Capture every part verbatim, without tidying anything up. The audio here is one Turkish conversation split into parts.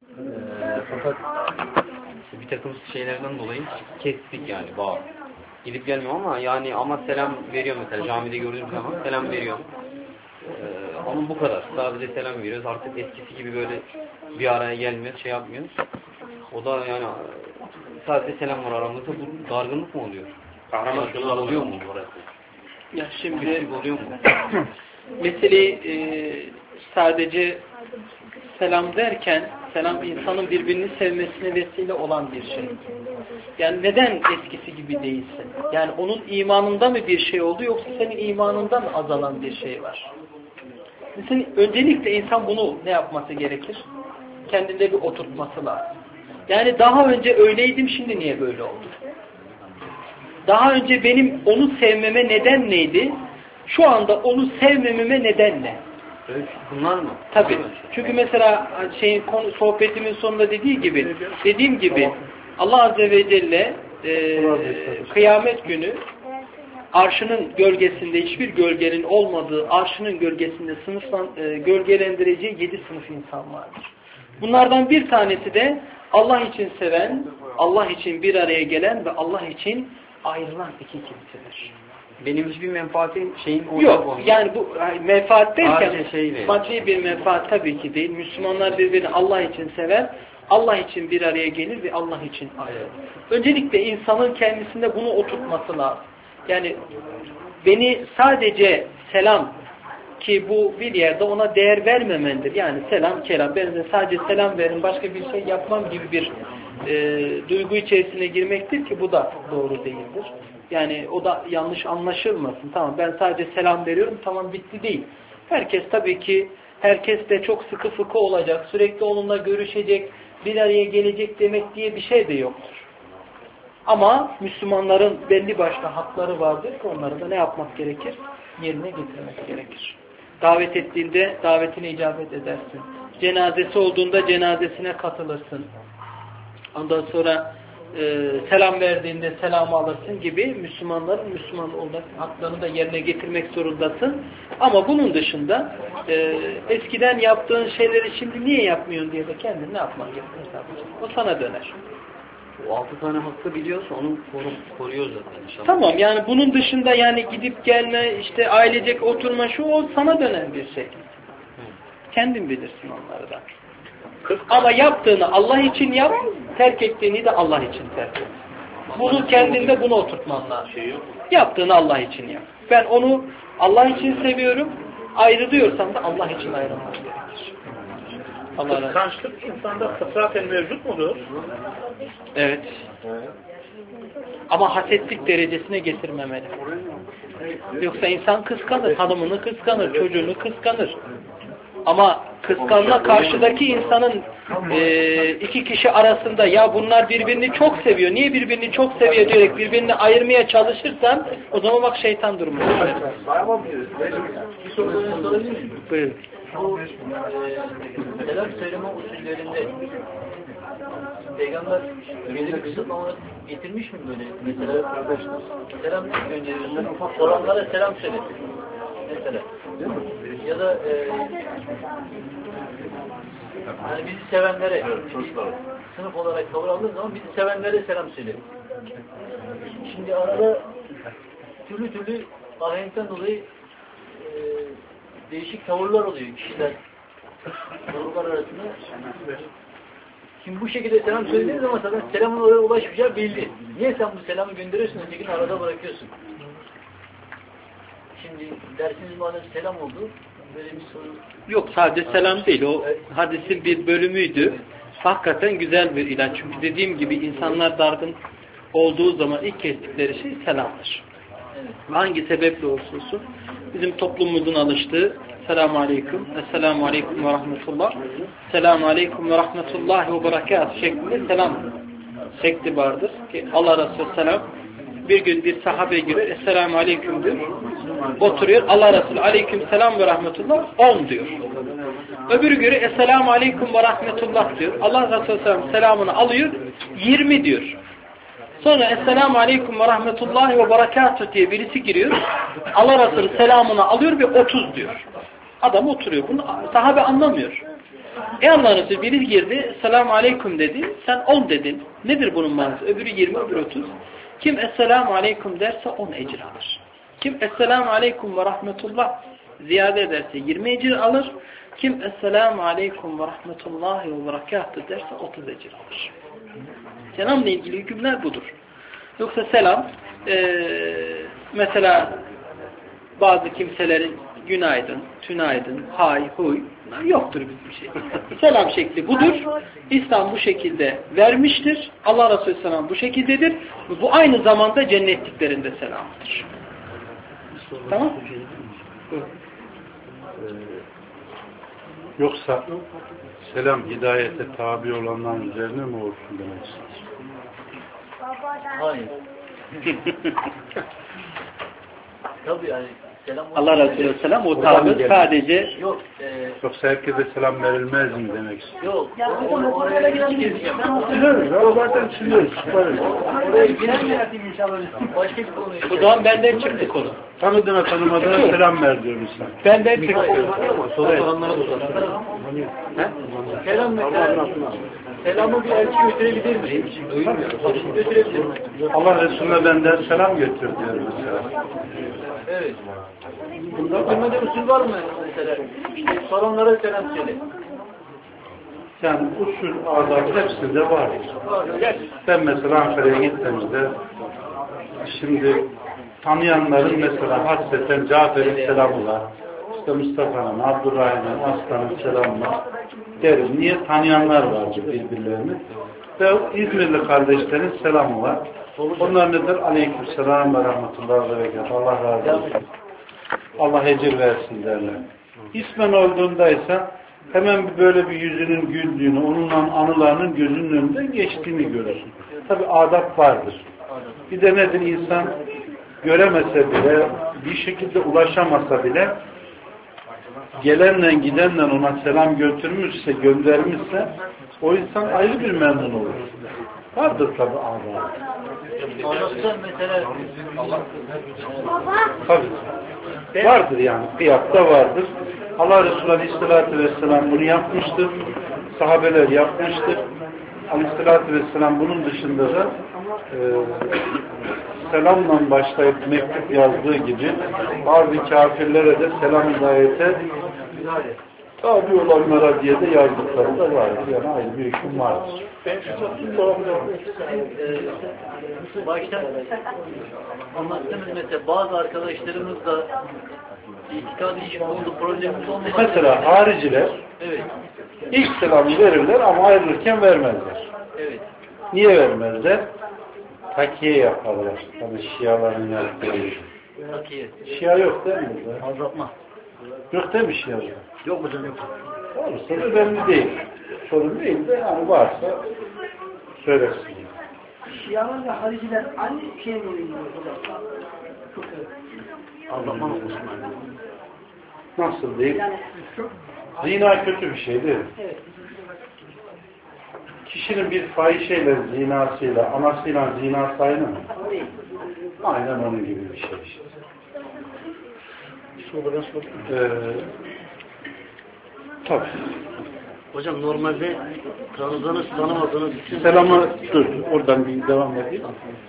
Ee, fakat bir takım şeylerden dolayı kestik yani bağ. Gidip gelmiyor ama yani ama selam veriyor mesela camide gördüğüm zaman selam veriyor. Ee, ama bu kadar. Sadece selam veriyoruz. Artık eskisi gibi böyle bir araya gelmiyoruz, şey yapmıyoruz. O da yani sadece selam var aramızda. Bu dargınlık mı oluyor? Kahramanlık oluyor mu? Ya şimdi oluyor mu? meseleyi e, sadece selam derken selam insanın birbirini sevmesine vesile olan bir şey. Yani neden eskisi gibi değilsin? Yani onun imanında mı bir şey oldu yoksa senin imanında mı azalan bir şey var? Mesela öncelikle insan bunu ne yapması gerekir? Kendinde bir oturtması lazım. Yani daha önce öyleydim, şimdi niye böyle oldu? Daha önce benim onu sevmeme neden neydi? Şu anda onu sevmememe neden ne? Bunlar mı? Tabii. Çünkü mesela şeyin konu, sohbetimin sonunda dediği gibi, dediğim gibi Allah Azze ve Celle e, kıyamet günü arşının gölgesinde hiçbir gölgenin olmadığı arşının gölgesinde sınıflan, e, gölgelendireceği yedi sınıf insan vardır. Bunlardan bir tanesi de Allah için seven, Allah için bir araya gelen ve Allah için ayrılan iki kimsedir. Benim hiçbir menfaatim şeyin yok. Olmuyor. Yani bu menfaat derken şeyle. maddi bir menfaat tabii ki değil. Müslümanlar birbirini Allah için sever, Allah için bir araya gelir ve Allah için ayrılır. Öncelikle insanın kendisinde bunu oturtması lazım. Yani beni sadece selam ki bu bir yerde ona değer vermemendir. Yani selam kelam. Ben de sadece selam verin başka bir şey yapmam gibi bir e, duygu içerisine girmektir ki bu da doğru değildir. Yani o da yanlış anlaşılmasın. Tamam ben sadece selam veriyorum tamam bitti değil. Herkes tabii ki herkes de çok sıkı fıkı olacak. Sürekli onunla görüşecek, bir araya gelecek demek diye bir şey de yoktur. Ama Müslümanların belli başlı hakları vardır ki onları da ne yapmak gerekir? Yerine getirmek gerekir. Davet ettiğinde davetine icabet edersin. Cenazesi olduğunda cenazesine katılırsın. Ondan sonra e, selam verdiğinde selamı alırsın gibi Müslümanların Müslüman olmak haklarını da yerine getirmek zorundasın. Ama bunun dışında e, eskiden yaptığın şeyleri şimdi niye yapmıyorsun diye de kendin ne yapman gerekir? O sana döner. O altı tane hakkı biliyorsa onu koru, koruyor zaten inşallah. Tamam yani bunun dışında yani gidip gelme işte ailecek oturma şu o sana dönen bir şey. Kendin bilirsin onları da. Ama yaptığını Allah için yap, terk ettiğini de Allah için terk et. Bunu kendinde bunu oturtman lazım. Yaptığını Allah için yap. Ben onu Allah için seviyorum, ayrılıyorsam da Allah için ayrılmam gerekir. Kıskançlık insanda fıtraten mevcut mudur? Evet. Ama hasetlik derecesine getirmemeli. Yoksa insan kıskanır, hanımını kıskanır, çocuğunu kıskanır. Ama kıskanma karşıdaki insanın e, iki kişi arasında ya bunlar birbirini çok seviyor, niye birbirini çok seviyor diyerek birbirini ayırmaya çalışırsan o zaman bak şeytan durumu. Bir soru sorabilir miyim? Buyurun. Bu e, selam söyleme usullerinde Peygamber belli bir kısıtlama getirmiş mi böyle? Mesela selam gönderiyorsun, soranlara selam söyle. Mesela. Ya da e, yani bizi sevenlere sınıf olarak tavır aldığı zaman bizi sevenlere selam söyle. Şimdi arada türlü türlü ahenkten dolayı e, değişik tavırlar oluyor kişiler gruplar arasında. Şimdi bu şekilde selam söylediğiniz zaman zaten selamın oraya ulaşmayacağı belli. Niye sen bu selamı gönderiyorsun, ötekini arada bırakıyorsun? Şimdi dersiniz madem selam oldu, böyle bir soru... Yok sadece selam değil, o hadisin bir bölümüydü. Hakikaten güzel bir ilaç. Çünkü dediğim gibi insanlar dargın olduğu zaman ilk kestikleri şey selamdır. Evet. Hangi sebeple olursa olsun bizim toplumumuzun alıştığı selamun aleyküm, esselamu aleyküm ve rahmetullah, selamun aleyküm ve rahmetullahi ve berekat şeklinde selam şekli vardır. Ki Allah Resulü selam bir gün bir sahabe girer, esselamu aleyküm diyor, oturuyor, Allah Resulü aleyküm selam ve rahmetullah on diyor. Öbürü göre esselamu aleyküm ve rahmetullah diyor. Allah Resulü selam selamını alıyor, yirmi diyor. Sonra esselamu aleyküm ve rahmetullahi ve berekatuhu diye birisi giriyor. Allah Resulü selamını alıyor ve otuz diyor. Adam oturuyor. Bunu sahabe anlamıyor. E Allah'ın Resulü biri girdi, selamun aleyküm dedi, sen on dedin. Nedir bunun manası? Öbürü yirmi, öbürü otuz. Kim esselamu aleyküm derse on ecir alır. Kim esselamu aleyküm ve rahmetullah ziyade ederse yirmi ecir alır. Kim esselamu aleyküm ve rahmetullahi ve berekatuhu derse otuz ecir alır. Selamla ilgili hükümler budur. Yoksa selam ee, mesela bazı kimselerin günaydın, tünaydın, hay, huy yoktur bir şey. Selam şekli budur. İslam bu şekilde vermiştir. Allah Resulü selam bu şekildedir. Bu aynı zamanda cennetliklerinde selamdır. Tamam? Yoksa selam hidayete tabi olanların üzerine mi olsun demek istiyorsun? Hayır. Tabii yani selam Allah Resulü selam o tabi sadece yok. E, Yoksa herkese selam verilmez mi demek istiyorsun? yok. Oraya, oraya gireceğim. Sileriz. Ya zaten sileriz. Çıkarız. Oraya gireceğim. Başka bir konu. o zaman benden çıktı konu. Tanıdığına tanımadığına selam ver diyoruz sen. Benden çıktı. Soru soranlara da uzat. Selam mesela. Selamı bir elçi götürebilir mi? Götürebilir mi? Allah Resulüne benden selam götür diyor mesela. Evet. Bunda götürmede usul var mı mesela? İşte soranlara selam söyle. Yani usul, adab hepsinde var. Ben mesela Ankara'ya gittiğimizde şimdi tanıyanların mesela hasreten Cafer'in selamı var. İşte Mustafa'nın, Abdurrahim'in, Aslan'ın selamı var. Derim. Niye? Tanıyanlar vardır birbirlerini. Ve İzmirli kardeşlerin selamı var. Onlar nedir? Aleykümselam ve rahmetullahi ve berekatuhu. Allah razı olsun. Allah ecir versin derler. İsmen olduğundaysa hemen böyle bir yüzünün güldüğünü, onunla anılarının gözünün önünden geçtiğini görürsün. Tabi adab vardır. Bir de nedir? İnsan göremese bile, bir şekilde ulaşamasa bile gelenle gidenle ona selam götürmüşse, göndermişse o insan ayrı bir memnun olur. Vardır tabi adab. Anlatsan mesela Tabii. Vardır yani. Kıyapta vardır. Allah Resulü Aleyhisselatü Vesselam bunu yapmıştır. Sahabeler yapmıştır. Aleyhisselatü Vesselam bunun dışında da e, selamla başlayıp mektup yazdığı gibi bazı kafirlere de selam hidayete tabi olanlara diye de yazdıkları da vardır. Yani ayrı bir hüküm vardır. ben şu e, başta anlattığımız mesela bazı arkadaşlarımız da itikadi iş oldu, projemiz olmadı. Mesela hariciler Evet. ilk selamı verirler ama ayrılırken vermezler. Evet. Niye vermezler? Takiye yaparlar. Tabii Şiaların yaptığı. Takiye. Şia yok değil mi? Azaltma. Yok değil mi Şia'da? Yok hocam yok. Olursa da önemli değil. Sorun değil de yani varsa söylersin. Şialar ve hariciler aynı şey mi oluyor? Azaltma mı olsun? Nasıl değil? Yani çok Zina kötü bir şey değil mi? evet. Kişinin bir fahişeyle, zinasıyla, anasıyla zina sayılır mı? Değil. Aynen onun gibi bir şey işte. Sorudan sor. Ee, tabii. Hocam normalde tanıdığınız tanımadığınız Selamı dur. Oradan bir devam edeyim.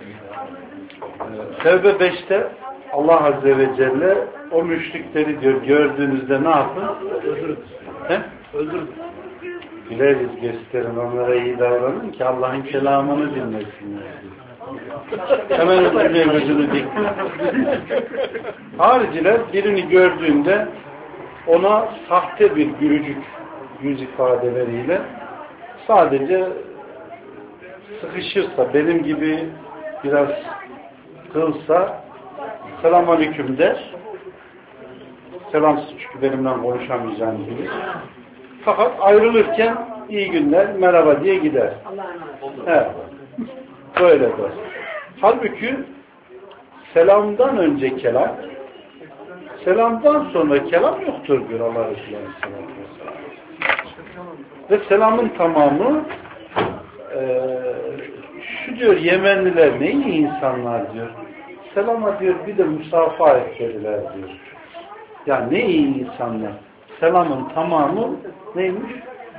Ee, Tevbe beşte Allah Azze ve Celle o müşrikleri diyor gördüğünüzde ne yapın? öldürün. He? Öldürün. Bileriz gösterin onlara iyi davranın ki Allah'ın kelamını dinlesinler. Hemen öbürüne gözünü dikti. Hariciler birini gördüğünde ona sahte bir gülücük yüz ifadeleriyle sadece sıkışırsa benim gibi biraz kılsa selamünaleyküm der. Selamsız çünkü benimle konuşamayacağını bilir. Fakat ayrılırken iyi günler, merhaba diye gider. Evet. Böyle der. Halbuki selamdan önce kelam, selamdan sonra kelam yoktur diyor Allah Resulü Aleyhisselatü Vesselam. Ve selamın tamamı e, şu diyor Yemenliler ne iyi insanlar diyor. Selama diyor bir de musafaha ettiler diyor. Ya ne iyi insanlar. Selamın tamamı neymiş?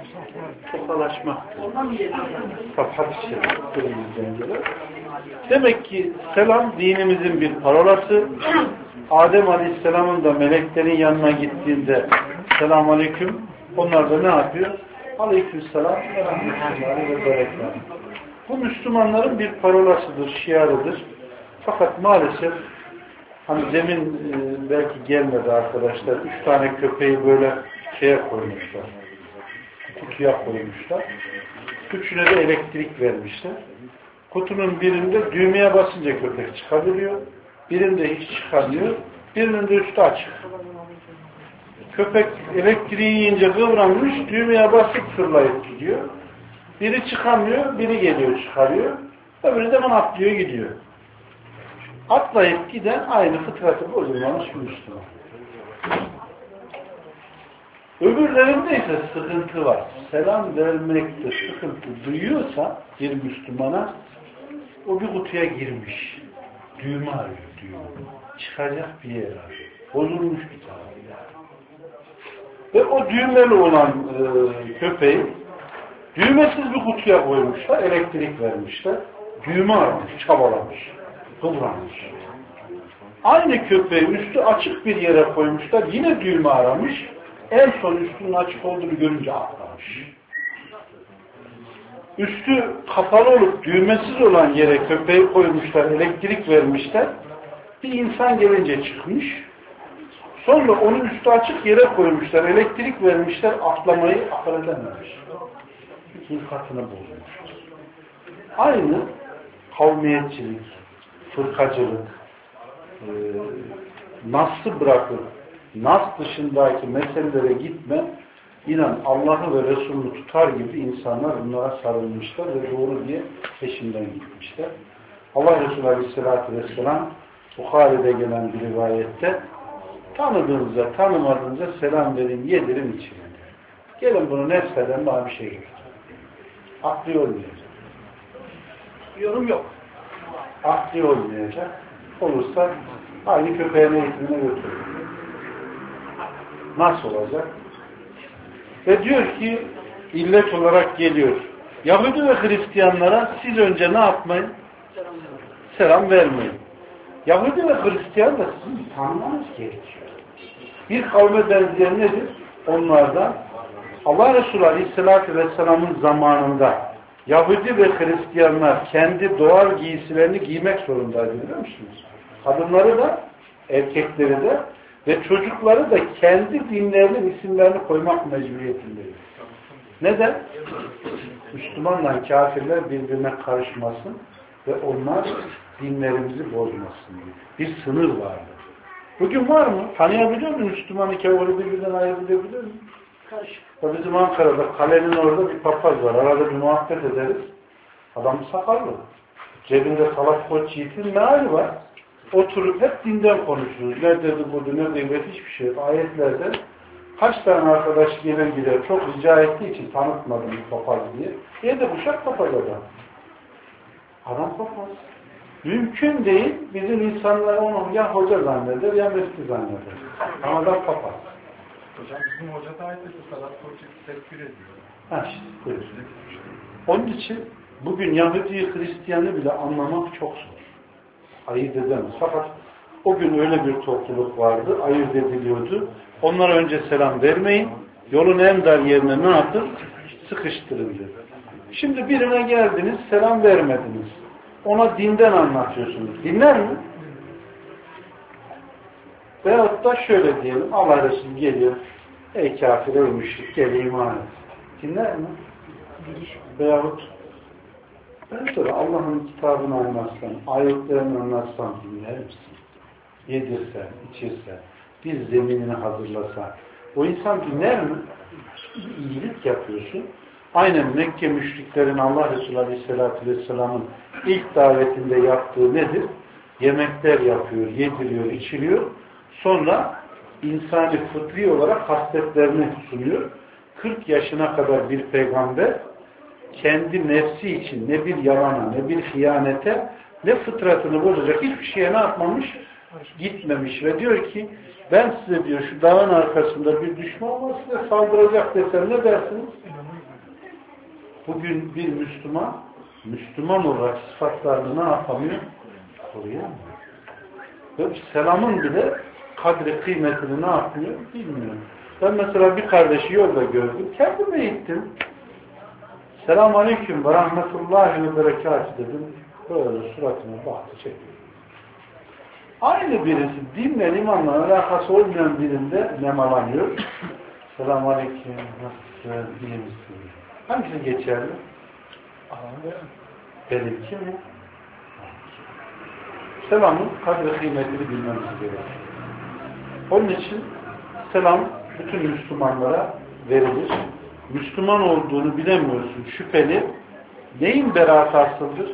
Tokalaşma. Hadis-i şerif. Demek ki selam dinimizin bir parolası. Adem Aleyhisselam'ın da meleklerin yanına gittiğinde selamun aleyküm. Onlar da ne yapıyor? Aleykümselam ve rahmetullahi ve berekatuhu. Bu Müslümanların bir parolasıdır, şiarıdır. Fakat maalesef hani demin e, belki gelmedi arkadaşlar. Üç tane köpeği böyle şeye koymuşlar. Kutuya koymuşlar. Üçüne de elektrik vermişler. Kutunun birinde düğmeye basınca köpek çıkabiliyor. Birinde hiç çıkamıyor. Birinin de üstü açık. Köpek elektriği yiyince kıvranmış, düğmeye basıp fırlayıp gidiyor. Biri çıkamıyor, biri geliyor çıkarıyor. Öbürü de hemen atlıyor gidiyor. Atlayıp giden aynı fıtratı bozulmamış Müslüman. Öbürlerinde ise sıkıntı var. Selam vermekte sıkıntı duyuyorsa bir Müslümana o bir kutuya girmiş. Düğme arıyor, düğme. Çıkacak bir yer arıyor. Bozulmuş bir tarafı. Ve o düğmeli olan e, köpeği düğmesiz bir kutuya koymuşlar, elektrik vermişler. Düğme aramış, çabalamış, kıvranmış. Aynı köpeği üstü açık bir yere koymuşlar, yine düğme aramış. En son üstünün açık olduğunu görünce atlamış. Üstü kapalı olup düğmesiz olan yere köpeği koymuşlar, elektrik vermişler. Bir insan gelince çıkmış. Sonra onun üstü açık yere koymuşlar, elektrik vermişler, atlamayı akıl edememiş. Hilkatını bozmuş. Aynı kavmiyetçilik, fırkacılık, e, nas'ı bırakıp nas dışındaki meselelere gitme, inan Allah'ı ve Resul'ü tutar gibi insanlar bunlara sarılmışlar ve doğru diye peşinden gitmişler. Allah Resulü Aleyhisselatü Vesselam Bukhari'de gelen bir rivayette tanıdığınıza, tanımadığınıza selam verin, yedirin, için. Gelin bunu nefseden bana bir şey götürün. Akli olmayacak. Yorum yok. Akli olmayacak. Olursa aynı köpeğin eğitimine götürün. Nasıl olacak? Ve diyor ki illet olarak geliyor. Yahudi ve Hristiyanlara siz önce ne yapmayın? Selam vermeyin. Yahudi ve Hristiyan da sizin tanımanız gerekiyor. Bir kavme benzeyen nedir? Onlardan Allah Resulü Aleyhisselatü Vesselam'ın zamanında Yahudi ve Hristiyanlar kendi doğal giysilerini giymek zorundaydı, biliyor musunuz? Kadınları da, erkekleri de ve çocukları da kendi dinlerinin isimlerini koymak mecburiyetindeydi. Neden? Müslümanla kafirler birbirine karışmasın ve onlar dinlerimizi bozmasın diye. Bir sınır vardı. Bugün var mı? Tanıyabiliyor musun Müslümanı kavuru birbirinden ayırabiliyor musun? Ya bizim Ankara'da kalenin orada bir papaz var. Arada bir muhabbet ederiz. Adam sakallı. Cebinde salak koç yiğitin meali var. Oturup hep dinden konuşuyoruz. Ne dedi burada, ne dedi, hiçbir şey yok. Ayetlerde kaç tane arkadaş gelir gider çok rica ettiği için tanıtmadım bir papaz diye. Diye de kuşak papaz adam. Adam papaz. Mümkün değil. Bizim insanlar onu ya hoca zanneder ya müftü zanneder. Ama adam papaz. Hocam bizim hoca da ait bu salat koçu tepkir ediyor. Ha işte buyur. Onun için bugün Yahudi'yi, Hristiyan'ı bile anlamak çok zor. Ayırt edemez. Fakat o gün öyle bir topluluk vardı. Ayırt ediliyordu. Onlara önce selam vermeyin. Yolun en dar yerine ne yapın? Sıkıştırın dedi. Şimdi birine geldiniz, selam vermediniz. Ona dinden anlatıyorsunuz. Dinler mi? Veyahut da şöyle diyelim. Allah Resulü geliyor. Ey kafir, ey müşrik, gel iman et. Dinler mi? Veyahut ben sonra Allah'ın kitabını anlatsan, ayetlerini anlatsan dinler misin? Yedirsen, içirsen, bir zeminini hazırlasan. O insan dinler mi? İyilik yapıyorsun. Aynen Mekke müşriklerin Allah Resulü Aleyhisselatü Vesselam'ın ilk davetinde yaptığı nedir? Yemekler yapıyor, yediriyor, içiriyor. Sonra insani fıtri olarak hasletlerini sunuyor. kırk yaşına kadar bir peygamber kendi nefsi için ne bir yalana, ne bir hıyanete, ne fıtratını bozacak hiçbir şeye ne yapmamış? Gitmemiş ve diyor ki ben size diyor şu dağın arkasında bir düşman var size saldıracak desem ne dersiniz? Bugün bir Müslüman, Müslüman olarak sıfatlarını ne yapamıyor? Koruyamıyor. Ve selamın bile kadri kıymetini ne yapıyor? Bilmiyor. Ben mesela bir kardeşi yolda gördüm. Kendime gittim. Selamun aleyküm ve rahmetullahi ve berekatü dedim. Böyle suratına baktı çekti. Aynı birisi dinle imanla alakası olmayan birinde nemalanıyor. Selamun aleyküm, nasılsın, iyi misin? Hangisi geçerli? Benimki mi? Selamın kadri kıymetini bilmemiz gerekiyor. Onun için selam bütün Müslümanlara verilir. Müslüman olduğunu bilemiyorsun, şüpheli. Neyin beraat asıldır?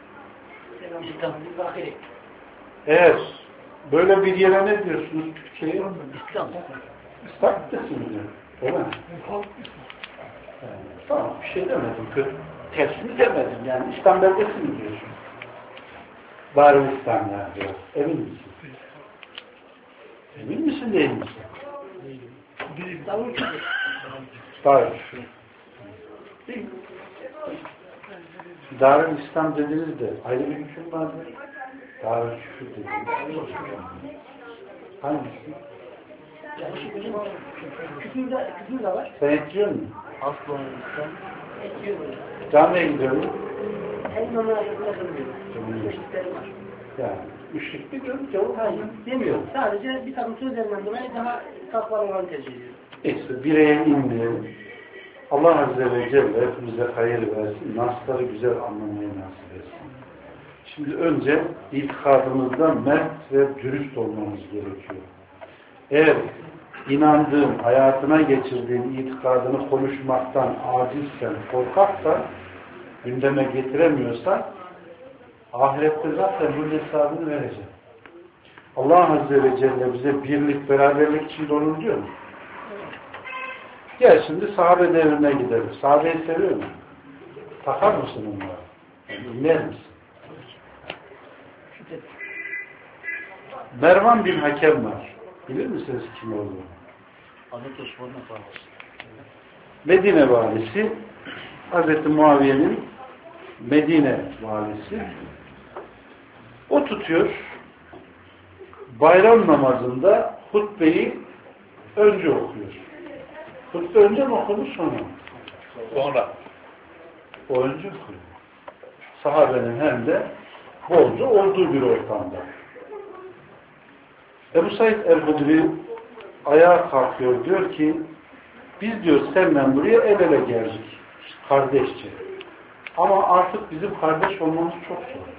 Eğer böyle bir yere ne diyorsunuz Türkiye'ye? İslam. İslam mı diyor? Öyle mi? Yani, tamam, bir şey demedim. Tersini demedim. Yani İslam belgesi mi diyorsun? Darül İslam ya biraz. Emin misin? Emin misin değil misin? Darül Darül İslam dediniz de ayrı bir hüküm vardı. Darül Küfür dediniz. Hangisi? Küfür de, küfür de var. Sen ekliyor musun? Aslan İslam. Camiye gidiyor musun? Her namına yakınmıyor. Müşrikleri var. Yani müşrik bir diyorum ki o hayır demiyor. Sadece bir takım sözlerinden dolayı daha takvalı olanı tercih ediyor. İşte bireye indi. Allah Azze ve Celle hepimize hayır versin. Nasları güzel anlamayı nasip etsin. Şimdi önce itikadımızda mert ve dürüst olmamız gerekiyor. Eğer inandığın, hayatına geçirdiğin itikadını konuşmaktan acizsen, korkaksan, gündeme getiremiyorsan, ahirette zaten bunun hesabını verecek. Allah Azze ve Celle bize birlik, beraberlik için olur diyor mu? Gel şimdi sahabe devrine gidelim. Sahabeyi seviyor musun? Takar mısın onları? Yani dinler misin? Mervan bin Hakem var. Bilir misiniz kim olduğunu? Hazreti Osman'ın valisi. Medine valisi, Hazreti Muaviye'nin Medine valisi. O tutuyor, bayram namazında hutbeyi önce okuyor. Hutbe önce mi okunur sonra mı? Sonra. O önce okuyor. Sahabenin hem de bolca olduğu bir ortamda. Ebu Said el-Hudri ayağa kalkıyor, diyor ki biz diyor seninle buraya el ele geldik. Kardeşçe. Ama artık bizim kardeş olmamız çok zor.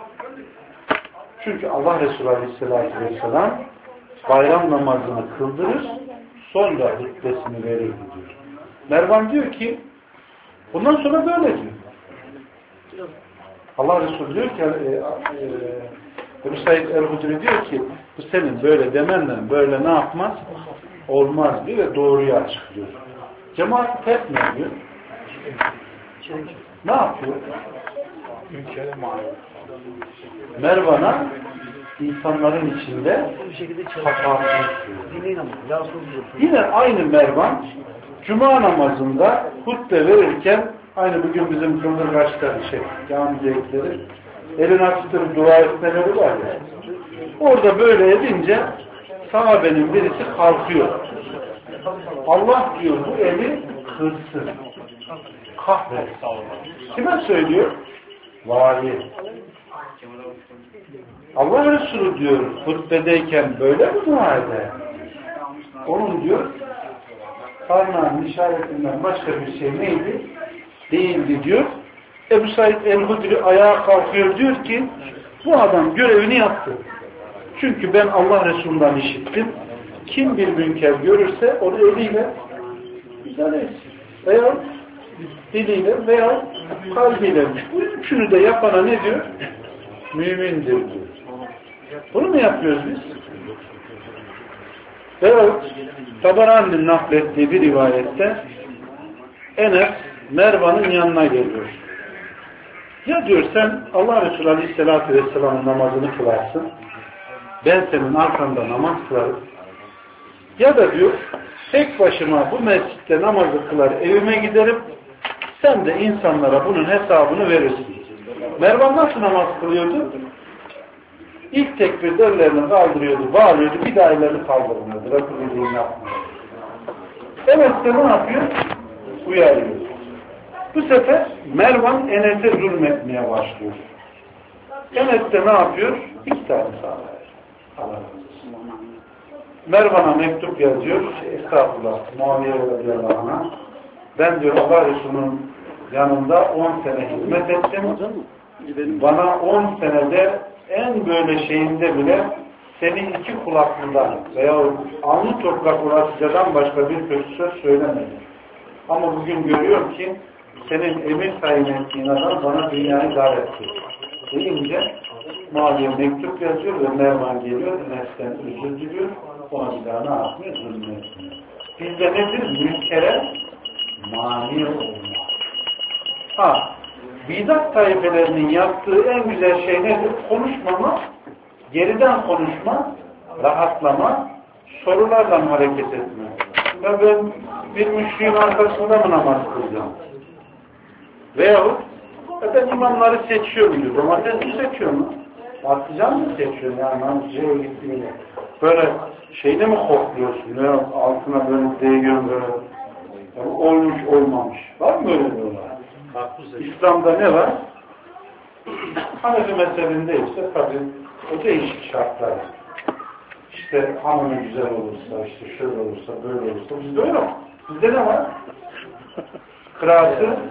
Çünkü Allah Resulü Aleyhisselatü Vesselam bayram namazını kıldırır, sonra hutbesini verir diyor. Mervan diyor ki bundan sonra böyle diyor. Allah Resulü diyor ki e, e, Ebu Said el-Hudri diyor ki bu senin böyle demenle böyle ne yapmaz? Olmaz diyor ve doğruyu açıklıyor. Cemaat ters mi diyor? Ne yapıyor? Mervan'a insanların içinde hatasını söylüyor. Yine aynı Mervan Cuma namazında hutbe verirken aynı bugün bizim kıldırgaçları şey, camidekileri elini açtırıp dua etmeleri var ya. Orada böyle edince sahabenin birisi kalkıyor. Allah diyor bu eli kırsın. Kahretsin. Kime söylüyor? Vali. Allah Resulü diyor hutbedeyken böyle mi dua eder? Onun diyor parmağın işaretinden başka bir şey neydi? Değildi diyor. Ebu Said el-Hudri ayağa kalkıyor diyor ki bu adam görevini yaptı. Çünkü ben Allah Resulü'nden işittim. Kim bir münker görürse onu eliyle idare etsin. Veya diliyle veya kalbiyle. Bu üçünü de yapana ne diyor? Mümindir diyor. Bunu mu yapıyoruz biz? Veya Tabarani'nin naklettiği bir rivayette Enes Mervan'ın yanına geliyor. Ya diyor sen Allah Resulü Aleyhisselatü Vesselam'ın namazını kılarsın. Ben senin arkanda namaz kılarım. Ya da diyor tek başıma bu mescitte namazı kılar evime giderim. Sen de insanlara bunun hesabını verirsin. Mervan nasıl namaz kılıyordu? İlk tekbirde ellerini kaldırıyordu, bağırıyordu, bir daha ellerini kaldırmıyordu. Resulü'nün yapmıyordu. Evet de ne yapıyor? Uyarıyor. Bu sefer Mervan Enes'e zulmetmeye başlıyor. Enes de ne yapıyor? İki tane sağlıyor. Mervan'a mektup yazıyor. Estağfurullah. Muaviye radıyallahu anh'a. Ben diyor Allah Resulü'nün yanında on sene hizmet ettim. Bana on senede en böyle şeyinde bile senin iki kulaklıdan veya alnı toprak ulaşıcadan başka bir kötü söz söylemedi. Ama bugün görüyorum ki senin emir tayin ettiğin adam bana dünyayı dar etti. Deyince Muaviye mektup yazıyor ve Mervan geliyor. Enes'ten özür diliyor. Ona bir daha ne yapmıyor? Zulmetmiyor. Bizde nedir? Mülkere mani olmak. Ha, bidat taifelerinin yaptığı en güzel şey nedir? Konuşmama, geriden konuşma, rahatlama, sorularla hareket etme. Ya ben bir müşriğin arkasında mı namaz kılacağım? Veyahut ya ben imamları seçiyorum diyor. Domates mi seçiyor mu? Patlıcan mı seçiyor? Yani namazcıya gittiğinde. Böyle şeyde mi kokluyorsun? Veya altına böyle değiyorsun böyle. Yani olmuş olmamış. Var mı böyle bir olay? İslam'da ne var? Hanefi mezhebinde ise tabii o değişik şartlar. İşte hamuru güzel olursa, işte şöyle olursa, böyle olursa. Bizde öyle mi? Bizde ne var? Kıraatı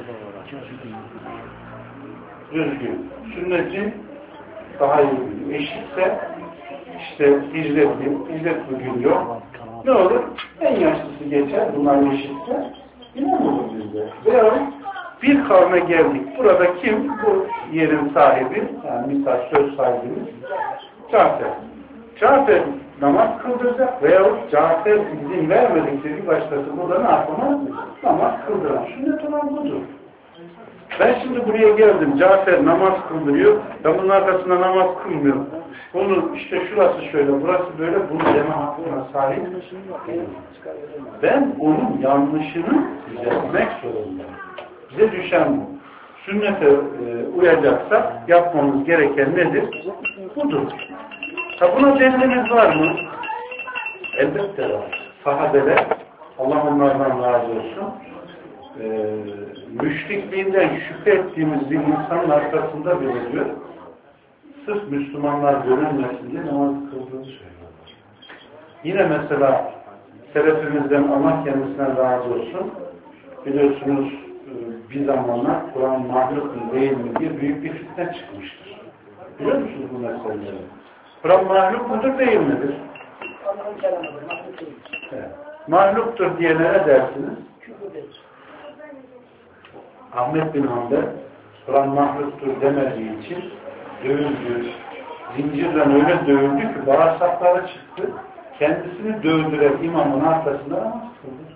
düzgün. Sünneti daha iyi biliyor. Eşitse işte hicretli, hicretli gün yok. Ne olur? En yaşlısı geçer. Bunlar eşitse imam olur bizde. Veya bir kavme geldik. Burada kim? Bu yerin sahibi, yani misal söz sahibimiz Cafer. Cafer namaz kıldıracak veyahut Cafer izin vermedikçe bir başkası burada ne yapamaz? Namaz kıldıran. Sünnet olan budur. Ben şimdi buraya geldim. Cafer namaz kıldırıyor. Ben bunun arkasında namaz kılmıyorum. Bunun işte şurası şöyle, burası böyle, bunu deme hakkına sahip değilim. Ben onun yanlışını düzeltmek zorundayım. Bize düşen bu. Sünnete e, uyacaksak yapmamız gereken nedir? Budur. Ha, buna deliliniz var mı? Elbette var. Sahabeler, Allah onlardan razı olsun, e, müşrikliğinden şüphe ettiğimiz bir insanın arkasında beliriyor. Sırf Müslümanlar görünmesin diye namaz kıldığını söylüyorlar. Yine mesela selefimizden Allah kendisine razı olsun, biliyorsunuz bir zamanlar Kur'an mahluk mu değil mi diye büyük bir fitne çıkmıştır. Biliyor musunuz bu meseleleri? Kur'an mahluk mudur değil midir? Evet. Mahluktur diye ne dersiniz? Ahmet bin Hanbel Kur'an mahluktur demediği için dövüldü. Zincirden öyle dövüldü ki bağırsakları çıktı. Kendisini dövdüren imamın arkasında namaz kıldı.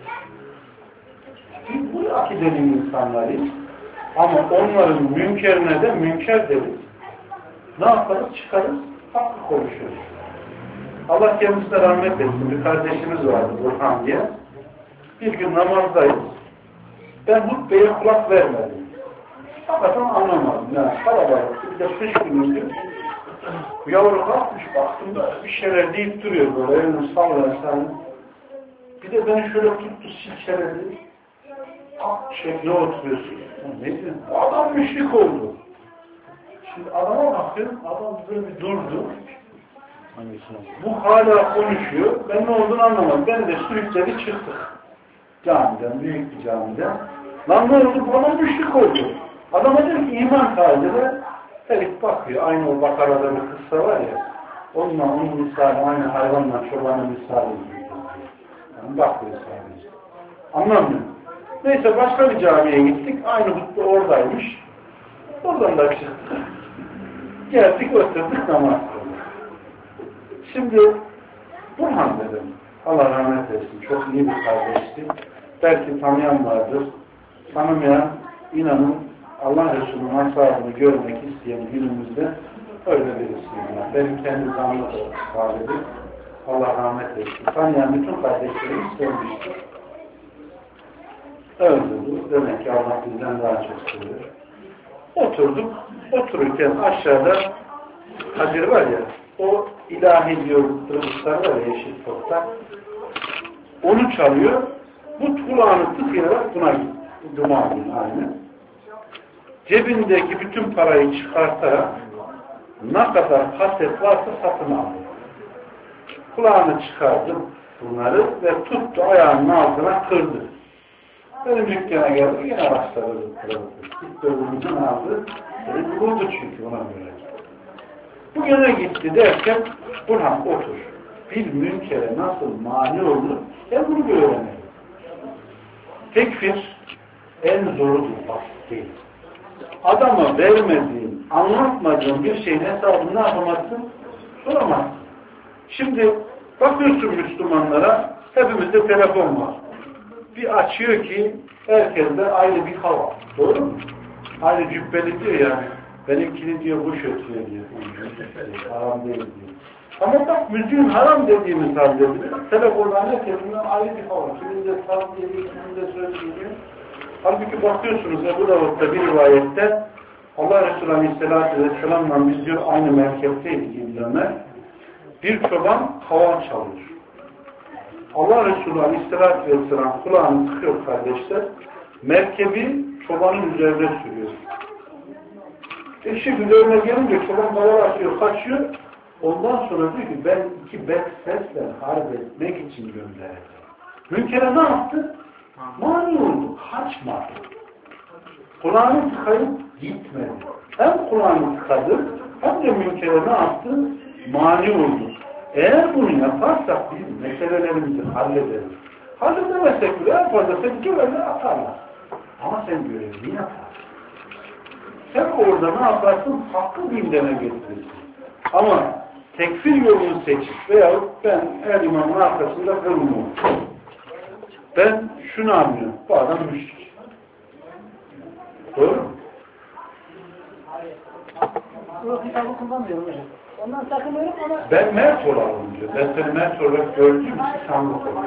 Biz bu akidenin insanlarıyız. Ama onların münkerine de münker deriz. Ne yaparız? Çıkarız. Hakkı konuşuruz. Allah kendisine rahmet etsin. Bir kardeşimiz vardı Burhan diye. Bir gün namazdayız. Ben hutbeye kulak vermedim. Fakat anlamadım. Yani kalabalıktı. Bir de kış günüydü. Bu yavru kalkmış baktım da bir şeyler deyip duruyor böyle. Elini sallarsan. Bir de beni şöyle tuttu silkeledi. Şekle oturuyorsun. Ne diyorsun? Adam müşrik oldu. Şimdi adama bakıyorum. Adam böyle bir durdu. Bu hala konuşuyor. Ben ne olduğunu anlamadım. Ben de sürükledi çıktık. Camiden, büyük bir camiden. Lan ne oldu? Bu adam müşrik oldu. Adama diyor ki iman tacıda herif bakıyor. Aynı o Bakara'da bir kıssa var ya. Onunla onun misali, aynı hayvanla çobanın misali. Yani bakıyor sadece. Anlamıyor. Neyse başka bir camiye gittik. Aynı hutbe oradaymış. Oradan da çıktık. Geldik oturduk namaz kıldık. Şimdi Burhan dedim. Allah rahmet etsin. Çok iyi bir kardeşti. Belki tanıyan vardır. Tanımayan inanın Allah Resulü'nün ashabını görmek isteyen günümüzde öyle birisiyim. Yani. Benim kendi zanlı da sahibi. Allah rahmet etsin. Tanıyan bütün kardeşlerimiz sevmiştir. öldürdü. Demek ki Allah bizden daha çok seviyor. Oturduk. Otururken aşağıda Hacer var ya, o ilahi diyor tırmızlar var ya, yeşil toprak. Onu çalıyor. Bu kulağını tıkayarak buna gitti. Cuma günü aynı. Cebindeki bütün parayı çıkartarak ne kadar kaset varsa satın aldı. Kulağını çıkardı bunları ve tuttu ayağının altına kırdı. Benim dükkana geldi yine başladı. Gitti öbürümüzün aldı. Beni buldu çünkü ona göre. Bu gene gitti derken Burhan otur. Bir münkere nasıl mani olur? Ya bunu bir öğrenelim. Tekfir en zorudur, basit değil. Adama vermediğin, anlatmadığın bir şeyin hesabını ne yapamazsın? Soramazsın. Şimdi bakıyorsun Müslümanlara, hepimizde telefon var. Bir açıyor ki herkeste ayrı bir hava. Doğru mu? Aynı cübbeli diyor yani. Benimkini diyor kuş ötüyor diyor. Haram değil diyor. Ama bak müziğin haram dediğimiz halde bile telefonlar herkesinden ayrı bir hava. Kiminde saz geliyor, kiminde söz geliyor. Halbuki bakıyorsunuz Ebu Davud'da bir rivayette Allah Resulü Aleyhisselatü Vesselam'la biz diyor aynı merkezteydik İbn-i Bir çoban havan çalıyor. Allah Resulü Aleyhisselatü Vesselam kulağını sıkıyor kardeşler. Merkebi çobanın üzerine sürüyor. Eşi üzerine gelince çoban kavar atıyor, kaçıyor. Ondan sonra diyor ki ben iki bet sesle harp etmek için gönderdim. Münkere ne yaptı? Mani oldu, kaçmadı. Kulağını tıkayıp gitmedi. Hem kulağını tıkadı, hem de münkere ne yaptı? Mani oldu. Eğer bunu yaparsak biz meselelerimizi hallederiz. Halledemezsek bile en fazla seni görevle atarlar. Ama sen görevini yaparsın. Sen orada ne yaparsın? Hakkı gündeme getirirsin. Ama tekfir yolunu seçip veyahut ben her imamın arkasında kılmıyorum. Ben şunu anlıyorum. Bu adam müşrik. Doğru mu? Yok, kitabı kullanmıyorum hocam. Ondan sakınıyorum ama... Ben mert olalım diyor. Ben seni mert olarak gördüğüm için sandık olur.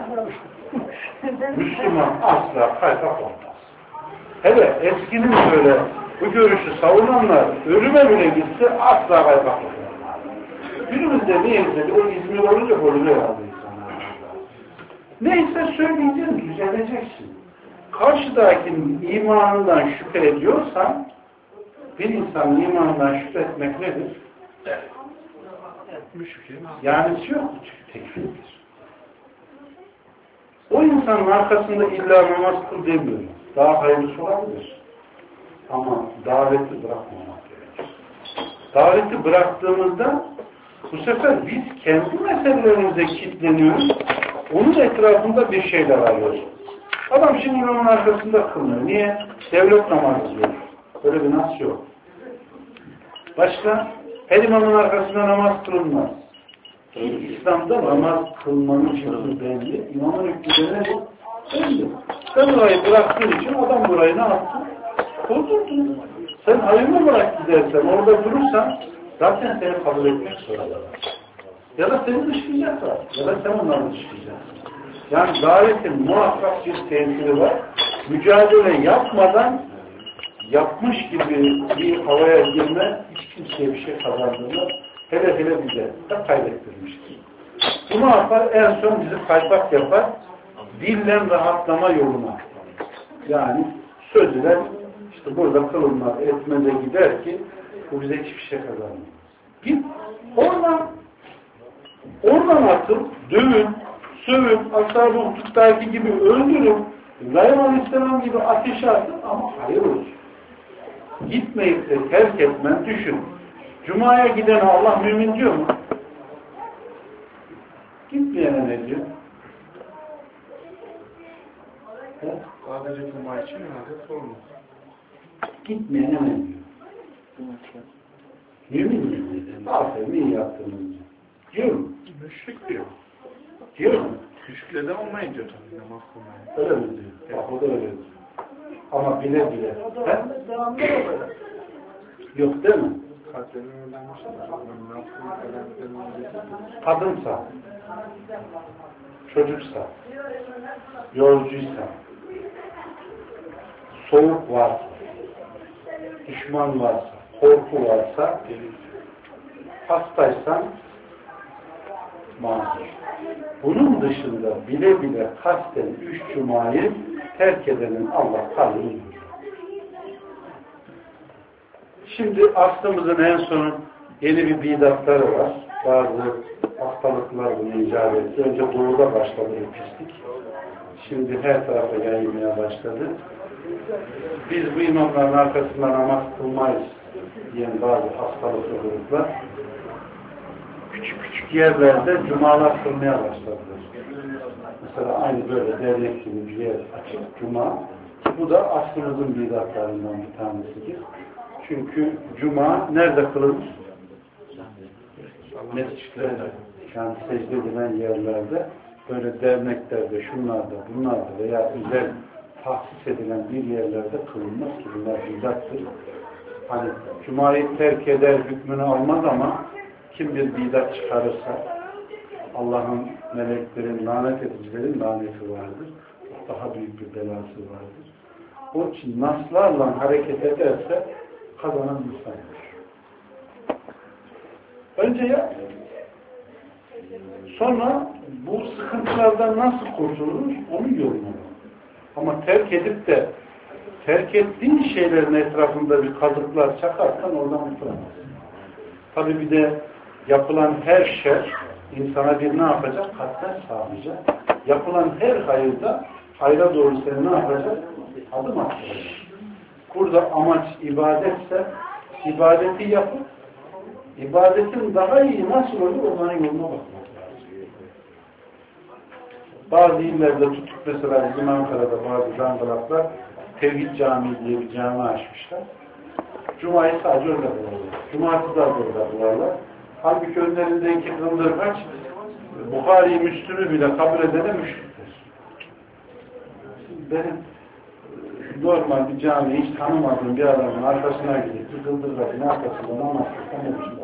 Müslüman asla kaypak olmaz. Hele eskinin böyle bu görüşü savunanlar ölüme bile gitse asla kaypak olmaz. Günümüzde neyse o İzmir olunca oluyor herhalde insanlar. Neyse söyleyeceksin, düzeleceksin. Karşıdakinin imanından şüphe ediyorsan bir insanın imanından şüphe etmek nedir? Evet. Yani yok tekfirdir. O insanın arkasında illa namaz kıl demiyorum. Daha hayırlısı olabilir. Ama daveti bırakmamak gerekir. Daveti bıraktığımızda bu sefer biz kendi meselelerimize kilitleniyoruz. Onun etrafında bir şeyler arıyoruz. Adam şimdi imamın arkasında kılmıyor. Niye? Devlet namazı diyor. Böyle bir nas yok. Başka? Her imamın arkasında namaz kılınmaz. İslam'da namaz kılmanın hükmü belli. İmamın hükmü de bu. Belli. Sen burayı bıraktığın için adam burayı ne yaptı? Kıldırdın. Sen hayırlı bırak gidersen, orada durursan zaten seni kabul etmek zorunda. Ya da seni dışlayacaklar. Ya da sen onları dışlayacaksın. Yani davetin muhakkak bir tesiri var. Mücadele yapmadan yapmış gibi bir havaya girme hiç kimseye bir şey kazandırmaz. Hele hele bize de kaybettirmiştir. Bu ne yapar? En son bizi kaypak yapar. Dillen rahatlama yoluna. Yani söz ile işte burada kılınmaz, etmeze gider ki bu bize hiçbir şey kazanmıyor. Git oradan oradan atın, dövün, sövün, ashab-ı hukuktaki gibi öldürün, İbrahim Aleyhisselam gibi ateşe atın ama hayır olsun. Gitmeyip de terk etmen, düşün. Cuma'ya giden Allah mümin diyor mu? Gitmeyene ne diyor? He? Sadece Cuma için herhalde sorun. Gitmeyene ne diyor? Mümin mi? Aferin iyi yaptığınız diyor. Diyor mu? Müşrik diyor. Diyor mu? Müşrikle de olmayın diyor tabii. Namaz kılmayın. Öyle mi diyor? Bak o da öyle diyor. Ama bile bile. He? Yok değil mi? Kalplerini öğrenmişler. Kadınsa, çocuksa, yolcuysa, soğuk varsa, düşman varsa, korku varsa, hastaysan mazur. Bunun dışında bile bile kasten üç cumayı terk edenin Allah kalbini vurur. Şimdi aslımızın en son yeni bir bidatları var. Bazı hastalıklar bunu icat etti. Önce doğuda başladı bir pislik. Şimdi her tarafa yayılmaya başladı. Biz bu imamların arkasından namaz kılmayız diyen bazı hastalıklı gruplar küçük küçük yerlerde cumalar kılmaya başladılar. Mesela aynı böyle dernek gibi bir yer açık cuma. Bu da aslımızın bidatlarından bir tanesidir. Çünkü cuma nerede kılınır? Mescitlerde, yani secde edilen yerlerde, böyle derneklerde, şunlarda, bunlarda veya özel tahsis edilen bir yerlerde kılınmaz ki bunlar bidattır. Hani cumayı terk eder hükmünü almaz ama kim bir bidat çıkarırsa Allah'ın, meleklerin, lanet edicilerin laneti vardır. Daha büyük bir belası vardır. Onun için naslarla hareket ederse kazanan insandır. Önce ya sonra bu sıkıntılardan nasıl kurtulur onu yorumlar. Ama terk edip de terk ettiğin şeylerin etrafında bir kazıklar çakarsan oradan kurtulamazsın. Tabi bir de yapılan her şer insana bir ne yapacak? Katlar sağlayacak. Yapılan her hayırda hayra doğru seni ne yapacak? Adım atacak. Burada amaç ibadetse ibadeti yapıp ibadetin daha iyi nasıl olur onların yoluna bakmak lazım. Bazı illerde tutup mesela bizim Ankara'da bazı zangılaklar Tevhid Camii diye bir cami açmışlar. Cuma'yı sadece orada bularlar. Cumartesi de orada bularlar. Halbuki önlerindeki kıldırgaç Bukhari-i Müslüm'ü bile kabul edene müşriktir. Benim normal bir camiyi hiç tanımadığım bir adamın arkasına gidip bir kıldırgacın arkasında namaz kılsam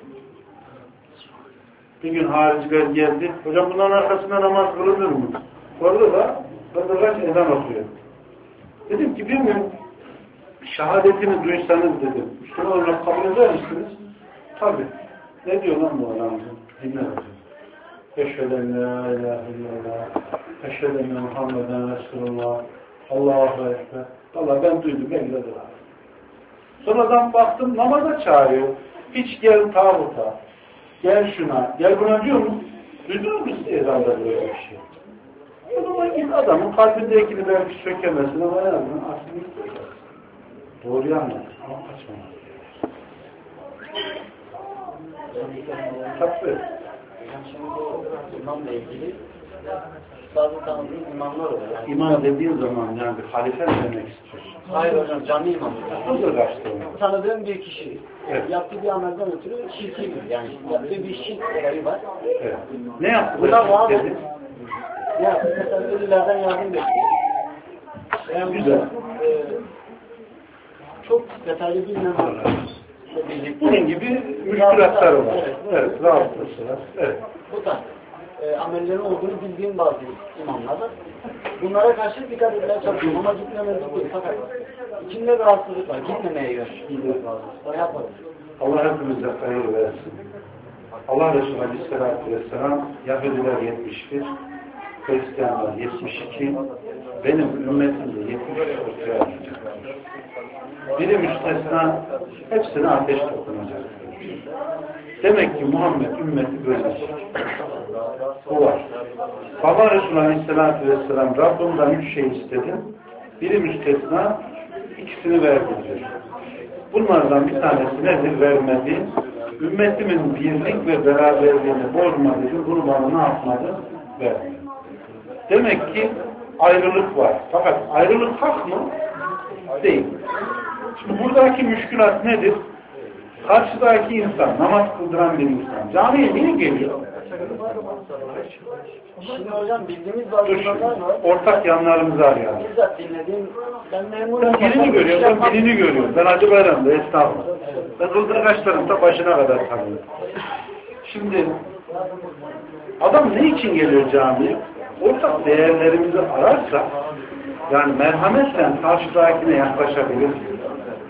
bir gün hariciler geldi. Hocam bunların arkasında namaz kılınır mı? Orada da kıldırgaç ezan okuyor. Dedim ki bilmiyorum şehadetini duysanız dedim. Müslüman olarak kabul eder misiniz? Tabii. Ne diyor lan bu adam? Dinle hocam. Eşheden la ilahe illallah. Eşheden Muhammeden Resulullah. Allahu Ekber. Valla ben duydum. Ben gidelim. Sonradan baktım namaza çağırıyor. Hiç gel tağuta. Gel şuna. Gel buna diyor mu? Duydunuz mu size ezanda böyle bir şey? O zaman git adamın kalbindekini belki sökemesin ama en azından aslını söker. Doğruyu anlat. Ama kaçmamak. Tabii. İmamla ilgili bazı tanıdığım imamlar oluyor. Yani İmam dediğin zaman yani bir halife demek istiyorsun. hayır hocam, cami imamı. Nasıl kaçtı onu? Tanıdığım bir kişi. Evet. Yaptığı bir amelden ötürü şirki yani yaptığı bir şirk olayı var. Evet. Ne yaptı? Buna bağlı. Dedi? Ya mesela ölülerden yardım bekliyor. Yani Güzel. E, çok detaylı bilmem. Bunun gibi müşkülatlar var. Evet. Evet. Rahatsızlığı var. Evet. Bu tarz e, amellerin olduğunu bildiğim bazı imamlar var. Bunlara karşı dikkat etmeye çalışıyorum ama gitmemezlik değil. Fakat içinde bir rahatsızlık var. Gitmemeye yönelik. Daha yapmadım. Allah hepimize hayır versin. Allah Resulü Aleyhisselatü Vesselam Yahudiler yetmiş bir, Hristiyanlar yetmiş iki, benim ümmetim de yetmiş üç ortaya çıkacaktır. Biri müstesna, hepsine ateş dokunacaktır. Demek ki Muhammed ümmeti bölecek. Bu var. Baba Resulü Aleyhisselatü Vesselam Rabbimden üç şey istedim. Biri müstesna, ikisini verdi diyor. Bunlardan bir tanesi nedir vermedi? Ümmetimin birlik ve beraberliğini bozmadı. Bunu bana ne yapmadı? Verdi. Demek ki ayrılık var. Fakat ayrılık hak mı? Değil. Şimdi buradaki müşkülat nedir? Karşıdaki insan, namaz kıldıran bir insan. Camiye niye geliyor? Şimdi hocam bildiğimiz bazı insanlar var. Ortak yanlarımızı arayalım. Bizzat dinlediğim, ben memurum. Ben birini görüyorum, ben birini görüyorum. Ben Hacı Bayram'da, estağfurullah. Ben kıldırgaçlarımda başına kadar tanıyorum. Şimdi adam ne için geliyor camiye? Ortak değerlerimizi ararsa Yani merhametle karşıdakine yaklaşabilirsin.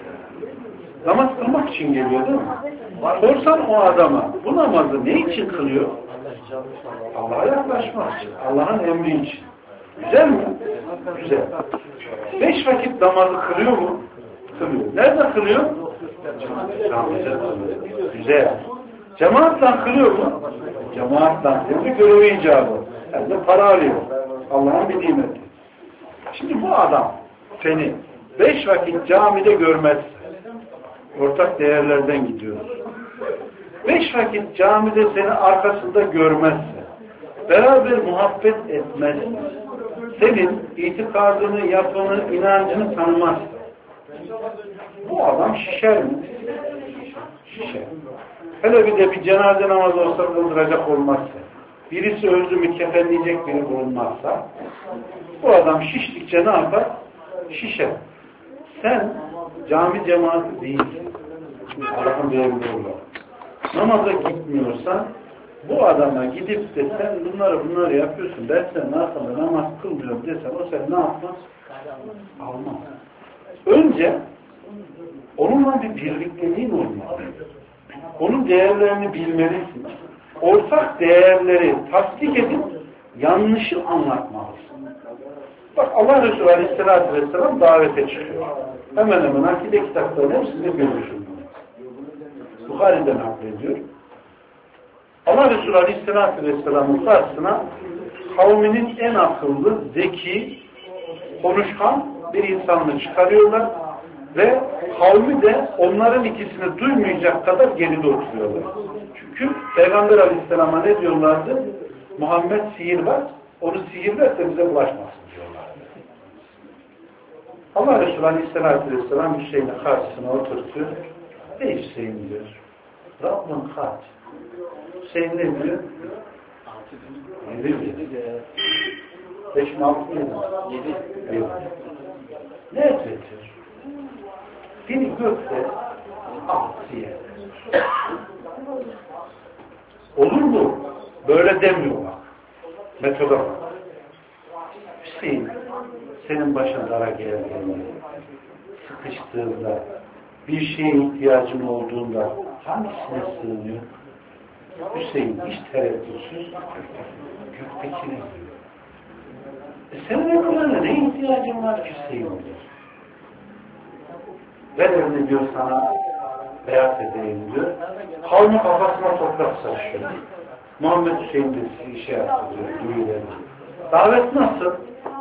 Namaz kılmak için geliyor değil mi? Sorsan o adama bu namazı ne için kılıyor? Allah'a yaklaşmak için. Allah'ın emri için. Güzel mi? Güzel. Beş vakit namazı kılıyor mu? Kılıyor. Nerede kılıyor? Camide kılıyor. Güzel. Cemaatle kılıyor mu? Cemaatle kılıyor. Bir görevi icabı. Yani de para alıyor. Allah'ın bir nimeti. Şimdi bu adam seni beş vakit camide görmezse, ortak değerlerden gidiyoruz. Beş vakit camide seni arkasında görmezse, beraber muhabbet etmezse, senin itikadını, yapını, inancını tanımazsa, bu adam şişer mi? Şişer. Hele bir de bir cenaze namazı olsa kıldıracak olmazsa, birisi öldü mü kefenleyecek biri olmazsa, bu adam şiştikçe ne yapar? Şişer. Sen cami cemaati değilsin. Allah'ın bir emri olarak. Namaza gitmiyorsan bu adama gidip de sen bunları bunları yapıyorsun dersen, ne yapalım, namaz kılmıyorum desen, o sen ne yapmaz? Almaz. Önce onunla bir birlikteliğin olmalı. Onun değerlerini bilmelisin. Ortak değerleri tasdik edip yanlışı anlatmalısın. Bak Allah Resulü Aleyhisselatü Vesselam davete çıkıyor. Hemen hemen akide kitaplarının hepsinde görürsün. Bukhari'den naklediyor. Allah Resulü Aleyhisselatü Vesselam'ın karşısına kavminin en akıllı, zeki, konuşkan bir insanını çıkarıyorlar ve kavmi de onların ikisini duymayacak kadar geride oturuyorlar. Çünkü Peygamber Aleyhisselam'a ne diyorlardı? Muhammed sihirbaz, onu sihirlerse bize bulaşmasın diyorlardı. Allah Resulü Aleyhisselatü Vesselam Hüseyin'i karşısına oturtuyor. Ey Hüseyin diyor. Rabbim kaç? Hüseyin ne diyor? Yedi diyor. Beş mi altı mı? Yedi. Ne ediyor? Biri gökte, altı yerde. Olur mu? Böyle demiyorlar. Metoda bak. Hüseyin, senin başın dara geldiğinde, sıkıştığında, bir şeye ihtiyacın olduğunda hangisine sığınıyor? Hüseyin hiç tereddütsüz göktekine diyor. E senin ömrüne ne ihtiyacın var ki Hüseyin diyor. Ben evde diyor sana beyaz edeyim diyor. Kavmi kafasına toprak saçıyor. Muhammed Hüseyin de sizi işe yaptı diyor. Duyuyor. Davet nasıl?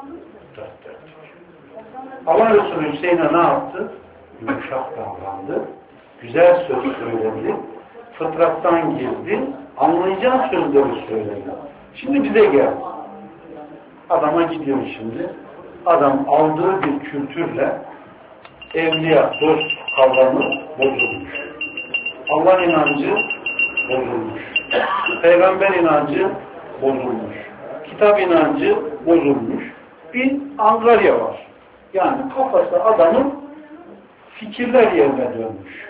Allah Resulü Hüseyin'e ne yaptı? Yumuşak davrandı. Güzel söz söyledi. Fıtrattan girdi. Anlayacağı sözleri söyledi. Şimdi bize gel. Adama gidiyor şimdi. Adam aldığı bir kültürle evliya, dost kavramı bozulmuş. Allah inancı bozulmuş. Peygamber inancı bozulmuş. Kitap inancı bozulmuş. Bir angarya var. Yani kafası adamın fikirler yerine dönmüş.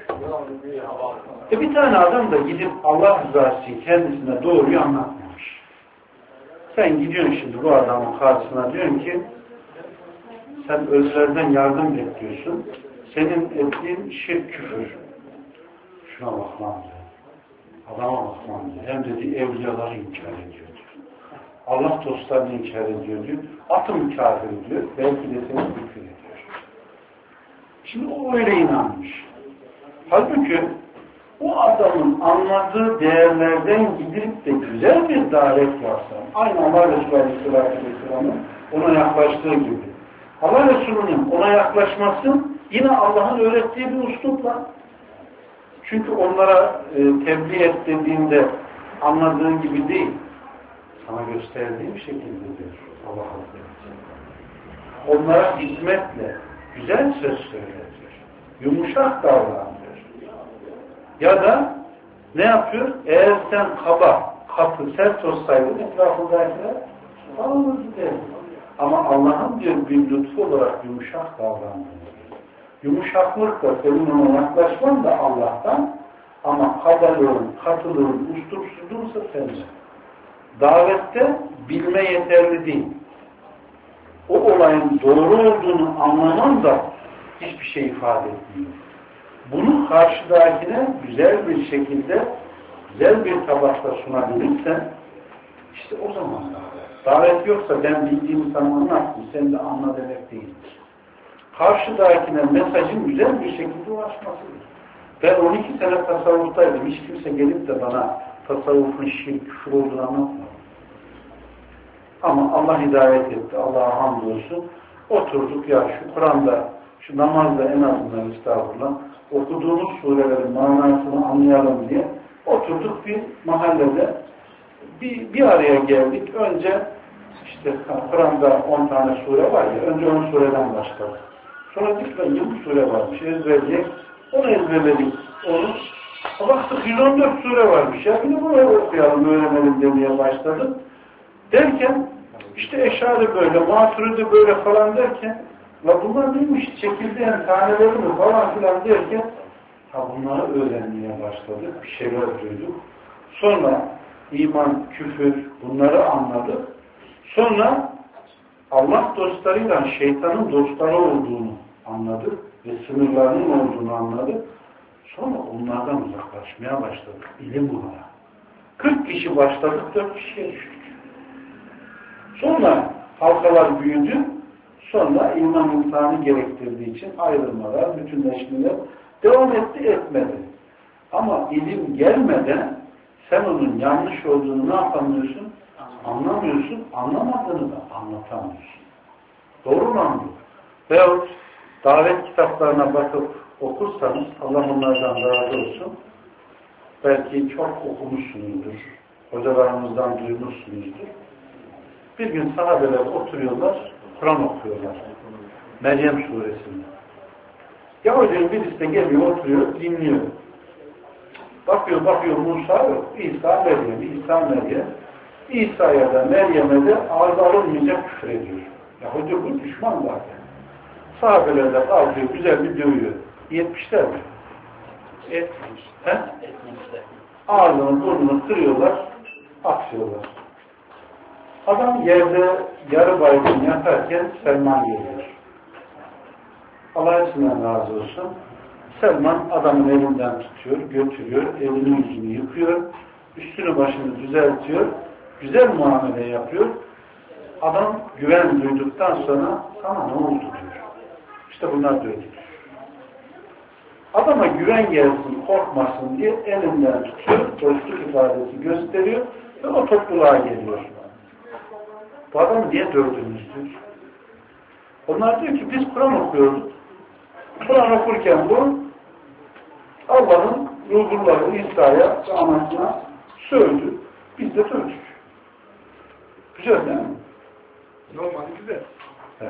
E bir tane adam da gidip Allah rızası kendisine doğruyu anlatmamış. Sen gidiyorsun şimdi bu adamın karşısına diyorsun ki sen özlerden yardım bekliyorsun. Senin ettiğin şirk küfür. Şuna bak lan diyor. Adama bak lan diyor. Hem dedi evliyaları inkar ediyor diyor. Allah dostlarını inkar ediyor diyor. Atım kafir diyor. Belki de seni küfür ediyor. Şimdi o öyle inanmış. Halbuki o adamın anladığı değerlerden gidip de güzel bir davet varsa, aynı Allah Resulü Aleyhisselatü Vesselam'ın ona yaklaştığı gibi. Allah Resulü'nün ona yaklaşması yine Allah'ın öğrettiği bir uslupla. Çünkü onlara e, tebliğ et dediğinde anladığın gibi değil. Sana gösterdiğim şekilde diyor Allah Hazretleri. Onlara hizmetle güzel söz söyletiyor. Yumuşak davranıyor. Ya da ne yapıyor? Eğer sen kaba, katı, sert olsaydın etrafındakiler alınırdı der. Ama Allah'ın diyor bir lütfu olarak yumuşak davranıyor. Yumuşaklık da senin ona yaklaşman da Allah'tan, ama kabalığın, katılığın, ustupsuzluğunsa sende. Davette bilme yeterli değil. o olayın doğru olduğunu anlaman da hiçbir şey ifade etmiyor. Bunu karşıdakine güzel bir şekilde, güzel bir tabakta sunabilirsen, işte o zaman davet yoksa ben bildiğimi sana anlattım, sen de anla demek değildir. Karşıdakine mesajın güzel bir şekilde ulaşmasıdır. Ben on iki sene tasavvuftaydım. Hiç kimse gelip de bana tasavvufun şirk, küfür olduğunu anlatmadı. Ama Allah hidayet etti. Allah'a hamdolsun. Oturduk ya şu Kur'an'da, şu namazda en azından estağfurullah okuduğumuz surelerin manasını anlayalım diye oturduk bir mahallede bir, bir araya geldik. Önce işte Kur'an'da on tane sure var ya, önce on sureden başladık. Sonra dikkat yirmi sure varmış. Ezberleyecek. Onu ezberledik. Onu. Baktık yüz on dört sure varmış. Ya bir de bunu okuyalım, öğrenelim demeye başladık. Derken işte Eşari böyle, Maturidi böyle falan derken la bunlar neymiş? Çekirdeğin taneleri mi falan filan derken ha bunları öğrenmeye başladık. Bir şeyler duyduk. Sonra iman, küfür bunları anladık. Sonra Allah dostlarıyla şeytanın dostları olduğunu anladık ve sınırlarının olduğunu anladık. Sonra onlardan uzaklaşmaya başladık. İlim bunlara. kırk kişi başladık, dört kişiye düştük. Sonra halkalar büyüdü. Sonra iman imtihanı gerektirdiği için ayrılmalar, bütünleşmeler devam etti, etmedi. Ama ilim gelmeden sen onun yanlış olduğunu ne yapamıyorsun? Anlamıyorsun. Anlamadığını da anlatamıyorsun. Doğru mu anlıyor? Veyahut davet kitaplarına bakıp okursanız, Allah onlardan razı olsun, belki çok okumuşsunuzdur. Hocalarımızdan duymuşsunuzdur. Bir gün sahabeler oturuyorlar, Kur'an okuyorlar. Meryem suresinde. Yahudinin birisi de geliyor, oturuyor, dinliyor. Bakıyor, bakıyor Musa yok. İsa Meryem, İsa Meryem. İsa'ya da Meryem'e de ağzı alınmayacak küfür ediyor. Yahudi bu düşman zaten. Sahabeler de kalkıyor, güzel bir dövüyor. Yetmişler mi? Etmiş. He? Etmişler. Ağzını, burnunu kırıyorlar, atıyorlar. Adam yerde yarı baygın yatarken Selman geliyor. Allah için razı olsun. Selman adamın elinden tutuyor, götürüyor, elini yüzünü yıkıyor, üstünü başını düzeltiyor, güzel muamele yapıyor. Adam güven duyduktan sonra sana ne oldu diyor. İşte bunlar dövdük. Adama güven gelsin, korkmasın diye elinden tutuyor, dostluk ifadesi gösteriyor ve o topluluğa geliyor. Bu adamı niye dövdünüz diyor. Onlar diyor ki biz Kur'an okuyorduk. Kur'an okurken bu Allah'ın ruhulları İsa'ya ve anasına sövdü. Biz de dövdük. Güzel değil mi? Normal güzel. Evet.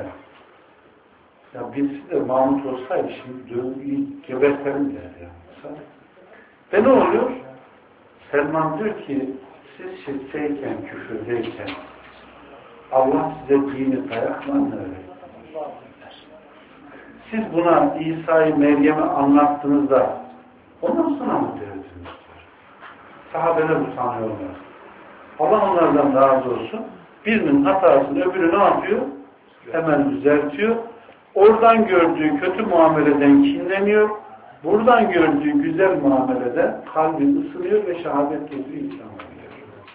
Ya birisi de Mahmut olsaydı şimdi dövdüğü gebertelim der yani. Ve ne oluyor? Selman diyor ki siz şirkteyken, küfürdeyken Allah size dini dayakla öğretti. Siz buna İsa'yı Meryem'e anlattığınızda ondan sonra mı dövdünüz? Sahabeler utanıyorlar. Allah onlardan razı olsun. Birinin hatasını öbürü ne yapıyor? Hemen düzeltiyor. Oradan gördüğü kötü muameleden kinleniyor. Buradan gördüğü güzel muameleden kalbi ısınıyor ve şehadet getiriyor insan oluyor.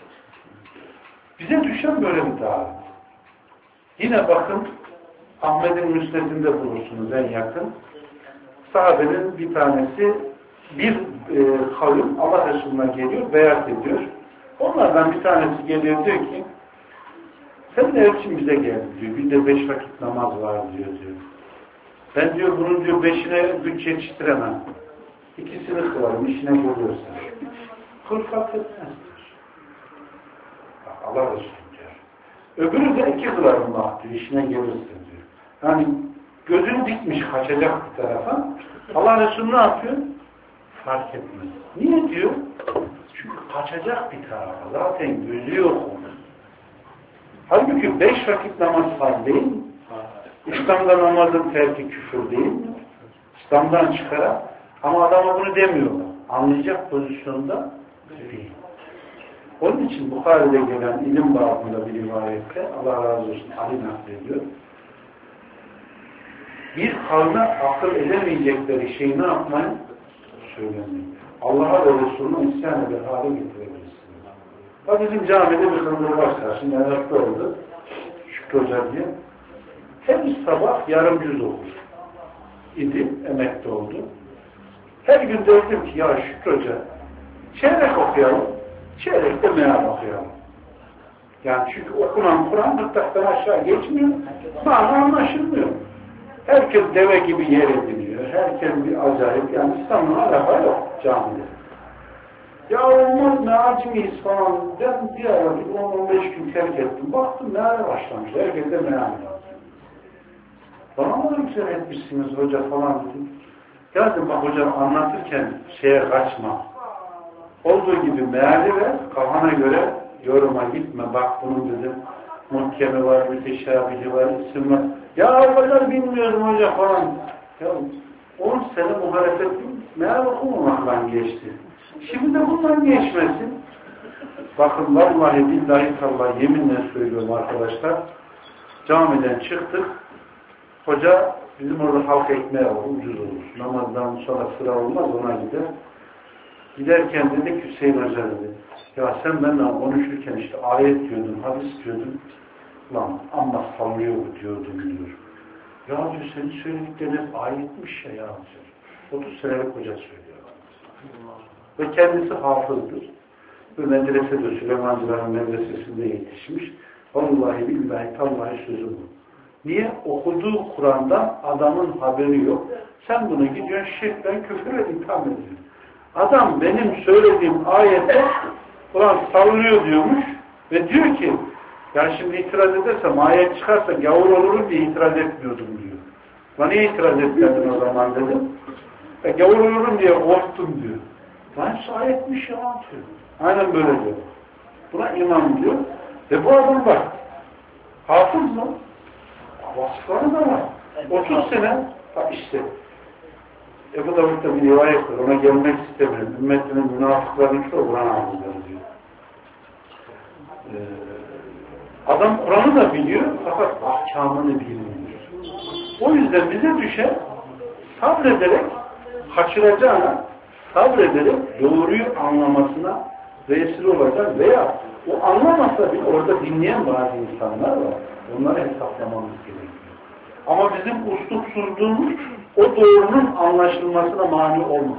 Bize düşen böyle bir davet. Yine bakın Ahmet'in müsnedinde bulursunuz en yakın. Sahabenin bir tanesi bir e, kavim Allah Resulü'ne geliyor, beyat ediyor. Onlardan bir tanesi geliyor diyor ki sen de elçin bize geldi diyor. Bir de beş vakit namaz var diyor diyor. Ben diyor bunun diyor beşine güç yetiştiremem. İkisini kılarım, işine görüyorsun. Kıl fark etmez diyor. Bak Allah Resulü diyor. Öbürü de iki kılarım bak diyor, işine gelirsin diyor. Yani gözünü dikmiş kaçacak bir tarafa. Allah Resulü ne yapıyor? Fark etmez. Niye diyor? Çünkü kaçacak bir tarafa. Zaten gözü yok onun. Halbuki beş vakit namaz farz değil mi? İslam'da namazın terki küfür değil mi? İslam'dan çıkarak. Ama adama bunu demiyorlar. Anlayacak pozisyonda değil. Onun için Bukhari'de gelen ilim babında bir rivayette Allah razı olsun Ali naklediyor. bir kavme akıl edemeyecekleri şeyi ne yapmayın? Söylemeyin. Allah'a ve Resulü'nün isyan eder hale getirebilirsiniz. Ha bizim camide bir kızımız varsa, şimdi emekli oldu, Şükrü Hoca diye. Her sabah yarım cüz okur. İdi, emekli oldu. Her gün derdim ki ya Şükrü Hoca, çeyrek okuyalım, çeyrek de meal okuyalım. Yani çünkü okunan Kur'an gırtlaktan aşağı geçmiyor, mana anlaşılmıyor. Herkes deve gibi yer ediniyor, herkes bir acayip, yani İslam'ın alaka yok camide. Ya olmaz mealci miyiz falan, ben bir ara bir on on beş gün terk ettim, baktım meale başlamış, herkes de meal var. Bana mı güzel etmişsiniz hoca falan dedim. Ya dedim bak hocam anlatırken şeye kaçma. Olduğu gibi meali ver, kafana göre yoruma gitme. Bak bunun dedim muhkemi var, müteşabihi var, isim var. Ya hocam bilmiyorum hoca falan. Ya on sene muhalefetin meal okumamakla geçti. Şimdi de bundan geçmesin. Bakın vallahi billahi tallahi yeminle söylüyorum arkadaşlar. Camiden çıktık. Hoca bizim orada halk ekmeği var, ucuz olur. Namazdan sonra sıra olmaz, ona gider. Giderken dedi ki Hüseyin Hoca dedi. Ya sen benimle konuşurken işte ayet diyordun, hadis diyordun. Lan amma sallıyor bu diyordum diyor. Ya diyor senin söylediklerin hep ayetmiş ya ya diyor. otuz senelik hoca söylüyor. Ve kendisi hafızdır. Ve medresede Süleymancıların medresesinde yetişmiş. Vallahi billahi tallahi sözü bu. Niye? Okuduğu Kur'an'dan adamın haberi yok. Sen bunu gidiyorsun şirkten küfür itham ediyorsun. Adam benim söylediğim ayette Kur'an savuruyor diyormuş ve diyor ki yani şimdi itiraz edersem ayet çıkarsa gavur olurum diye itiraz etmiyordum diyor. Lan niye itiraz etmedin o zaman dedim. E, gavur olurum diye korktum diyor. Lan ayetmiş ya diyor. Aynen böyle diyor. Buna imam diyor. Ve bu adam bak hafız mı? Vasıfları da var. otuz sene ha işte Ebu Davud'da bir rivayet var. Ona gelmek istemiyorum. Ümmetinin münafıklarının çoğu Kur'an hafızları diyor. Ee, adam Kur'an'ı da biliyor fakat ahkamını bilmiyor. O yüzden bize düşer sabrederek kaçıracağına sabrederek doğruyu anlamasına vesile olacak veya o anlamasa bile orada dinleyen bazı insanlar var. Onları hesaplamamız gerekiyor. Ama bizim uslupsuzluğumuz o doğrunun anlaşılmasına mani olmuyor.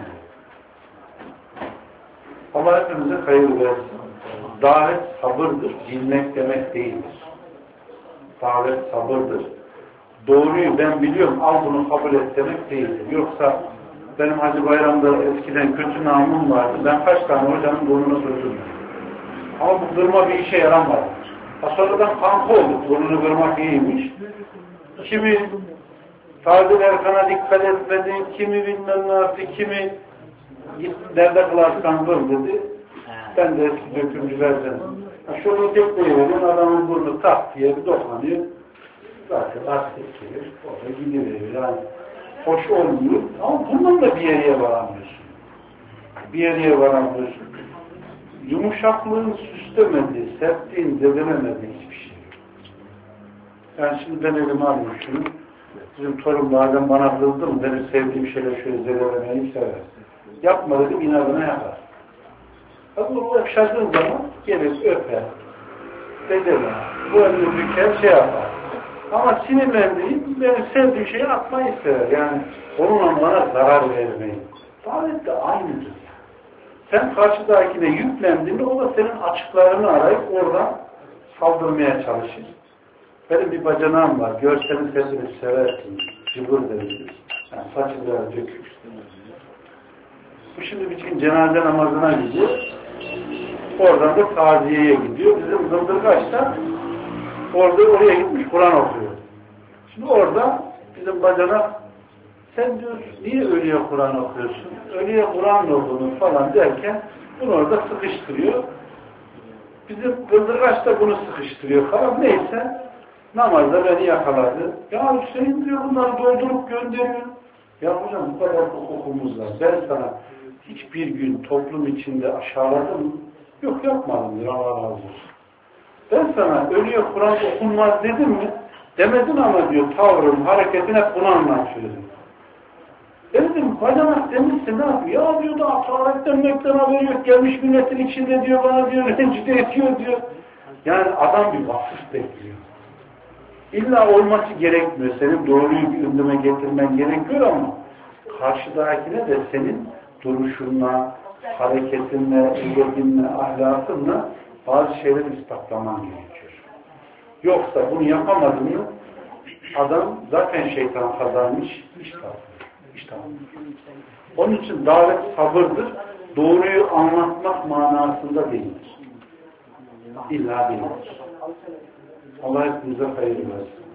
Allah hepimize hayır versin. Davet sabırdır, bilmek demek değildir. Davet sabırdır. Doğruyu ben biliyorum, al bunu kabul et demek değildir. Yoksa benim Hacı Bayram'da eskiden kötü namım vardı. Ben kaç tane hocanın burnunu kırdım. Ama bu kırma bir işe yaramadı. Sonradan kanka olduk. Burnunu kırmak iyiymiş. Kimi Fadıl Erkan'a dikkat etmedi, kimi bilmem ne yaptı, kimi git nerede kılarsan kıl dedi. Ben de eski dökümcülerden. Şunu tekleyiverin, adamın burnu tak diye bir dokanıyor. Zaten lastik gelir, orada gidiyor. Yani hoş olmuyor ama bundan da bir yere varamıyorsun. Bir yere varamıyorsun. Yumuşaklığın süslemediği, sertliğin zedelemediği hiçbir şey yok. Yani şimdi ben elime alayım şunu. Bizim torun bazen bana kızdı mı, benim sevdiğim şeyler şöyle zedelemeyi sever. Yapma dedim, inadına yapar. Tabi bunu okşadığın zaman gelir öper, zedeler, bu önünü büker, şey yapar. Ama sinirlendiğim, benim sevdiğim şeyi atmayı sever. Yani onunla bana zarar vermeyin. Davet de aynıdır. Sen karşıdakine yüklendiğinde o da senin açıklarını arayıp oradan saldırmaya çalışır. Benim bir bacanağım var. Görseniz sesini seversin. Cıvır deriz. Yani saçı biraz dökük. Bu şimdi bir için cenaze namazına gidiyor. Oradan da taziyeye gidiyor. Bizim Zıldırgaç'ta orada oraya gitmiş Kur'an okuyor. Şimdi orada bizim bacanak sen diyor niye ölüye Kur'an okuyorsun? Ölüye Kur'an olduğunu falan derken bunu orada sıkıştırıyor. Bizim Zıldırgaç da bunu sıkıştırıyor falan. Neyse namazda beni yakaladı. Ya Hüseyin diyor bunları doldurup gönderiyor. Ya hocam bu kadar hukukumuz var. Ben sana hiçbir gün toplum içinde aşağıladım mı? Yok yapmadım diyor Allah razı olsun. Ben sana ölüye Kur'an okunmaz dedim mi? Demedin ama diyor tavrın, hareketin hep bunu anlatıyor. Dedim bacanak demişsin ne yapıyor? Ya diyor da ataretten mekten haberi yok. Gelmiş milletin içinde diyor bana diyor rencide ediyor diyor. Yani adam bir vasıf bekliyor. İlla olması gerekmiyor. Senin doğruyu gündeme getirmen gerekiyor ama karşıdakine de senin duruşunla, hareketinle, edebinle, ahlakınla bazı şeyleri ispatlaman gerekiyor. Yoksa bunu yapamadığını adam zaten şeytan kazanmış, iş kalmıyor. İş tamam. Onun için davet sabırdır. Doğruyu anlatmak manasında değildir. İlla değildir. Allah hepinize hayır versin.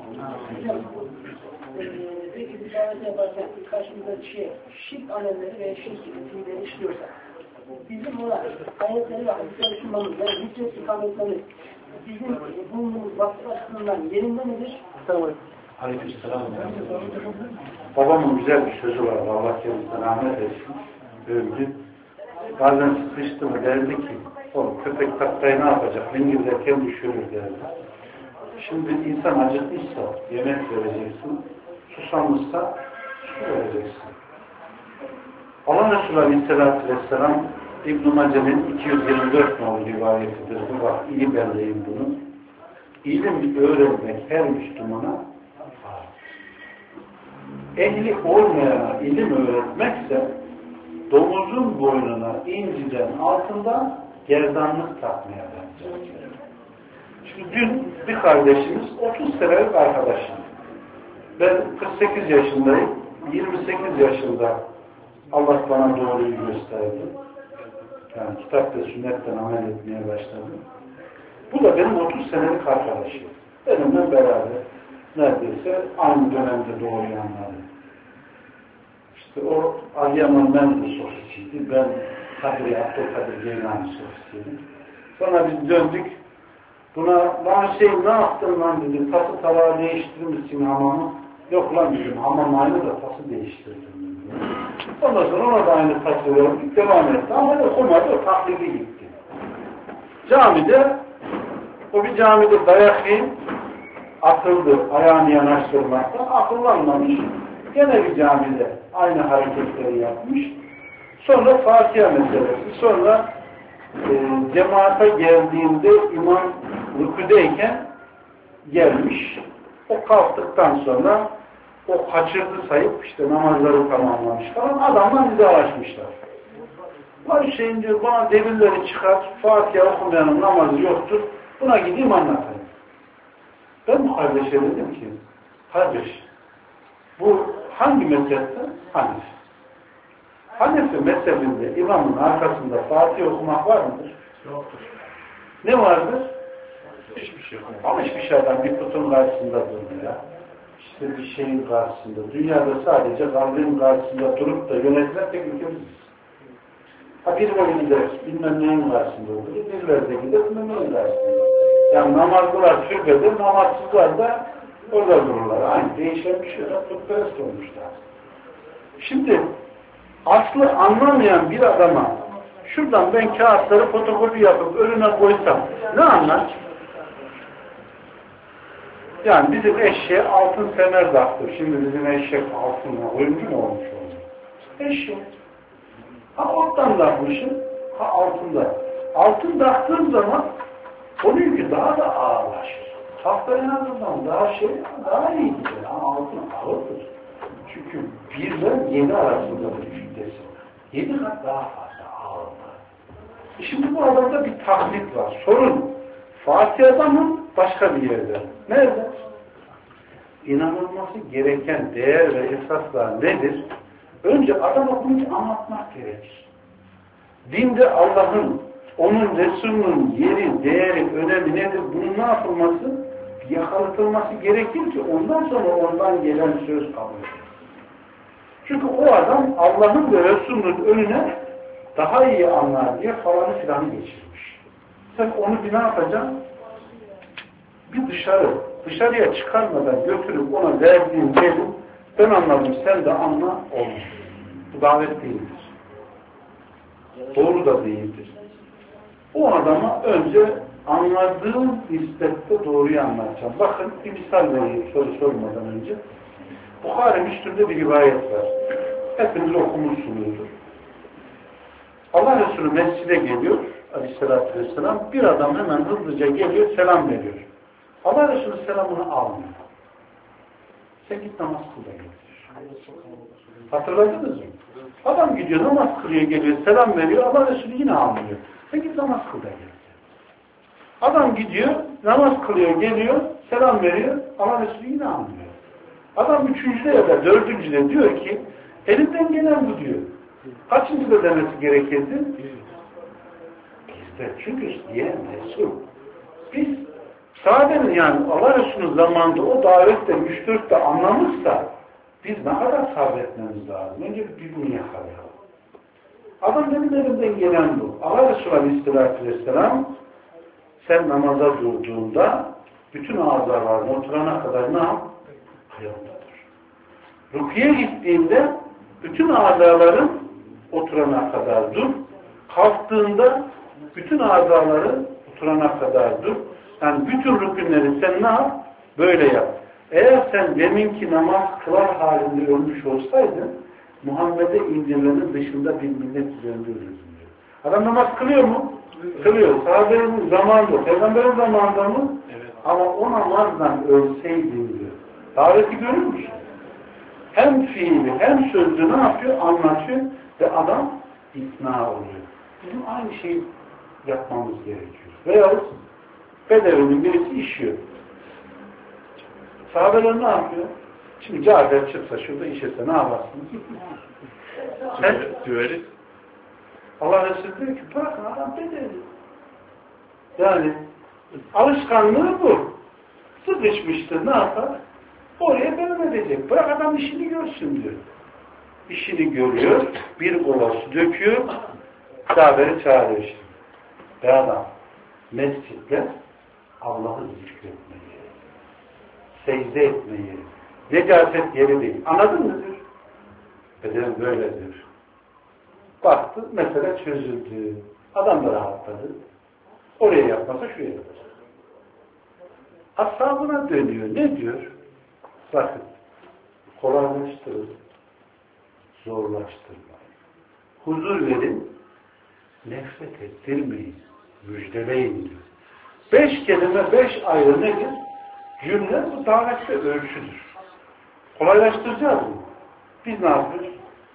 Peki bir davet yaparken karşımıza şey, şirk alemleri ve şirk fiilleri işliyorsa bizim ona ayetleri ve hadisleri sunmamız yani hüccet ikametleri bizim bulunduğumuz vakti açısından yerinde midir? Tamam. Aleykümselam. Babamın güzel bir sözü vardı. Allah kendisine rahmet etsin. Övdü. Bazen sıkıştı mı derdi ki oğlum köpek taktayı ne yapacak? Lingirderken düşürür derdi. Şimdi insan acıkmışsa yemek vereceksin. Susamışsa su vereceksin. Allah Resulü Aleyhisselatü Vesselam İbn-i Mace'nin iki yüz yirmi dört nolu rivayetidir. Bu bak iyi belleyin bunu. İlim öğrenmek her Müslümana ehli olmayana ilim öğretmekse domuzun boynuna inciden altından gerdanlık takmaya benzer. Şimdi dün bir kardeşimiz otuz senelik arkadaşım. Ben kırk sekiz yaşındayım. yirmi sekiz yaşında Allah bana doğruyu gösterdi. Yani kitap ve sünnetten amel etmeye başladım. Bu da benim otuz senelik arkadaşım. Benimle beraber neredeyse aynı dönemde doğuyanlar. İşte o Adıyaman Mendil sofisiydi. Ben Kadir Abdülkadir Geylani sofisiydim. Sonra biz döndük. Buna lan şey ne yaptın lan dedim. Tası talağı değiştirmişsin hamamı. Yok lan dedim. Hamam aynı da tası değiştirdim. Dedim. Ondan sonra ona da aynı tası verdik. Devam etti. Ama okumadı. O taklidi gitti. Camide o bir camide dayak yiyip atıldı. Ayağını yanaştırmaktan. Akıllanmamış. Gene bir camide aynı hareketleri yapmış. Sonra Fatiha meselesi. Sonra e, cemaate geldiğinde imam rüküdeyken gelmiş. O kalktıktan sonra o kaçırdı sayıp işte namazları tamamlamış falan. Adamla vidalaşmışlar. Var şeyin diyor bana delilleri çıkart. Fatiha okumayanın namazı yoktur. Buna gideyim anlatayım. Ben bu kardeşe dedim ki kardeş bu hangi mezhepte? Hanefi. Hanefi mezhebinde imamın arkasında Fatiha okumak var mıdır? Yoktur. Ne vardır? Hiçbir şey yok. Ama hiçbir şeyden bir putun karşısında duruyor. İşte bir şeyin karşısında. Dünyada sadece kavlinin karşısında durup da yönetilen tek ülkemiz. Ha birileri gider, bilmem neyin karşısında olur. Birileri de gider, bilmem neyin karşısında. Yani namazlılar türbede, namazsızlar da orada dururlar. Aynı değişen bir şeyler putperest olmuşlar. Şimdi aslı anlamayan bir adama şuradan ben kağıtları fotokopi yapıp önüne koysam ne anlar? Yani bizim eşeğe altın semer taktı. Şimdi bizim eşek altınla oyuncu mu olmuş oldu? Eşek. Ha alttan takmışım, ha altında. Altın taktığım zaman onun yükü daha da ağırlaşır. Tahta en azından daha şey, daha iyi gider. Ama altın ağırdır. Çünkü birle yedi arasında bir kütlesi. Yedi kat daha fazla ağırdır. E şimdi bu adamda bir taklit var. Sorun Fatiha'da mı? Başka bir yerde. Nerede? İnanılması gereken değer ve esaslar nedir? Önce adama bunu anlatmak gerekir. Dinde Allah'ın, onun Resulünün yeri, değeri, önemi nedir? Bunun ne yapılması? Yakalatılması gerekir ki ondan sonra ondan gelen söz kabul edilir. Çünkü o adam Allah'ın ve Resulünün önüne daha iyi anlar diye falanı filanı geçirmiş. Sen onu bir ne yapacaksın? Bir dışarı, dışarıya çıkarmadan götürüp ona verdiğin verin, ben anladım sen de anla olmuş. Bu davet değildir. Doğru da değildir. O adama önce anladığım nispette doğruyu anlatacağım. Bakın bir misal vereyim soru sormadan önce. Bukhari Müslüm'de bir rivayet var. Hepiniz okumuşsunuzdur. Allah Resulü mescide geliyor aleyhissalatü vesselam. Bir adam hemen hızlıca geliyor, selam veriyor. Allah Resulü selamını almıyor. Sen git namaz kıl da geliyor. Hatırladınız mı? Adam gidiyor, namaz kılıyor, geliyor, selam veriyor. Allah Resulü yine almıyor. Sen git namaz kıl da geliyor. Adam gidiyor, namaz kılıyor, geliyor, selam veriyor. Allah Resulü yine almıyor. Adam üçüncüde ya da dördüncüde diyor ki elimden gelen bu diyor. Kaçıncıda demesi gerekirdi? Bizde çünkü diye Resul. Biz sahabenin yani Allah Resulü'nün zamanında o davette üç dörtte anlamışsa biz ne kadar sabretmemiz lazım? Önce bir bunu yakalayalım. Adam benim elimden gelen bu. Allah Resulü Aleyhisselatü Vesselam sen namaza durduğunda bütün azalarına oturana kadar ne yap? Ayaktadır. Rukiye gittiğinde bütün azaların oturana kadar dur. Kalktığında bütün azaları oturana kadar dur. Yani bütün rükünleri sen ne yap? Böyle yap. Eğer sen deminki namaz kılar halinde ölmüş olsaydın Muhammed'e indirilenin dışında bir millet üzerinde ölürdün diyor. Adam namaz kılıyor mu? Kılıyor. Sahabenin zamanında, Peygamberin zamanında mı? Evet. Ama o namazdan ölseydin diyor. Daveti görür müsün? Hem fiili hem sözlü ne yapıyor? Anlatıyor ve adam ikna oluyor. Bizim aynı şeyi yapmamız gerekiyor. Veyahut Bedevi'nin birisi işiyor. Sahabeler ne yapıyor? Şimdi Cafer çıksa şurada işese ne yaparsınız? Sen Düveriz. Allah Resulü diyor ki bırakın adam Bedevi. Yani alışkanlığı bu. Sıkışmıştır ne yapar? Oraya devam edecek. Bırak adam işini görsün diyor. İşini görüyor. Bir kova su döküyor. Cafer'i çağırıyor şimdi. Be adam mescitte Allah'ı zikretmeyi, secde etmeyi, necaset yeri değil. Anladın mı diyor? Bedevi böyledir. Baktı, mesele çözüldü. Adam da rahatladı. Oraya yapmasa şuraya yapacak. Ashabına dönüyor. Ne diyor? Bakın, kolaylaştırın, zorlaştırmayın. Huzur verin, nefret ettirmeyin, müjdeleyin diyor. Beş kelime, beş ayrı nedir? Cümle bu davette ölçüdür. Kolaylaştıracağız mı? Biz ne yapıyoruz?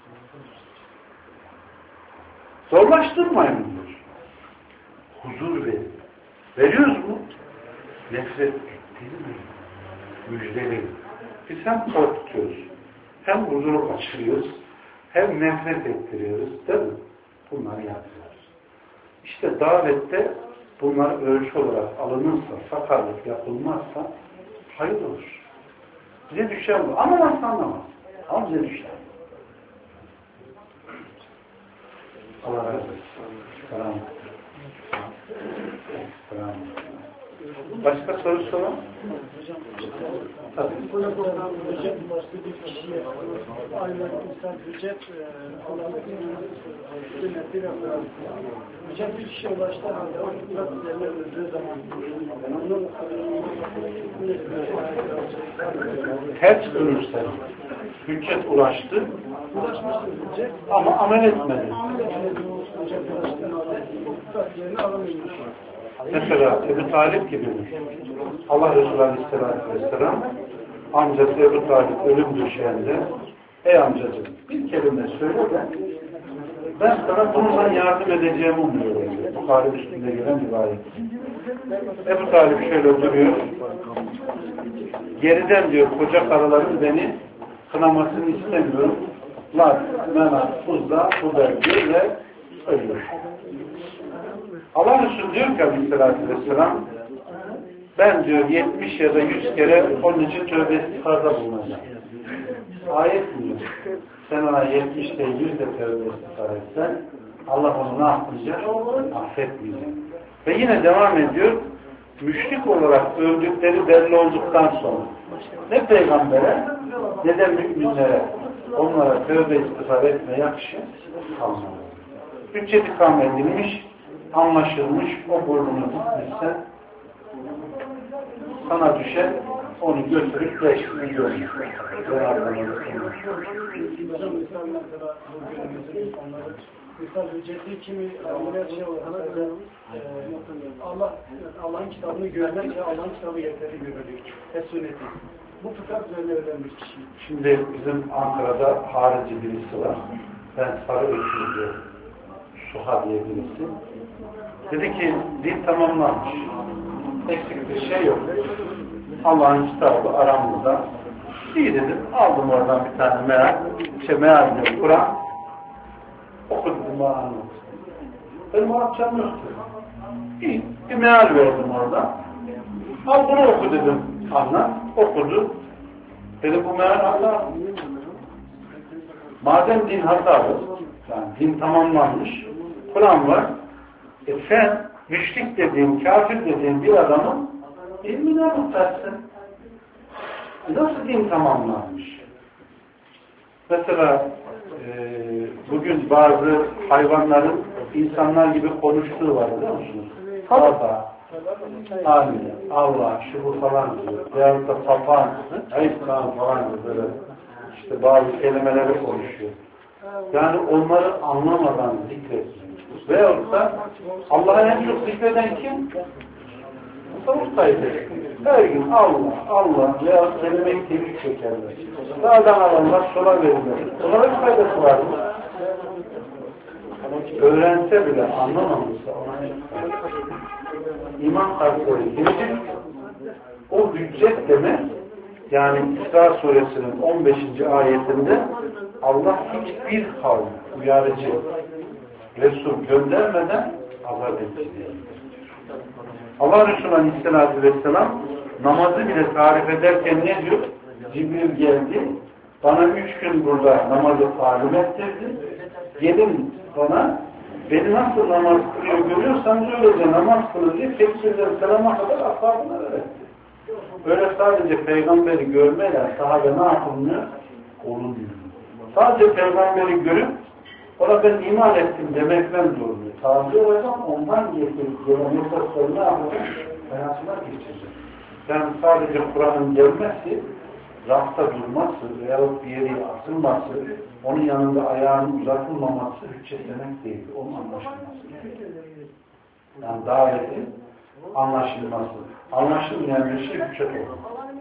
Zorlaştırmayın diyor. Huzur verin. Veriyoruz mu? Nefret ettirmeyin, müjdeleyin. Biz hem korkutuyoruz, hem huzuru kaçırıyoruz, hem nefret ettiriyoruz, değil mi? Bunları yapıyoruz. İşte davette bunlar ölçü olarak alınırsa, sakarlık yapılmazsa hayır olur. Bize düşen bu. Anlamazsa anlamaz. Ama bize düşen. Allah razı olsun. Selam. Selam. Başka soru sorun? Tabii. Hocam başka bir kişiye aynen insan ücret olarak sünnetli ve hocam bir kişiye ulaştığı halde o biraz üzerine öldüğü zaman onun ters dönürse hüccet ulaştı ulaşmıştır hüccet ama amel etmedi. Amel etmedi. Hocam ulaştığı halde tutak yerine alamaymış. Mesela Ebu Talip gibi Allah Resulü Aleyhisselatü Vesselam amcası Ebu Talip ölüm döşeğinde ey amcacığım bir kelime söyle de ben sana bundan yardım edeceğimi umuyorum. Bukhari üstünde gelen rivayet. Ebu Talip şöyle duruyor. Geriden diyor koca karıların beni kınamasını istemiyorum. Lan, mena, buzda, burada diyor ve ölüyor. Allah Resulü diyor ki Aleyhisselatü Vesselam ben diyor yetmiş ya da yüz kere onun için tövbe istiğfarda bulunacağım. Ayet mi diyor? Sen ona yetmiş değil yüz de tövbe istiğfar etsen Allah onu ne yapmayacak? Affetmeyecek. Ve yine devam ediyor. Müşrik olarak öldükleri belli olduktan sonra ne peygambere ne de müminlere onlara tövbe istiğfar etme yakışı kalmadı. Hüccet ikame edilmiş. anlaşılmış, o burnunu tutmuşsa sana düşer, onu götürüp değiştirmeyi görmüş. Mesela hüccetli kimi ameliyat şey olur. Allah Allah'ın kitabını görmek ve Allah'ın kitabı yeterli görülüyor. Ve sünneti. Bu fıkra üzerine öğrenmiş kişi. Şimdi bizim Ankara'da harici birisi var. Ben Sarı Öküz diyor. Suha diye birisi. Dedi ki din tamamlanmış. Eksik bir şey yok. Allah'ın kitabı aramızda. İyi dedim. Aldım oradan bir tane meal. Şey meal diyor. Kur'an. Okudum bana anlattım. Benim Arapçam yoktu. İyi. Bir meal verdim orada. Al bunu oku dedim. Anlat. Okudu. Dedim bu meal hata. Madem din hatalı, yani din tamamlanmış, Kur'an var. E sen müşrik dediğin, kafir dediğin bir adamın ilmine muhtaçsın. Nasıl din tamamlanmış? Mesela e, bugün bazı hayvanların insanlar gibi konuştuğu var biliyor musunuz? Baba, amin, Allah, şu bu falan diyor. Veyahut da papağan, ayıpkan falan diyor. Böyle işte bazı kelimeleri konuşuyor. Yani onları anlamadan zikretmiyor. Veyahut da Allah'a en çok zikreden kim? Tasavvuf sayıdır. Her gün Allah, Allah veya kelime-i tevhid çekerler. Sağdan alanlar sola verirler. Onlara bir faydası var mı? Öğrense bile anlamamışsa ona İman kartları girecek. O hüccet demek, yani İsra suresinin on beşinci ayetinde Allah hiçbir kavm, uyarıcı, Resul göndermeden azap edici. Allah Resulü Aleyhisselatü Vesselam namazı bile tarif ederken ne diyor? Cibril geldi, bana üç gün burada namazı talim ettirdi. Gelin bana, beni nasıl namaz kılıyor görüyorsanız öylece namaz kılın diye tekbirden selama kadar ashabına öğretti. Öyle sadece peygamberi görmeyle sahabe ne yapılmıyor? Olunmuyor. Sadece peygamberi görüp ona ben iman ettim demekten durmuyor. Tabi olacağım ondan getirip gelen mesajları ne yapacağım? Hayatına geçecek. Yani sadece Kur'an'ın gelmesi, rafta durması veyahut bir yere asılması, onun yanında ayağının uzatılmaması hüccet demek değil. Onun anlaşılması. Yani davetin anlaşılması. Anlaşılmayan bir şey hüccet olur.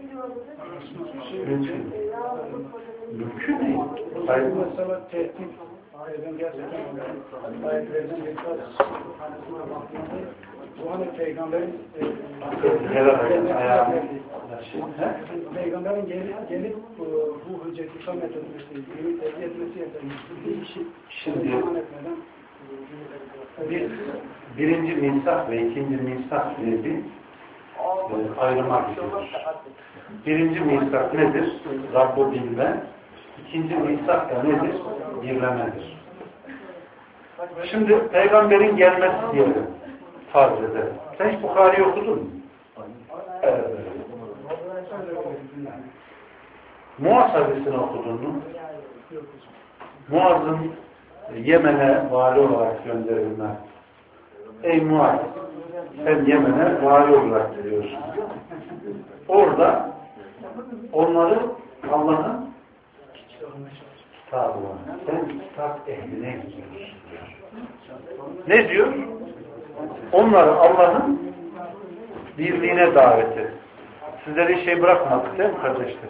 Mümkün. Mümkün değil. Hayır. Mesela tehdit, ben gerçekten ayetlerden bir tanesine baktığımda bu hani peygamberin peygamberin gelip, gelip bu hücceti ikam etmesi, yeni tehdit etmesi yeterli. Şimdi biz birinci misak ve ikinci misak diye bir e, ayrıma gidiyoruz. Birinci misak nedir? Rabb'u bilme. İkinci misak da nedir? Birlemedir. Şimdi peygamberin gelmesi diyelim. Farz edelim. Sen hiç Bukhari'yi okudun mu? Evet. Muaz hadisini okudun mu? Muaz'ın Yemen'e vali olarak gönderilme. Ey Muaz, sen Yemen'e vali olarak geliyorsun. Orada onları Allah'ın kitabı var. Sen kitap ehline gidiyorsun. Ne diyor? Onları Allah'ın birliğine davet et. Sizlere şey bırakmadık değil mi kardeşler?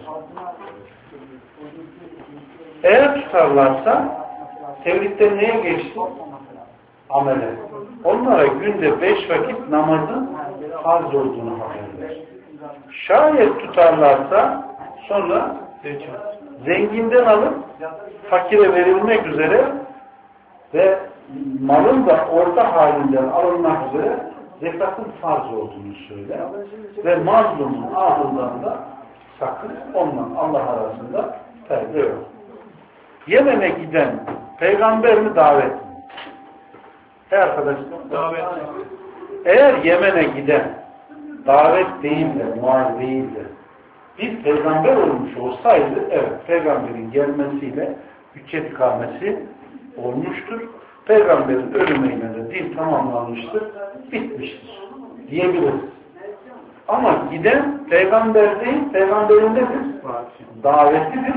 Eğer tutarlarsa tevhidden neye geçti? Amele. Onlara günde beş vakit namazın farz olduğunu haber ver. Şayet tutarlarsa sonra zenginden alıp fakire verilmek üzere ve malın da orta halinden alınmak üzere zekatın farz olduğunu söyler ve mazlumun ağzından da sakın onunla Allah arasında perde yok. Yemen'e giden peygamber mi davet mi? Hey arkadaşlar, davet. Eğer Yemen'e giden davet değil de, muaz değil de bir peygamber olmuş olsaydı, evet, peygamberin gelmesiyle hüccet ikamesi olmuştur. Peygamberin ölümüyle de din tamamlanmıştır, bitmiştir diyebiliriz. Ama giden peygamber değil, peygamberin nedir? Davetidir.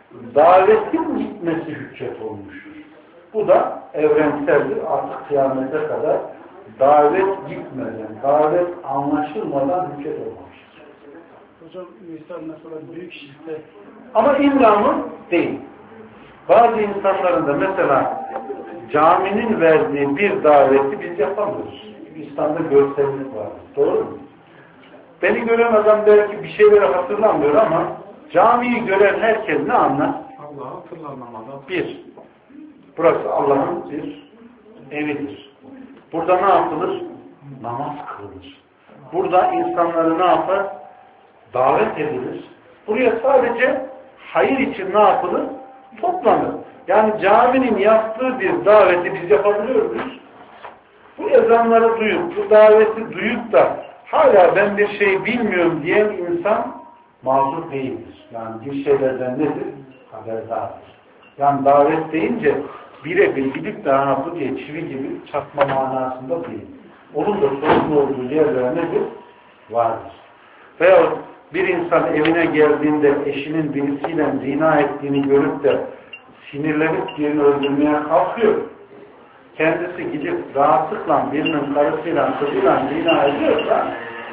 Davetin gitmesi hüccet olmuştur. Bu da evrenseldir. Artık kıyamete kadar davet gitmeden, davet anlaşılmadan hüccet olmamıştır. Hocam misal mesela büyük şirkte ama imramı değil. Bazı insanların da mesela caminin verdiği bir daveti biz yapamıyoruz. İslam'da görsellik var. Doğru mu? Beni gören adam belki bir şeyleri hatırlamıyor ama camiyi gören herkes ne anlar? Allah'ı hatırlamamadan. Bir, burası Allah'ın bir evidir. Burada ne yapılır? Namaz kılınır. Burada insanları ne yapar? Davet edilir. Buraya sadece hayır için ne yapılır? Toplanır. Yani caminin yaptığı bir daveti biz yapabiliyor muyuz? Bu ezanları duyup, bu daveti duyup da hala ben bir şey bilmiyorum diyen insan mazur değildir. Yani bir şeylerden nedir? Haberdardır. Yani davet deyince birebir gidip de ha bu diye çivi gibi çakma manasında değil. Onun da sorumlu olduğu yerler nedir? Vardır. Veyahut bir insan evine geldiğinde eşinin birisiyle zina ettiğini görüp de sinirlenip birini öldürmeye kalkıyor. Kendisi gidip rahatlıkla birinin karısıyla kızıyla zina ediyorsa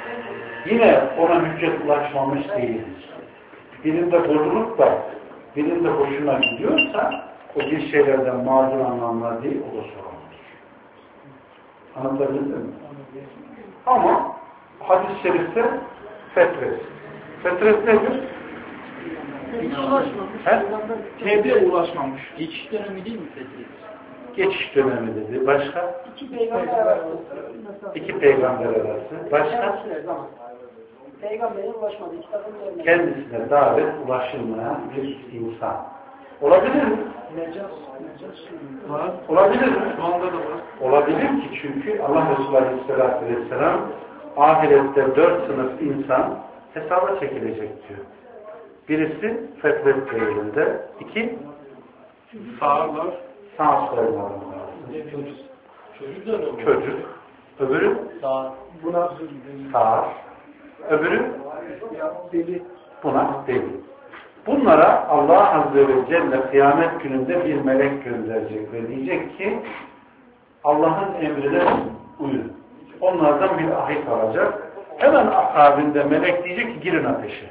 yine ona hüccet ulaşmamış değildir. Birinde bozulup da birinde hoşuna gidiyorsa o bir şeylerden mağdur anlamlar değil, o da sorumludur. Anlatabildim mi? Ama hadis-i şerifte fetres. Fetres nedir? Hiç ulaşmamış. He? Tevbe ulaşmamış. Geçiş dönemi değil mi Fethiye? Geçiş dönemi dedi. Başka? İki peygamber arası. İki peygamber arası. Başka? Peygamberin ulaşmadığı kitabın üzerine. Kendisine davet ulaşılmayan bir insan. Olabilir mi? Necas. Necas. Var. Olabilir mi? Şu anda da var. Olabilir ki çünkü Allah Resulü Aleyhisselatü Vesselam ahirette dört sınıf insan hesaba çekilecek diyor. Birisi fetret devrinde, iki Sağırlar. sağ soymalarında. Çocuk. Çocuk dönemi. Çocuk. Öbürü Sağ. Buna sağır. Öbürü deli. buna deli. Bunlara Allah Azze ve Celle kıyamet gününde bir melek gönderecek ve diyecek ki Allah'ın emrine uyun. Onlardan bir ahit alacak. Hemen akabinde melek diyecek ki girin ateşe.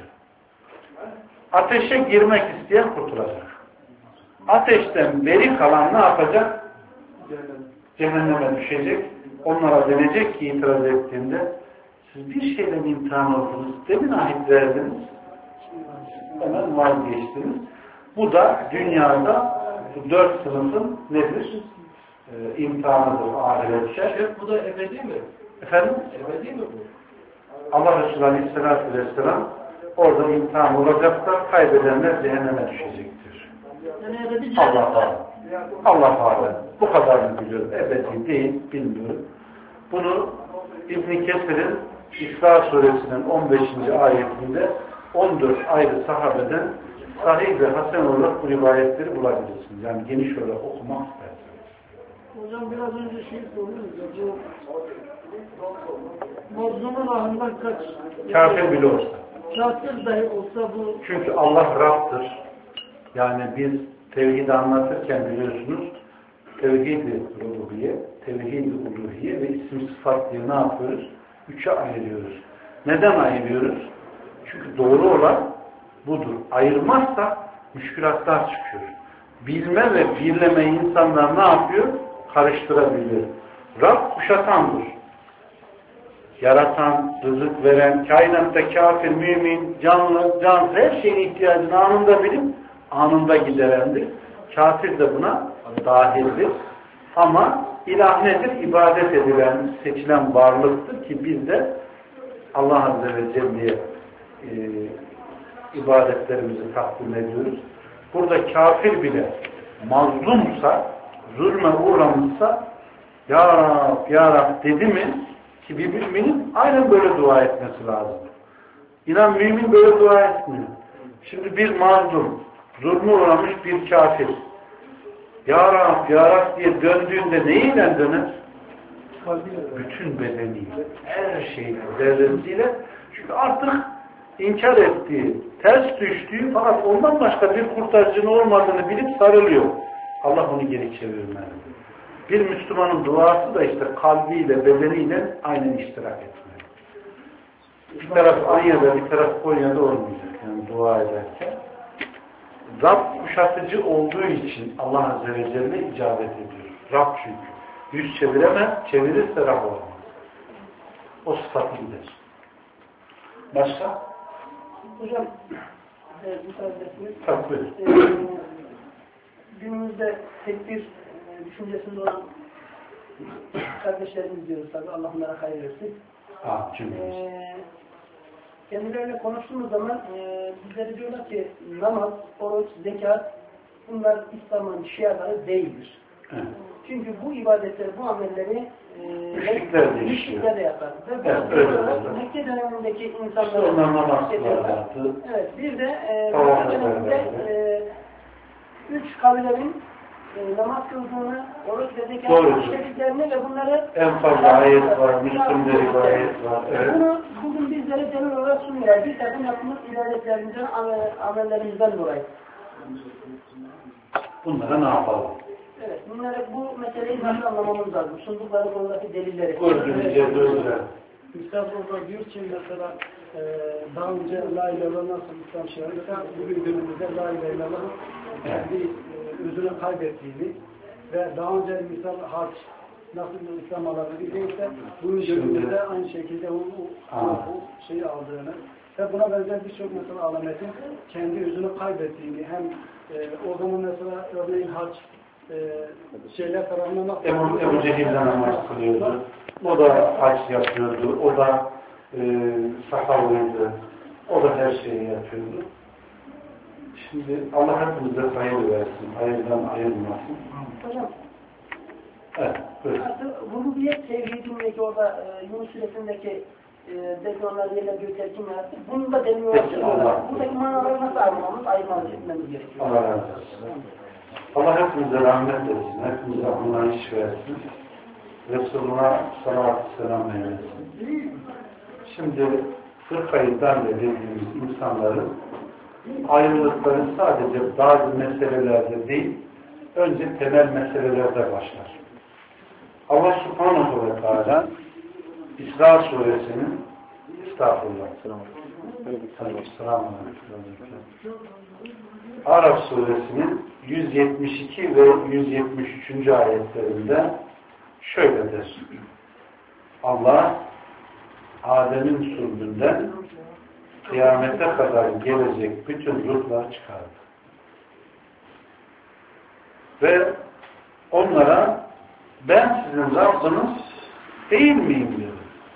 Ateşe girmek isteyen kurtulacak. Ateşten beri kalan ne yapacak? Cehenneme düşecek. Onlara denecek ki itiraz ettiğinde siz bir şeyle imtihan oldunuz. Demin ahit verdiniz. Hemen vazgeçtiniz. Bu da dünyada bu dört sınıfın nedir? Ee, imtihanıdır ahirette. Şef bu da ebedi mi? Efendim? Ebedi mi bu? Allah Resulü Aleyhisselatü Vesselam orada imtihan olacaklar, kaybedenler cehenneme düşecektir. Yani ebedi Allah Allah. Allah Allah. Bu kadarını biliyorum. Ebedi değil, bilmiyorum. Bunu İbn-i Kesir'in İsra suresinin on beşinci ayetinde on dört ayrı sahabeden sahih ve hasen olarak bu rivayetleri bulabilirsiniz. Yani geniş olarak okumak isterseniz. Hocam biraz önce şey sordunuz ya, bu mazlumun ahından kaç? Kafir bile olsa. Kafir dahi olsa bu... Çünkü Allah Rab'dır. Yani biz tevhidi anlatırken biliyorsunuz tevhid-i rububiye, tevhid-i uluhiye ve isim sıfat diye ne yapıyoruz? Üçe ayırıyoruz. Neden ayırıyoruz? Çünkü doğru olan budur. Ayırmazsa müşkülatlar çıkıyor. Bilme ve birleme insanlar ne yapıyor? Karıştırabilir. Rab kuşatandır. Yaratan, rızık veren, kainatta kafir, mümin, canlı, cansız her şeyin ihtiyacını anında bilip anında giderendir. Kafir de buna dahildir. Ama ilah nedir? İbadet edilen, seçilen varlıktır ki biz de Allah Azze ve Celle'ye e, ibadetlerimizi takdim ediyoruz. Burada kafir bile mazlumsa, zulme uğramışsa Ya Rab, Ya Rab dedi mi ki bir müminin aynen böyle dua etmesi lazım. İnan mümin böyle dua etmiyor. Şimdi bir mazlum, zulme uğramış bir kafir Ya Rab, Ya Rab diye döndüğünde neyle döner? Bütün bedeniyle, her şeyle, zerresiyle. Çünkü artık inkar ettiği, ters düştüğü fakat ondan başka bir kurtarıcının olmadığını bilip sarılıyor. Allah onu geri çevirmeli. Bir Müslümanın duası da işte kalbiyle, bedeniyle aynen iştirak etmeli. Bir taraf Anya'da, bir taraf Konya'da olmayacak. Yani dua ederken. Rab kuşatıcı olduğu için Allah Azze ve Celle icabet ediyor. Rab çünkü. Yüz çeviremez, çevirirse Rab olmaz. O sıfatlıdır. Başka? Hocam, evet, müsaadesiniz. Tabii. Ee, günümüzde tekbir e, düşüncesinde olan kardeşlerimiz diyoruz tabi. Allah onlara hayır versin. Ah, cümlemiz. Ee, kendileriyle konuştuğumuz zaman e, bizlere diyorlar ki namaz, oruç, zekat bunlar İslam'ın şiarları değildir. Evet. Çünkü bu ibadetleri, bu amelleri müşrikler de müşrikler de yapar. Ve evet, bu öyle olarak Mekke dönemindeki insanlar onlar namaz kılarlardı. Evet, bir de e, Tamam, Mekke döneminde e, üç kabilerin e, namaz kıldığını, oruç ve zekat işlediklerini ve bunları en fazla ayet var, Müslüm'de rivayet var. Evet. Bunu bugün bizlere delil olarak sunuyorlar. Bir takım yapmış ibadetlerimizden, amellerimizden dolayı. Bunlara ne yapalım? Evet, bunları, bu meseleyi nasıl anlamamız lazım? Sundukları konudaki delilleri. Gördüğünüzce döndüren. Üstad orada diyor ki mesela e, daha önce La ilahe illallah nasıl İslam şiarıysa bugün günümüzde La ilahe illallah kendi e, özünü kaybettiğini ve daha önce misal hac nasıl İslam alanı değilse bugün günümüzde aynı şekilde o, o, o şeyi aldığını ve buna benzer birçok mesela alametin kendi özünü kaybettiğini hem e, o zaman mesela örneğin hac e, şeyler tarafından nasıl Ebu, Ebu Cehil'den namaz kılıyordu. O da hac yapıyordu. O da e, sahavlıydı. O da her şeyi yapıyordu. Şimdi Allah hepimize hayır versin. Hayırdan ayırmasın. Hocam. Evet. Buyurun. Rububiyet tevhidindeki orada e, Yunus suresindeki e, deklarlar yerine bir telkin yarattı. Bunu da delil olarak söylüyorlar. Buradaki manaları nasıl ayırmamız, ayırmamız etmemiz gerekiyor. Allah razı olsun. Allah hepimize rahmet etsin. Hepimize anlayış versin. Resuluna sallallahu selam eylesin. Şimdi fırkayı darbe dediğimiz insanların ayrılıkları sadece bazı meselelerde değil, önce temel meselelerde başlar. Allah subhanahu ve teala İsra suresinin estağfurullah Araf suresinin yüz yetmiş iki ve yüz yetmiş üçüncü ayetlerinde şöyledir. Allah Adem'in sulbünden kıyamete kadar gelecek bütün ruhlar çıkardı. Ve onlara ben sizin Rabbiniz değil miyim diyor.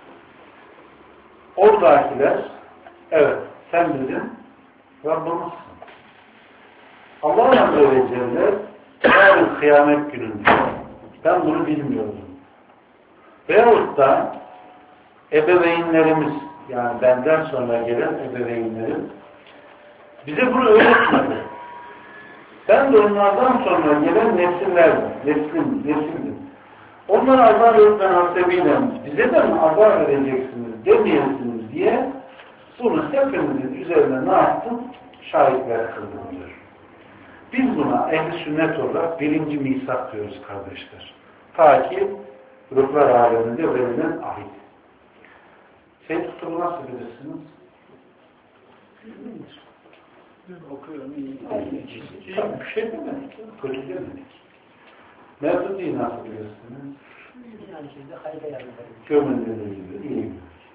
Oradakiler evet sen bizim Rabbimizsin. Allah Azze ve Celle yarın kıyamet gününde ben bunu bilmiyordum. Veyahut da ebeveynlerimiz yani benden sonra gelen ebeveynlerim bize bunu öğretmedi. Ben de onlardan sonra gelen nesillerdim. Neslim, nesildim. Onlara azar öğretmen hasebiyle bize de mi azar vereceksiniz demeyesiniz diye bunu hepinizin üzerine ne yaptım? Şahitler kıldım diyor. Biz buna ehl-i sünnet olarak birinci misak diyoruz kardeşler. Ta ki ruhlar aleminde verilen ahit. Şey tutumu nasıl bilirsiniz? Okuyorum iyi. Tabii bir şey demedik. Kötü demedik. Mevzudiyi nasıl bilirsiniz? Yani şeyde hayda yardım. Gömüldüğü gibi iyi.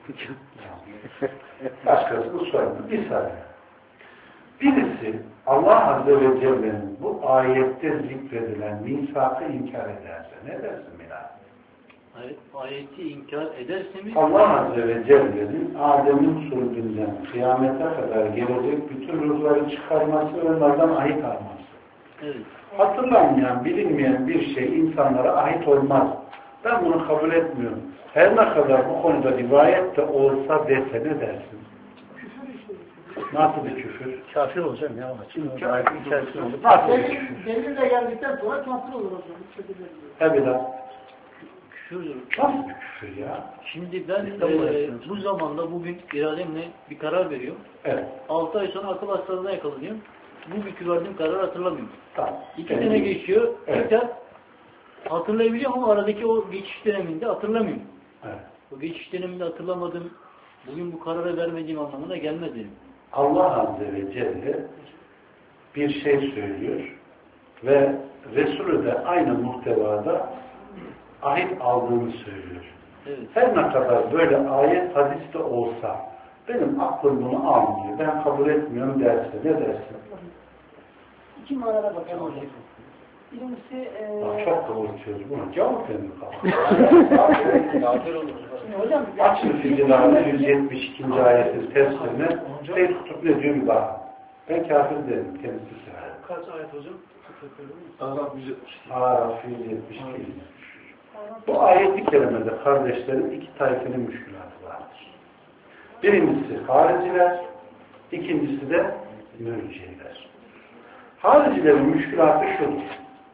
Başkasını sormadı. Bir saniye. Birisi Allah Azze ve Celle'nin bu ayette zikredilen misakı inkar ederse ne dersin Bilal? Ayet, ayeti inkar ederseniz Allah Azze ve Celle'nin Adem'in sulbünden kıyamete kadar gelecek bütün ruhları çıkarması ve onlardan ahit alması. Evet. Hatırlanmayan, bilinmeyen bir şey insanlara ait olmaz. Ben bunu kabul etmiyorum. Her ne kadar bu konuda rivayet de olsa dese ne dersin? Nasıl bir küfür? Kafir olacağım ya. Şimdi Ayetin içerisinde olur. Nasıl bir küfür? Delil de geldikten sonra kafir olur hocam. Tabii lan. Küfürdür. Nasıl bir küfür ya? Şimdi ben e, bu zamanda bugün irademle bir karar veriyorum. Evet. altı ay sonra akıl hastalığına yakalanıyorum. Bugünkü verdiğim kararı hatırlamıyorum. Tamam. İki Evet. sene geçiyor. Evet. Tekrar hatırlayabiliyorum ama aradaki o geçiş döneminde hatırlamıyorum. Evet. O geçiş döneminde hatırlamadım. Bugün bu kararı vermediğim anlamına gelmez benim. Allah Azze ve Celle bir şey söylüyor ve Resulü de aynı muhtevada ahit aldığını söylüyor. Evet. Her ne kadar böyle ayet hadiste olsa benim aklım bunu almıyor, ben kabul etmiyorum derse ne dersin? İki manada bakalım hocam. Birincisi e, Bak, çok kavurtuyoruz bunu. Cevap verin Kafir olur. şimdi hocam Açın Ficilâ'nın yüz yetmiş ikinci ayetin tefsirine şey tutup ne diyor bir bakın. Ben kafir derim, kendisi sever. Kaç ayet hocam? Arap yüz yetmiş. Araf yüz yetmiş iki. Bu ayet-i kerimede kardeşlerin iki tayfenin müşkülatı vardır. Birincisi hariciler, ikincisi de mürciyeler. Haricilerin müşkülatı şudur.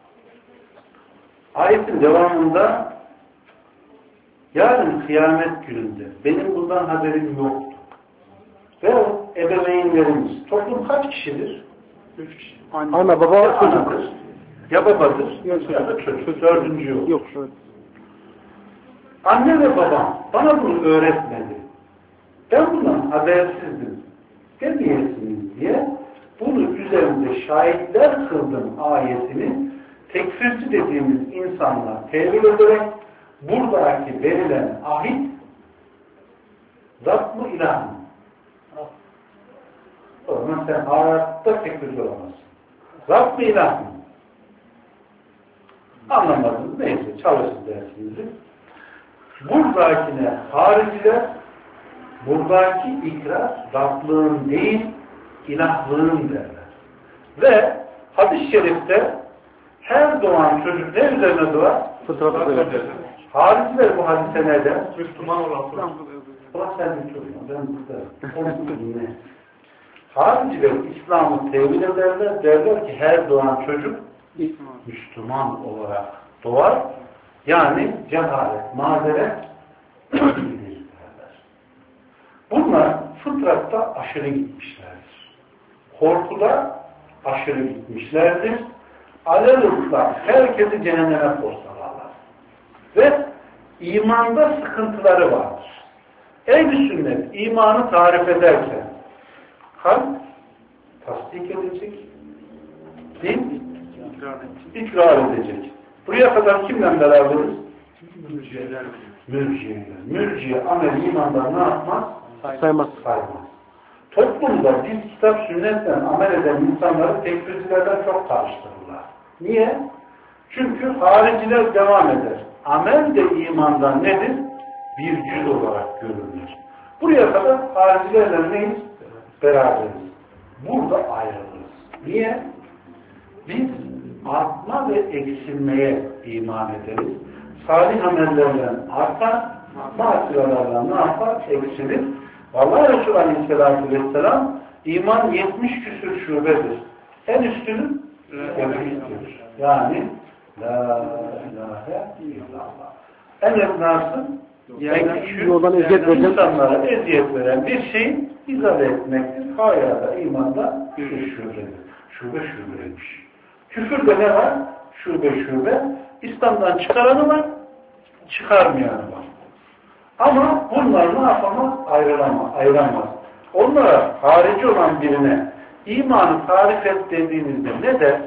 Ayetin devamında yarın kıyamet gününde benim bundan haberim yoktu. Ve o ebeveynlerimiz, toplum kaç kişidir? Üç kişi. Ana, baba, ya anadır, ya babadır, ya da çocuk. Dördüncü yok. Yok. Evet. Anne ve babam bana bunu öğretmedi. Ben bundan habersizdim. Demeyesiniz diye bunu üzerinde şahitler kıldım ayetini tekfirci dediğimiz insanlar tevil ederek buradaki verilen ahit Rab mı ilah mı? O zaman sen hayatta tekfirci olamazsın. Rab mı ilah mı? Anlamadınız. Neyse çalışın dersinizi. Buradakine hariciler buradaki ikrar Rablığın değil ilahlığın derler. Ve hadis-i şerifte her doğan çocuk ne üzerine doğar? Fıtratı üzerine. Hariciler bu hadise neden? Müslüman olan. Ulan sen bir sorma. Ben burada. Ne? Hariciler İslam'ı tevil ederler. Derler ki her doğan çocuk Müslüman olarak doğar. Yani cehalet, mazeret değildir derler. Bunlar fıtratta aşırı gitmişlerdir. Korkuda aşırı gitmişlerdir. Alelutla herkesi cehenneme postalarlar. Ve imanda sıkıntıları vardır. Ehl-i sünnet imanı tarif ederken kalp tasdik edecek, dil ikrar edecek. Buraya kadar kimle beraberiz? Mürciyeler. Mürciyeler. Mürciye amel imandan ne yapmaz? Saymaz. Saymaz. Toplumda biz kitap sünnetten amel eden insanları tekfircilerden çok karıştırırlar. Niye? Çünkü hariciler devam eder. Amel de imandan nedir? Bir cüz olarak görülür. Buraya kadar haricilerle neyiz? Beraberiz. Burada ayrılırız. Niye? Biz artma ve eksilmeye iman ederiz. Salih amellerle artar, masiyelerle ne yapar? Eksilir. Vallahi Resulü Aleyhisselatü Vesselam iman yetmiş küsür şubedir. En üstünü tevhiddir. Yani la ilahe illallah. En esnası en küçük insanlara eziyet veren bir şeyi izale etmektir. Hayada, imanda bir şubedir. Şube şubeymiş. Küfürde ne var? Şube şube. İslam'dan çıkaranı var, çıkarmayanı var. Ama bunlar ne yapamaz? Ayrılamaz. ayıramaz. Onlara harici olan birine imanı tarif et dediğinizde ne der?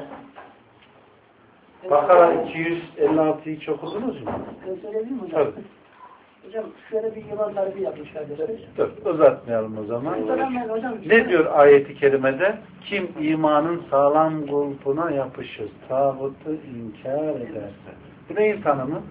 Bakara iki yüz elli altıyı hiç okudunuz mu? Ben söyleyebilir miyim hocam? Tabii. Hocam şöyle bir yılan tarifi yapmış kardeşler. Dur, uzatmayalım o zaman. Hocam, hocam, Ne diyor ayeti kerimede? Kim imanın sağlam kulpuna yapışır, tağutu inkar ederse. Bu neyin tanımı?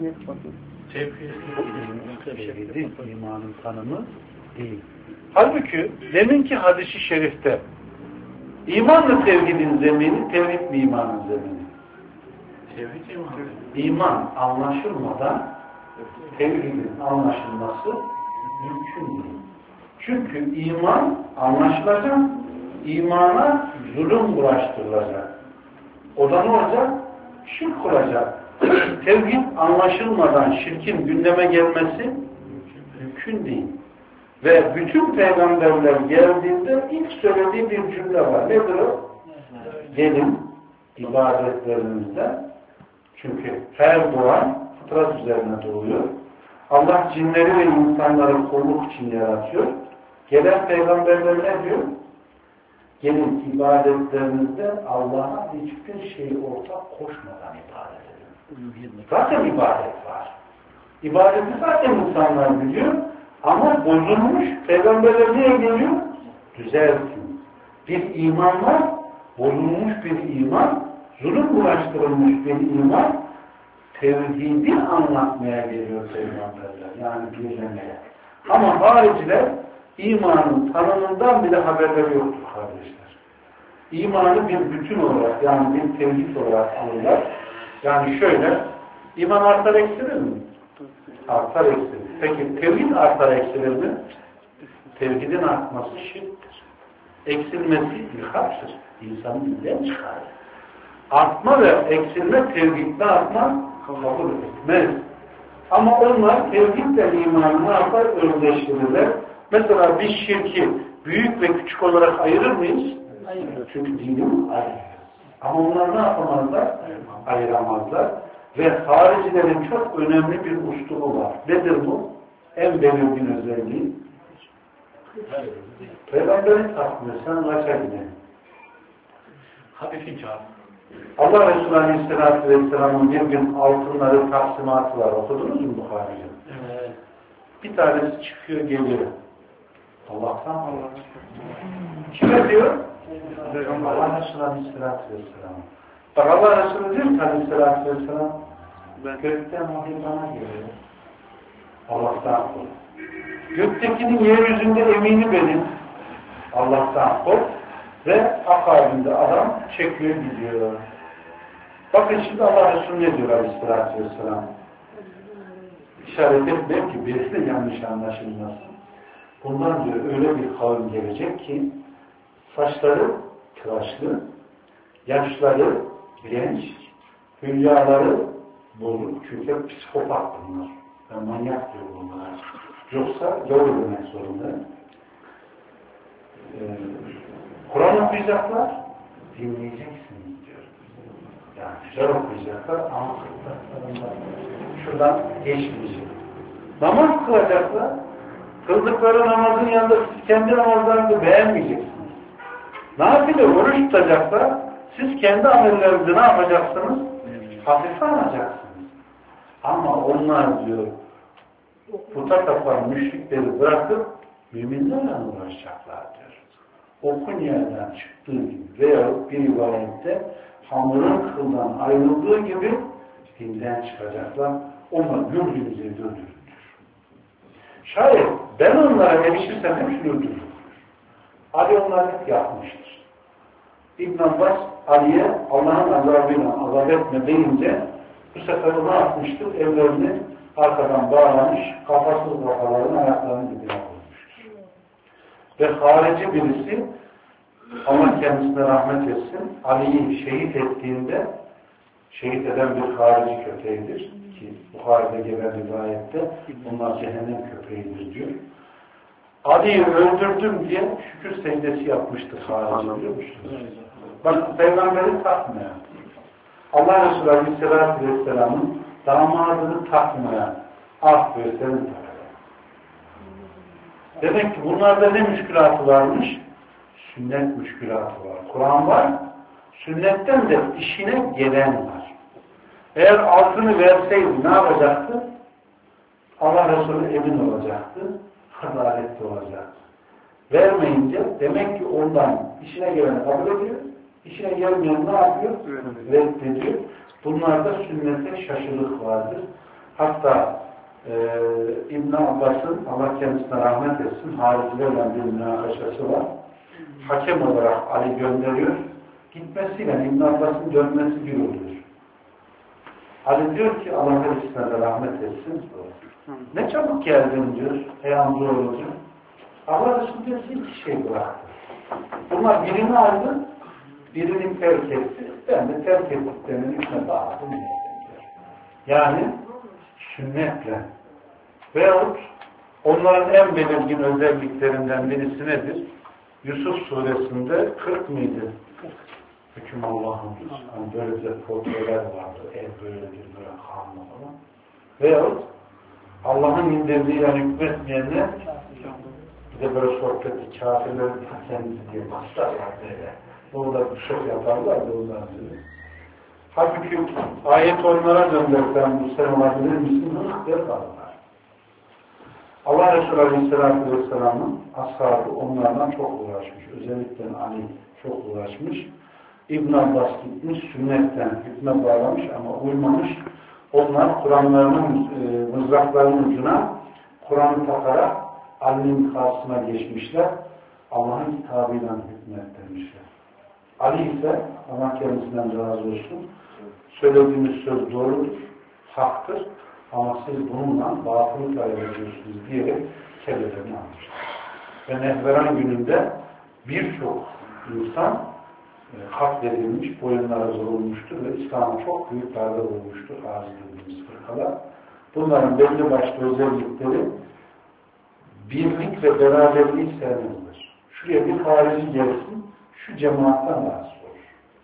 Tevhidin imanın tanımı değil. Halbuki deminki hadis-i şerifte imanla tevhidin zemini, tevhid mi imanın zemini? Tevhid imanı. İman anlaşılmadan tevhidin anlaşılması mümkün değil. Çünkü iman anlaşılacak, imana zulüm bulaştırılacak. O da ne olacak? Şirk olacak. Tevhid anlaşılmadan şirkin gündeme gelmesi mümkün değil. Ve bütün peygamberler geldiğinde ilk söylediği bir cümle var. Nedir o? Gelin ibadetlerimizde. Çünkü her doğan fıtrat üzerine doğuyor. Allah cinleri ve insanları kulluk için yaratıyor. Gelen peygamberler ne diyor? Gelin ibadetlerinizde Allah'a hiçbir şeyi ortak koşmadan ibadet edin. Zaten ibadet var. İbadeti zaten insanlar biliyor. Ama bozulmuş, peygamberler niye geliyor? Düzeltin. Bir iman var, bozulmuş bir iman, zulüm bulaştırılmış bir iman, tevhidi anlatmaya geliyor peygamberler. Yani birlemeye. Ama hariciler imanın tanımından bile haberleri yoktur kardeşler. İmanı bir bütün olarak, yani bir tevhid olarak alırlar. Yani şöyle, iman artar eksilir mi? Artar eksilir. Peki tevhid artar eksilir mi? Tevhidin artması şirktir. Eksilmesi ilhattır. İnsanın dinden çıkarır. Artma ve eksilme tevhidle artma kabul etmez. Ama onlar tevhidle imanı ne yapar? Özdeştirirler. Mesela biz şirki büyük ve küçük olarak ayırır mıyız? Hayır. Çünkü dinimiz ayırır. Ama onlar ne yapamazlar? Ayıramazlar. Ve haricilerin çok önemli bir uslubu var. Nedir bu? En belirgin özelliği. Peygamberin takmıyor. Sen kaça gidelim? Hafifin çağır. Allah Resulü Aleyhisselatü Vesselam'ın bir gün altınları taksimatı var. Okudunuz mu Bukhari'de? Evet. Bir tanesi çıkıyor geliyor. Allah'tan Allah. Kime diyor? Allah Resulü Aleyhisselatü Vesselam. Bak Allah Resulü diyor ki Aleyhisselatü Vesselam gökten vahiy bana geliyor. Allah'tan kork. Göktekinin yeryüzünde emini benim. Allah'tan kork. Ve akabinde adam çekiyor gidiyor. Bakın şimdi Allah Resulü ne diyor Aleyhisselatü Vesselam? İşaret etmiyor ki birisi yanlış anlaşılmasın. Bundan diyor öyle bir kavim gelecek ki saçları tıraşlı, yaşları genç, hülyaları bozuk. Çünkü hep psikopat bunlar. Yani manyak diyor bunlar. Yoksa doğru demek zorunda. Ee, Kur'an okuyacaklar, dinleyeceksiniz diyor. Yani güzel okuyacaklar ama kıldıklarında şuradan geçmeyecek. Namaz kılacaklar, kıldıkları namazın yanında siz kendi namazlarınızı beğenmeyeceksiniz. Nafile oruç tutacaklar, siz kendi amellerinizi ne yapacaksınız? Hafife alacaksınız. Ama onlar diyor, puta tapan müşrikleri bırakıp müminlerle uğraşacaklar diyor. Okun yerden çıktığı gibi veya bir rivayette hamurun kıldan ayrıldığı gibi dinden çıkacaklar. Onlar güldüğünüze güldürür. Şayet ben onlara erişirsem hepsini öldürürüm. Ali onları hep yapmıştır. İbn Abbas Ali'ye Allah'ın azabıyla azap etme deyince bu sefer ne yapmıştır? Ellerini arkadan bağlamış, kafasız kafaların ayaklarını dibine koymuştur. Ve harici birisi Allah kendisine rahmet etsin, Ali'yi şehit ettiğinde şehit eden bir harici köpeğidir ki Bukhari'de gelen rivayette bunlar cehennem köpeğidir diyor. Ali'yi öldürdüm diye şükür secdesi yapmıştır harici, biliyor musunuz? Bak peygamberi takmayan, Allah Resulü Aleyhisselatü Vesselam'ın damadını takmayan, ah böyle seni takmayan. Demek ki bunlarda ne müşkülatı varmış? Sünnet müşkülatı var. Kur'an var, sünnetten de işine gelen var. Eğer altını verseydi ne yapacaktı? Allah Resulü emin olacaktı, adaletli olacaktı. Vermeyince demek ki ondan işine geleni kabul ediyor, işine gelmeyen ne yapıyor? Reddediyor. Bunlarda sünnete şaşılık vardır. Hatta e, İbn Abbas'ın, Allah kendisine rahmet etsin, haricilerle bir münakaşası var. Hakem olarak Ali gönderiyor. Gitmesiyle İbn Abbas'ın dönmesi bir oluyor. Ali diyor ki Allah kendisine de rahmet etsin. Ne çabuk geldin diyor. Ey amcaoğlu diyor. Allah Resulü hiç şey bıraktı. Bunlar birini aldı, birini terk etti. Ben de terk ettiklerinin üstüne bağladım. Yani sünnetle veyahut onların en belirgin özelliklerinden birisi nedir? Yusuf suresinde kırk mıydı? Hüküm Allah'ın yani böyle de portreler vardı. Ev böyledir, böyle kanlı falan. Veyahut Allah'ın indirdiğiyle hükmetmeyenler bir de böyle sohbeti kafirlerin kendisi diye başlarlar böyle. Burada bir şey yaparlar da ondan sonra. Halbuki ayet onlara döndürsen bu sen olabilir misin? Hıh der kalırlar. Allah Resulü Aleyhisselatü Vesselam'ın ashabı onlardan çok uğraşmış. Özellikle Ali çok uğraşmış. İbn Abbas gitmiş, sünnetten hükme bağlamış ama uymamış. Onlar Kur'anlarının e, mızraklarının ucuna Kur'an'ı takarak Ali'nin karşısına geçmişler. Allah'ın kitabıyla hükmet demişler. Ali ise Allah kendisinden razı olsun. Söylediğimiz söz doğrudur, haktır. Ama siz bununla batılı talep ediyorsunuz diyerek kellelerini almışlar. Ve Nehveran gününde birçok insan e, katledilmiş, boyunlara vurulmuştur ve İslam'a çok büyük darbe vurmuştur arz edildiğimiz fırkalar. Bunların belli başlı özellikleri birlik ve beraberliği sevmezler. Şuraya bir harici gelsin, şu cemaatten rahatsız olur.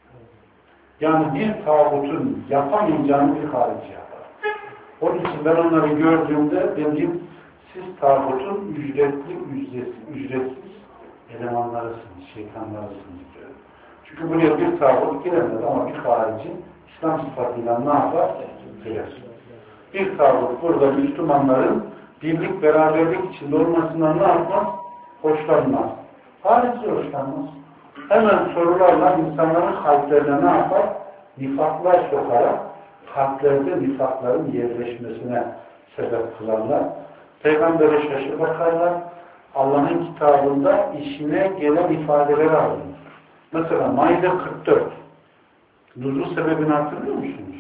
Yani bir tağutun yapamayacağını bir harici yapar. Onun için ben onları gördüğümde dedim, siz tağutun ücretli, ücretsiz, ücretsiz elemanlarısınız, şeytanlarısınız diyor. Çünkü buraya bir tağut giremez ama bir harici İslam sıfatıyla ne yapar? Girer. Bir tağut burada Müslümanların birlik, beraberlik içinde olmasından ne yapmaz? Hoşlanmaz. Harici hoşlanmaz. Hemen sorularla insanların kalplerine ne yapar? Nifaklar sokarak kalplerde nifakların yerleşmesine sebep kılarlar. Peygamber'e şaşı bakarlar. Allah'ın kitabında işine gelen ifadeleri alır. Mesela Maide kırk dört. Nuzul sebebini hatırlıyor musunuz?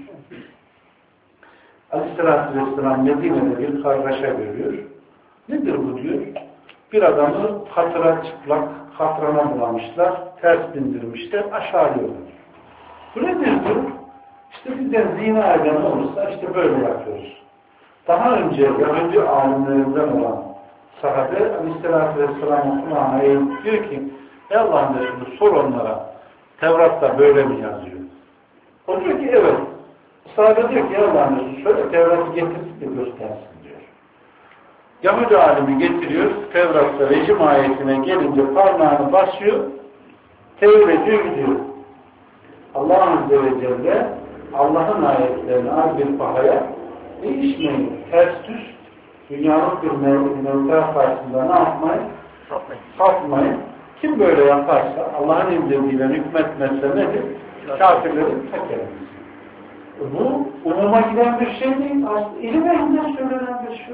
Aleyhisselatü Vesselam Medine'de bir kargaşa görüyor. Nedir bu diyor? Bir adamı hatıra çıplak, hatrana bulamışlar, ters bindirmişler, aşağılıyorlar. Bu nedir diyor? İşte bizden zina eden olursa işte böyle yapıyoruz. Daha önce Yahudi alimlerinden olan sahabe Aleyhisselatü Vesselam'ın kulağına eğilip diyor ki ey Allah'ın Resulü sor onlara Tevrat'ta böyle mi yazıyor? O diyor ki evet. Sahabe diyor ki ey Allah'ın Resulü şöyle Tevrat'ı getirip de göstersin diyor. Yahudi alimi getiriyor Tevrat'ta rejim ayetine gelince parmağını basıyor tevhid ediyor gidiyor. Allah Azze ve Celle Allah'ın ayetlerini az bir pahaya değişmeyin. Ters düz dünyanın bir mevzular karşısında ne yapmayın? Satmayın. Kim böyle yaparsa Allah'ın indirdiğiyle hükmetmezse nedir? Kafirlerin tekerimiz. Bu umuma giden bir şey değil. Aslında ilim ehlinden söylenen bir şey.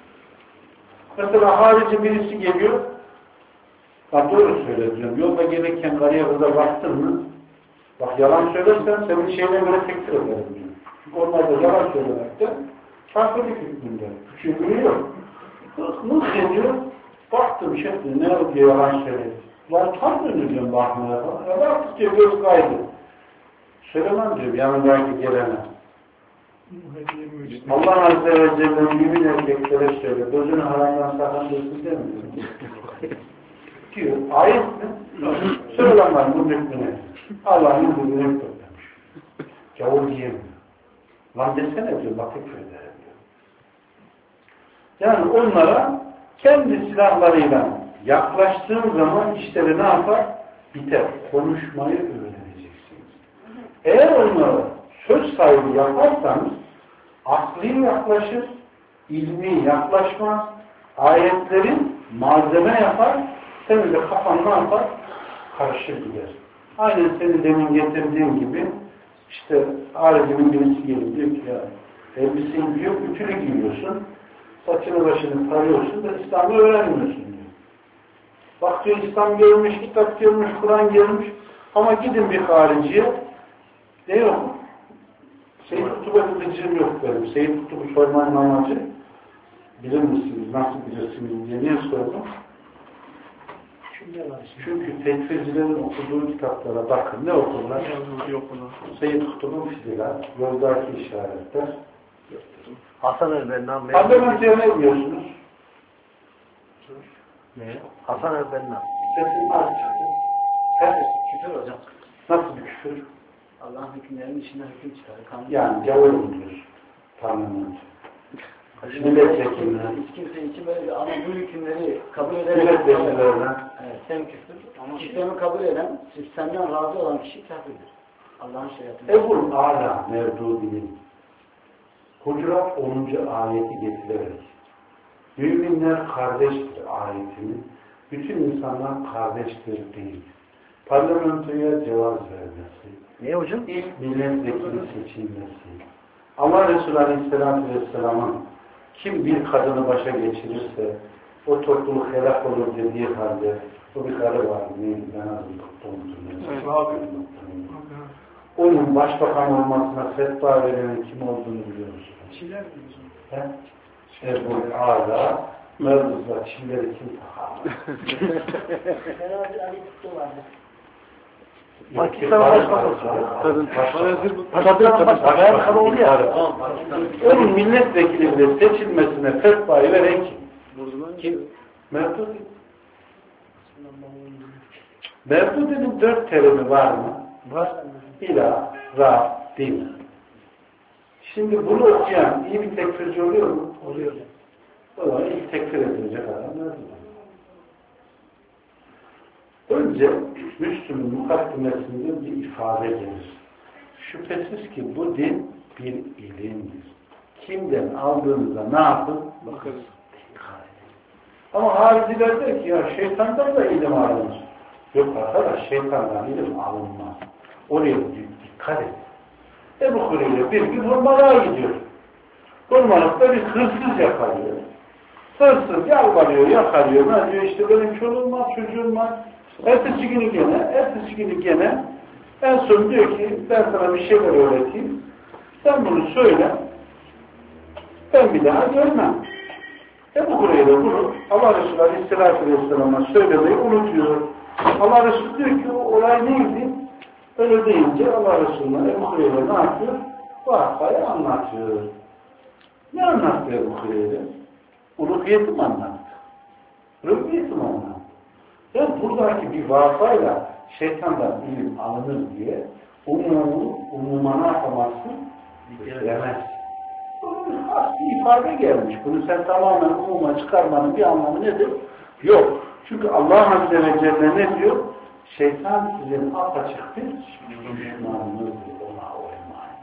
Mesela harici birisi geliyor. Ben doğru söylüyorum. Yolda gelirken karıya kıza baktın mı? Bak yalan söylersen senin şeyine göre tektir ederim diyor. Çünkü onlar da yalan söylemekte kafirlik hükmünde. Küçüğünü yok. Nasıl diyor? Baktım şekli ne diye yalan söyledi. Lan tam döneceğim bakmaya falan. Ya baktık diyor göz kaydı. Söylemem diyor yanındaki gelene. Allah Azze ve Celle'nin mümin erkeklere söyle. Gözünü haramdan sakındırsın demiyor. Diyor. Ayet mi? Söylemem bu hükmüne. Allah'ın hükmüne hükmetmiş. Gavur diyemiyor. Lan desene diyor. Bakıp öyle diyor. Yani onlara kendi silahlarıyla yaklaştığın zaman işleri ne yapar? Biter. Konuşmayı öğreneceksiniz. Eğer onlara söz sahibi yaparsanız akli yaklaşır, ilmi yaklaşmaz, ayetlerin malzeme yapar, senin de kafan ne yapar? Karışır gider. Aynen seni demin getirdiğim gibi işte ailecimin birisi gelip diyor ki ya elbiseyi giyiyor, ütülü giyiyorsun, saçını başını tarıyorsun da İslam'ı öğrenmiyorsun diyor. Bak diyor İslam görmüş, kitap görmüş, Kur'an görmüş ama gidin bir hariciye ne yok? Seyyid Kutub'a gideceğim yok benim. Seyyid Kutub'u sormanın amacı bilir misiniz, nasıl bilirsiniz diye niye sordum? Çünkü tekfircilerin okuduğu kitaplara bakın. Ne okurlar? Seyyid Kutub'un Fiziler, Yoldaki işaretler. Hasan el-Benna. Parlamentoya ne diyorsunuz? Ne? Hasan el-Benna. Sesin az çıktı. He? Küfür hocam. Nasıl bir küfür? Allah'ın hükümlerinin içinden hüküm çıkarır. Kanun. Yani gavur mu diyorsun? Parlamento. Milletvekillerine. Hiç kimse için böyle bir, ama bu hükümleri kabul eden Milletvekillerine. evet, hem küfür ama sistemi kabul eden, sistemden razı olan kişi kafirdir. Allah'ın şeriatını. Ebu'l Ala Mevdudi'nin Hucurat onuncu ayeti getirerek müminler kardeştir ayetini bütün insanlar kardeştir değil. Parlamentoya cevaz vermesi, Niye hocam? ilk milletvekili seçilmesi, Allah Resulü Aleyhisselatü Vesselam'ın kim bir kadını başa geçirirse o topluluk helak olur dediği halde o bir karı var. Neydi? Ben azım tuttuğumuzun. Onun başbakan olmasına fetva verenin kim olduğunu biliyor musun? Çiler mi? Ebu'l Ala Mevzu'da Çilleri kim takar? Beraber Ali Kutlu vardı. Pakistan başbakanı. Pakistan'ın başbakanı oldu ya. Onun milletvekili bile seçilmesine fetvayı veren kim? Kim? Mevdudi. Mevdudi'nin dört terimi var mı? Var. İlah, Rab, din. Şimdi bunu okuyan iyi bir tekfirci oluyor mu? Oluyor. O zaman ilk tekfir edilecek adam Mevdudi. Önce Müslüm'ün mukaddimesinde bir ifade gelir. Şüphesiz ki bu din bir ilimdir. Kimden aldığınızda ne yapın? Bakarız. Dikkat edin. Ama hariciler der ki ya şeytandan da ilim alınır. Yok arkadaş şeytandan ilim alınmaz. Oraya dikkat edin. Ebu Hureyre bir gün hurmalığa gidiyor. Hurmalıkta bir hırsız yakalıyor. Hırsız yalvarıyor, yakalıyor. Ne diyor işte benim çoluğum var, çocuğum var. Ertesi günü gene, ertesi günü gene en son diyor ki ben sana bir şeyler öğreteyim. Sen bunu söyle. Ben bir daha görmem. Ebu Hureyre bunu Allah Resulü Aleyhisselatü Vesselam'a söylemeyi unutuyor. Allah Resulü diyor ki o olay neydi? Öyle deyince Allah Resulü'ne Ebu Hureyre ne yapıyor? Vakayı anlatıyor. Ne anlattı Ebu Hureyre? Uluhiyeti mi anlattı? Rübbiyeti mi anlattı? Yani buradaki bir vakayla şeytandan ilim alınır diye umumu, umuma ne yapamazsın? Bitiremez. Bunun bir has bir ifade gelmiş. Bunu sen tamamen umuma çıkarmanın bir anlamı nedir? Yok. Çünkü Allah Azze ve Celle ne diyor? Şeytan sizin apaçık bir düşmanınızdır. Ona uymayın.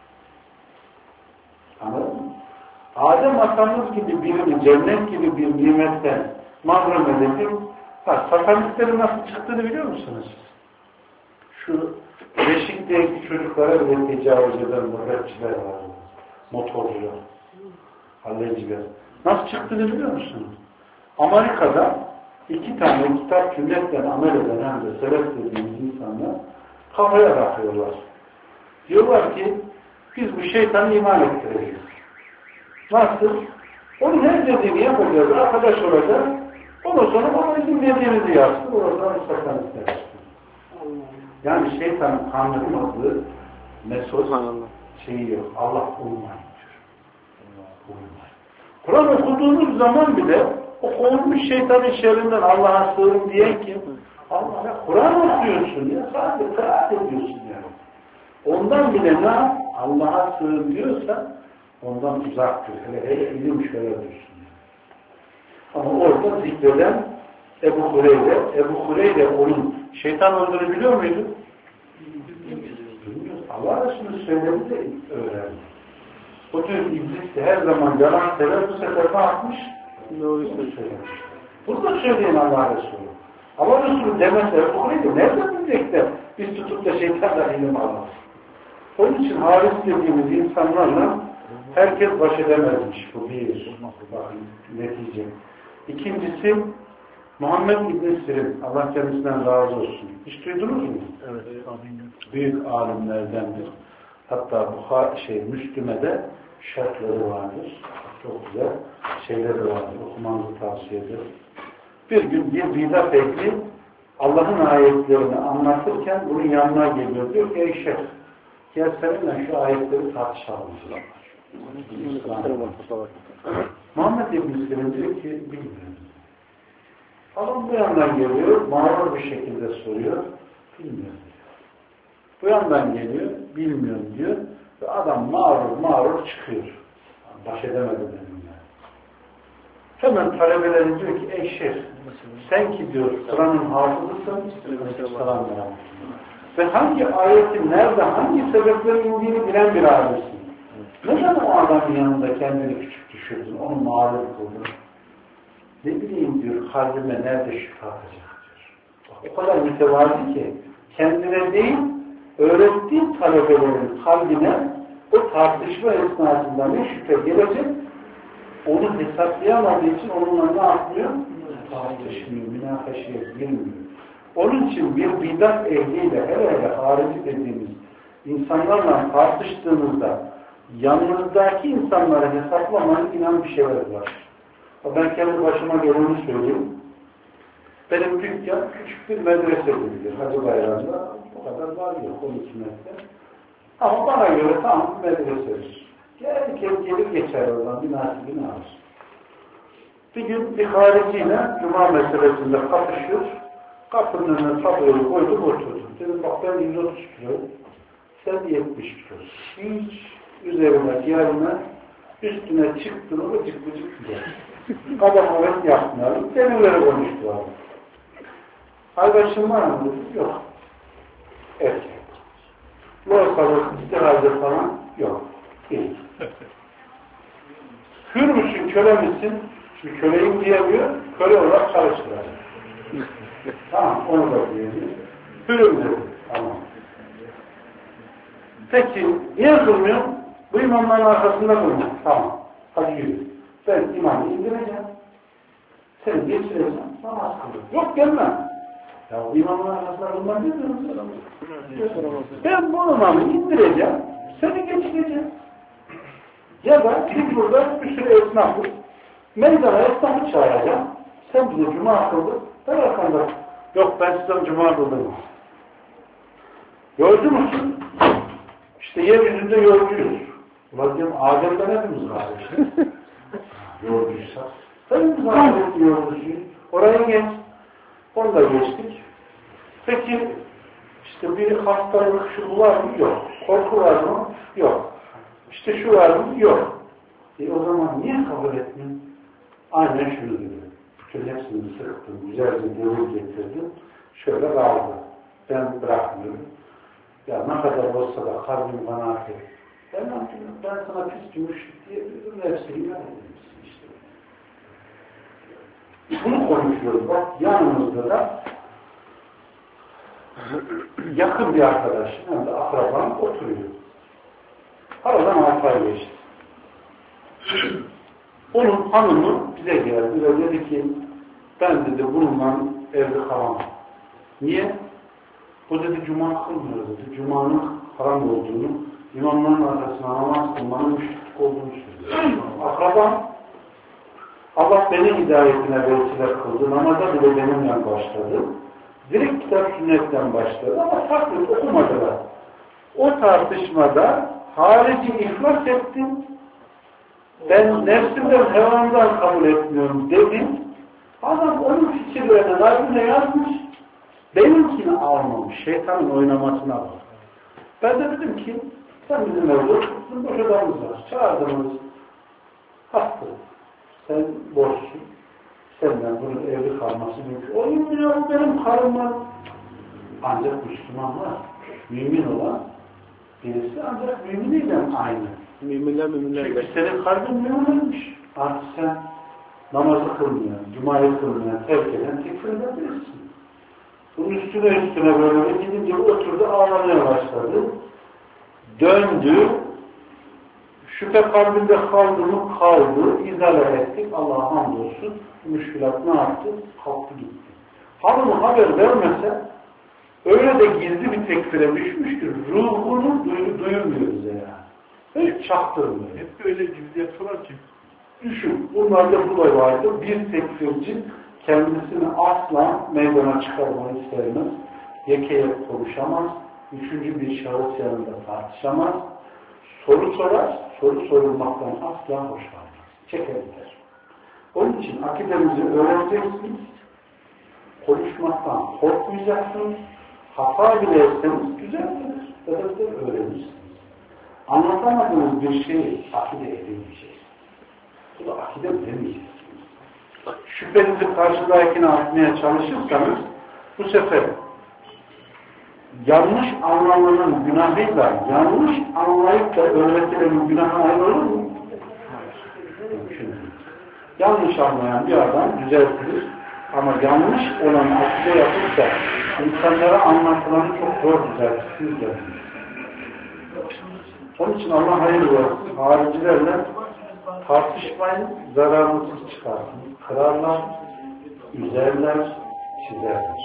Anladın mı? Adem atamız gibi birini, cennet gibi bir nimetten mahrum edip ha, satanistlerin nasıl çıktığını biliyor musunuz? Şu Beşik'teki çocuklara bile tecavüz eden mürebbeciler var. Motorcular, halleciler. Nasıl çıktığını biliyor musunuz? Amerika'da iki tane kitap cümletten amel eden hem de sebep dediğimiz insanlar kafaya bakıyorlar. Diyorlar ki biz bu şeytanı iman ettireceğiz. Nasıl? Onun her dediğini yapacağız, arkadaş olacağız. Ondan sonra ona izin verdiğimizi yapsın. Oradan satanistler. Yani şeytanın kandırmadığı mesaj şeyi yok. Allah uymayın diyor. Kur'an okuduğunuz zaman bile o kovulmuş şeytanın şerrinden Allah'a sığın diyen kim? Allah'a Kur'an okuyorsun ya. Sadece kıraat ediyorsun yani. Ondan bile ne? Allah'a sığın diyorsa ondan uzak dur. Hele hele ilim şöyle dursun. Ama orada zikreden Ebu Hureyre, Ebu Hureyre onun şeytan olduğunu biliyor muydu? Bilmiyoruz. Allah Resulü söyledi de öğrendi. O diyor iblis de her zaman yalan sever, bu sefer ne yapmış? Doğru söylemiş. Burada söyleyen Allah Resulü. Allah Resulü demese Ebu Hureyre nereden bilecek de biz tutup da şeytandan ilim almaz. Onun için haris dediğimiz insanlarla herkes baş edemezmiş. Bu bir. Bakın netice. İkincisi Muhammed İbn Sirin. Allah kendisinden razı olsun. Hiç duydunuz mu? Evet. Büyük alimlerdendir. Hatta bu şey Müslüme'de şartları vardır. Çok güzel şeyleri vardır. Okumanızı tavsiye ederim. Bir gün bir bidat ehli Allah'ın ayetlerini anlatırken bunun yanına geliyor. Diyor ki ey şeyh, gel seninle şu ayetleri tartışalım. Muhammed İbn Sirin diyor ki bilmiyorum. Adam bu yandan geliyor, mağrur bir şekilde soruyor, bilmiyorum. Bu yandan geliyor, bilmiyorum diyor ve adam mağrur mağrur çıkıyor. Baş edemedi benimle. Hemen talebeleri diyor ki ey şeyh, sen ki diyor Kur'an'ın hafızısın, Kur'an ve hangi ayetin nerede, hangi sebeplerin indiğini bilen bir alimsin. Neden o adamın yanında kendini küçük düşürdün, onu mağrur kıldın? Ne bileyim diyor, kalbime nerede şüphe atacak diyor. O kadar mütevazi ki, kendine değil, öğrettiği talebelerin kalbine o tartışma esnasında ne şüphe gelecek, onu hesaplayamadığı için onunla ne yapmıyor? Tartışmıyor, münakaşaya girmiyor. Onun için bir bidat ehliyle, hele hele harici dediğimiz insanlarla tartıştığınızda yanınızdaki insanları hesaplamanın inan bir şeyler var. Ben kendi başıma geleni söyleyeyim. Benim dükkan küçük bir medrese gibidir. Hacı Bayram'da o kadar var yok, on iki metre. Ama bana göre tam bir medresedir. Herkes gelir geçer oradan, bir nasibini alır. Bir gün bir hariciyle Cuma meselesinde kapışıyor. Kapının önüne tabloyu koydum, oturdum. Dedim bak ben yüz otuz kilo, sen yetmiş kilo. Hiç üzerine gelme, üstüne çıktın o bıcık bıcık gider. Kadar evet yapmayalım, kendileri konuştular. Arkadaşım var mı? Yok. Erkek. Loğusalık, istirahat falan yok. Değil. Hür müsün, köle misin? Şimdi köleyim diyemiyor, köle olarak çalıştıracak. Tamam, onu da diyemiyor. Hürüm dedi. Tamam. Peki, niye kılmıyor? Bu imamların arkasında kılmıyor. Tamam. Hadi yürü. Ben imamı indireceğim. Seni geçireceğim. Namaz kılıyor. Yok gelmem. Ya bu imamların arkasında kılmam değil mi? Ben bu imamı indireceğim. Seni geçireceğim. Ya da biz burada bir sürü esnafız. Meydana esnafı çağıracağım. Sen bize cuma kıldın. Ben arkanda. Yok ben size cuma kıldım. Yolcu musun? İşte yeryüzünde yolcuyuz. Ulan diyorum Adem'den hepimiz var. Yolcuysa. Hepimiz Adem'den yolcuyuz. Oraya geç. Onu da geçtik. Peki işte bir hastalık şu var mı? Yok. Korku var mı? Yok. İşte şu var mı? Yok. E o zaman niye kabul etmiyorsun? Aynen şunu dedi. Bütün hepsini sıktım. Güzelce devir getirdim. Şöyle kaldı. Ben bırakmıyorum. Ya ne kadar olsa da kalbim kanaat et. Ben, ben sana pis gümüşlük diyebilirim. Hepsini iman edilmişsin işte. Bunu konuşuyoruz. Bak yanımızda da yakın bir arkadaşım hem de akrabam oturuyor. Aradan altı ay geçti. Onun hanımı bize geldi ve dedi ki ben dedi bununla evde kalamam. Niye? O dedi cuma kılmıyor dedi. Cuma'nın haram olduğunu, imamların arkasına namaz kılmanın müşrik olduğunu söylüyor. Akrabam Allah beni hidayetine vesile kıldı. Namaza bile benimle başladı. Direkt kitap sünnetten başladı ama farklı okumadılar. O tartışmada harici iflas ettim. Ben nefsimden, hevamdan kabul etmiyorum dedim. Adam onun fikirlerine kalbine yazmış. Benimkini almamış. Şeytanın oynamasına bak. Ben de dedim ki sen bizim evde oturtun, boş odamız var. Çağırdınız. Hastı. Sen borçsun. Senden bunun evli kalması mümkün. O mümin olan benim karım var. Ancak Müslümanlar, mümin olan birisi ancak müminiyle aynı. Müminler müminler. Çünkü senin kalbin müminmiş. Artık sen namazı kılmayan, cumayı kılmayan, terk eden tekfir edebilirsin. Bunun üstüne üstüne böyle gidince oturdu, ağlamaya başladı. Döndü. Şüphe kalbinde kaldı mı? Kaldı. İzale ettik. Allah'a hamdolsun. Müşkülat ne yaptı? Kalktı gitti. Hanımı haber vermese öyle de gizli bir tekfire düşmüştür. Ruhunu duy duyurmuyor bize yani. Hiç çaktırmıyor. Hep böyle gizli yapıyorlar ki. Düşün. Bunlarda bu da vardı. Bir tekfirci kendisini asla meydana çıkarmayı sevmez. Yekeye konuşamaz. Üçüncü bir şahıs yanında tartışamaz. Soru sorar, soru sorulmaktan asla hoşlanmaz. Çekebilir. Onun için akidemizi öğreneceksiniz. Konuşmaktan korkmayacaksınız. Hata bile etseniz güzeldir. Öğrenir, öğrenirsiniz. Anlatamadığınız bir şeyi akide edemeyeceksiniz. Bu da akide demeyeceksiniz. Şüphenizi karşıdakine atmaya çalışırsanız bu sefer yanlış anlamanın günahıyla yanlış anlayıp da öğretilenin günahı ayrı olur mu? Mümkün değil. Yanlış anlayan bir adam düzeltilir ama yanlış olan akide yapıp da insanlara anlatılanı çok zor düzeltirsiniz de. Onun için Allah hayır versin. Haricilerle tartışmayın, zararınızı çıkarsın. Kırarlar, üzerler, çizerler.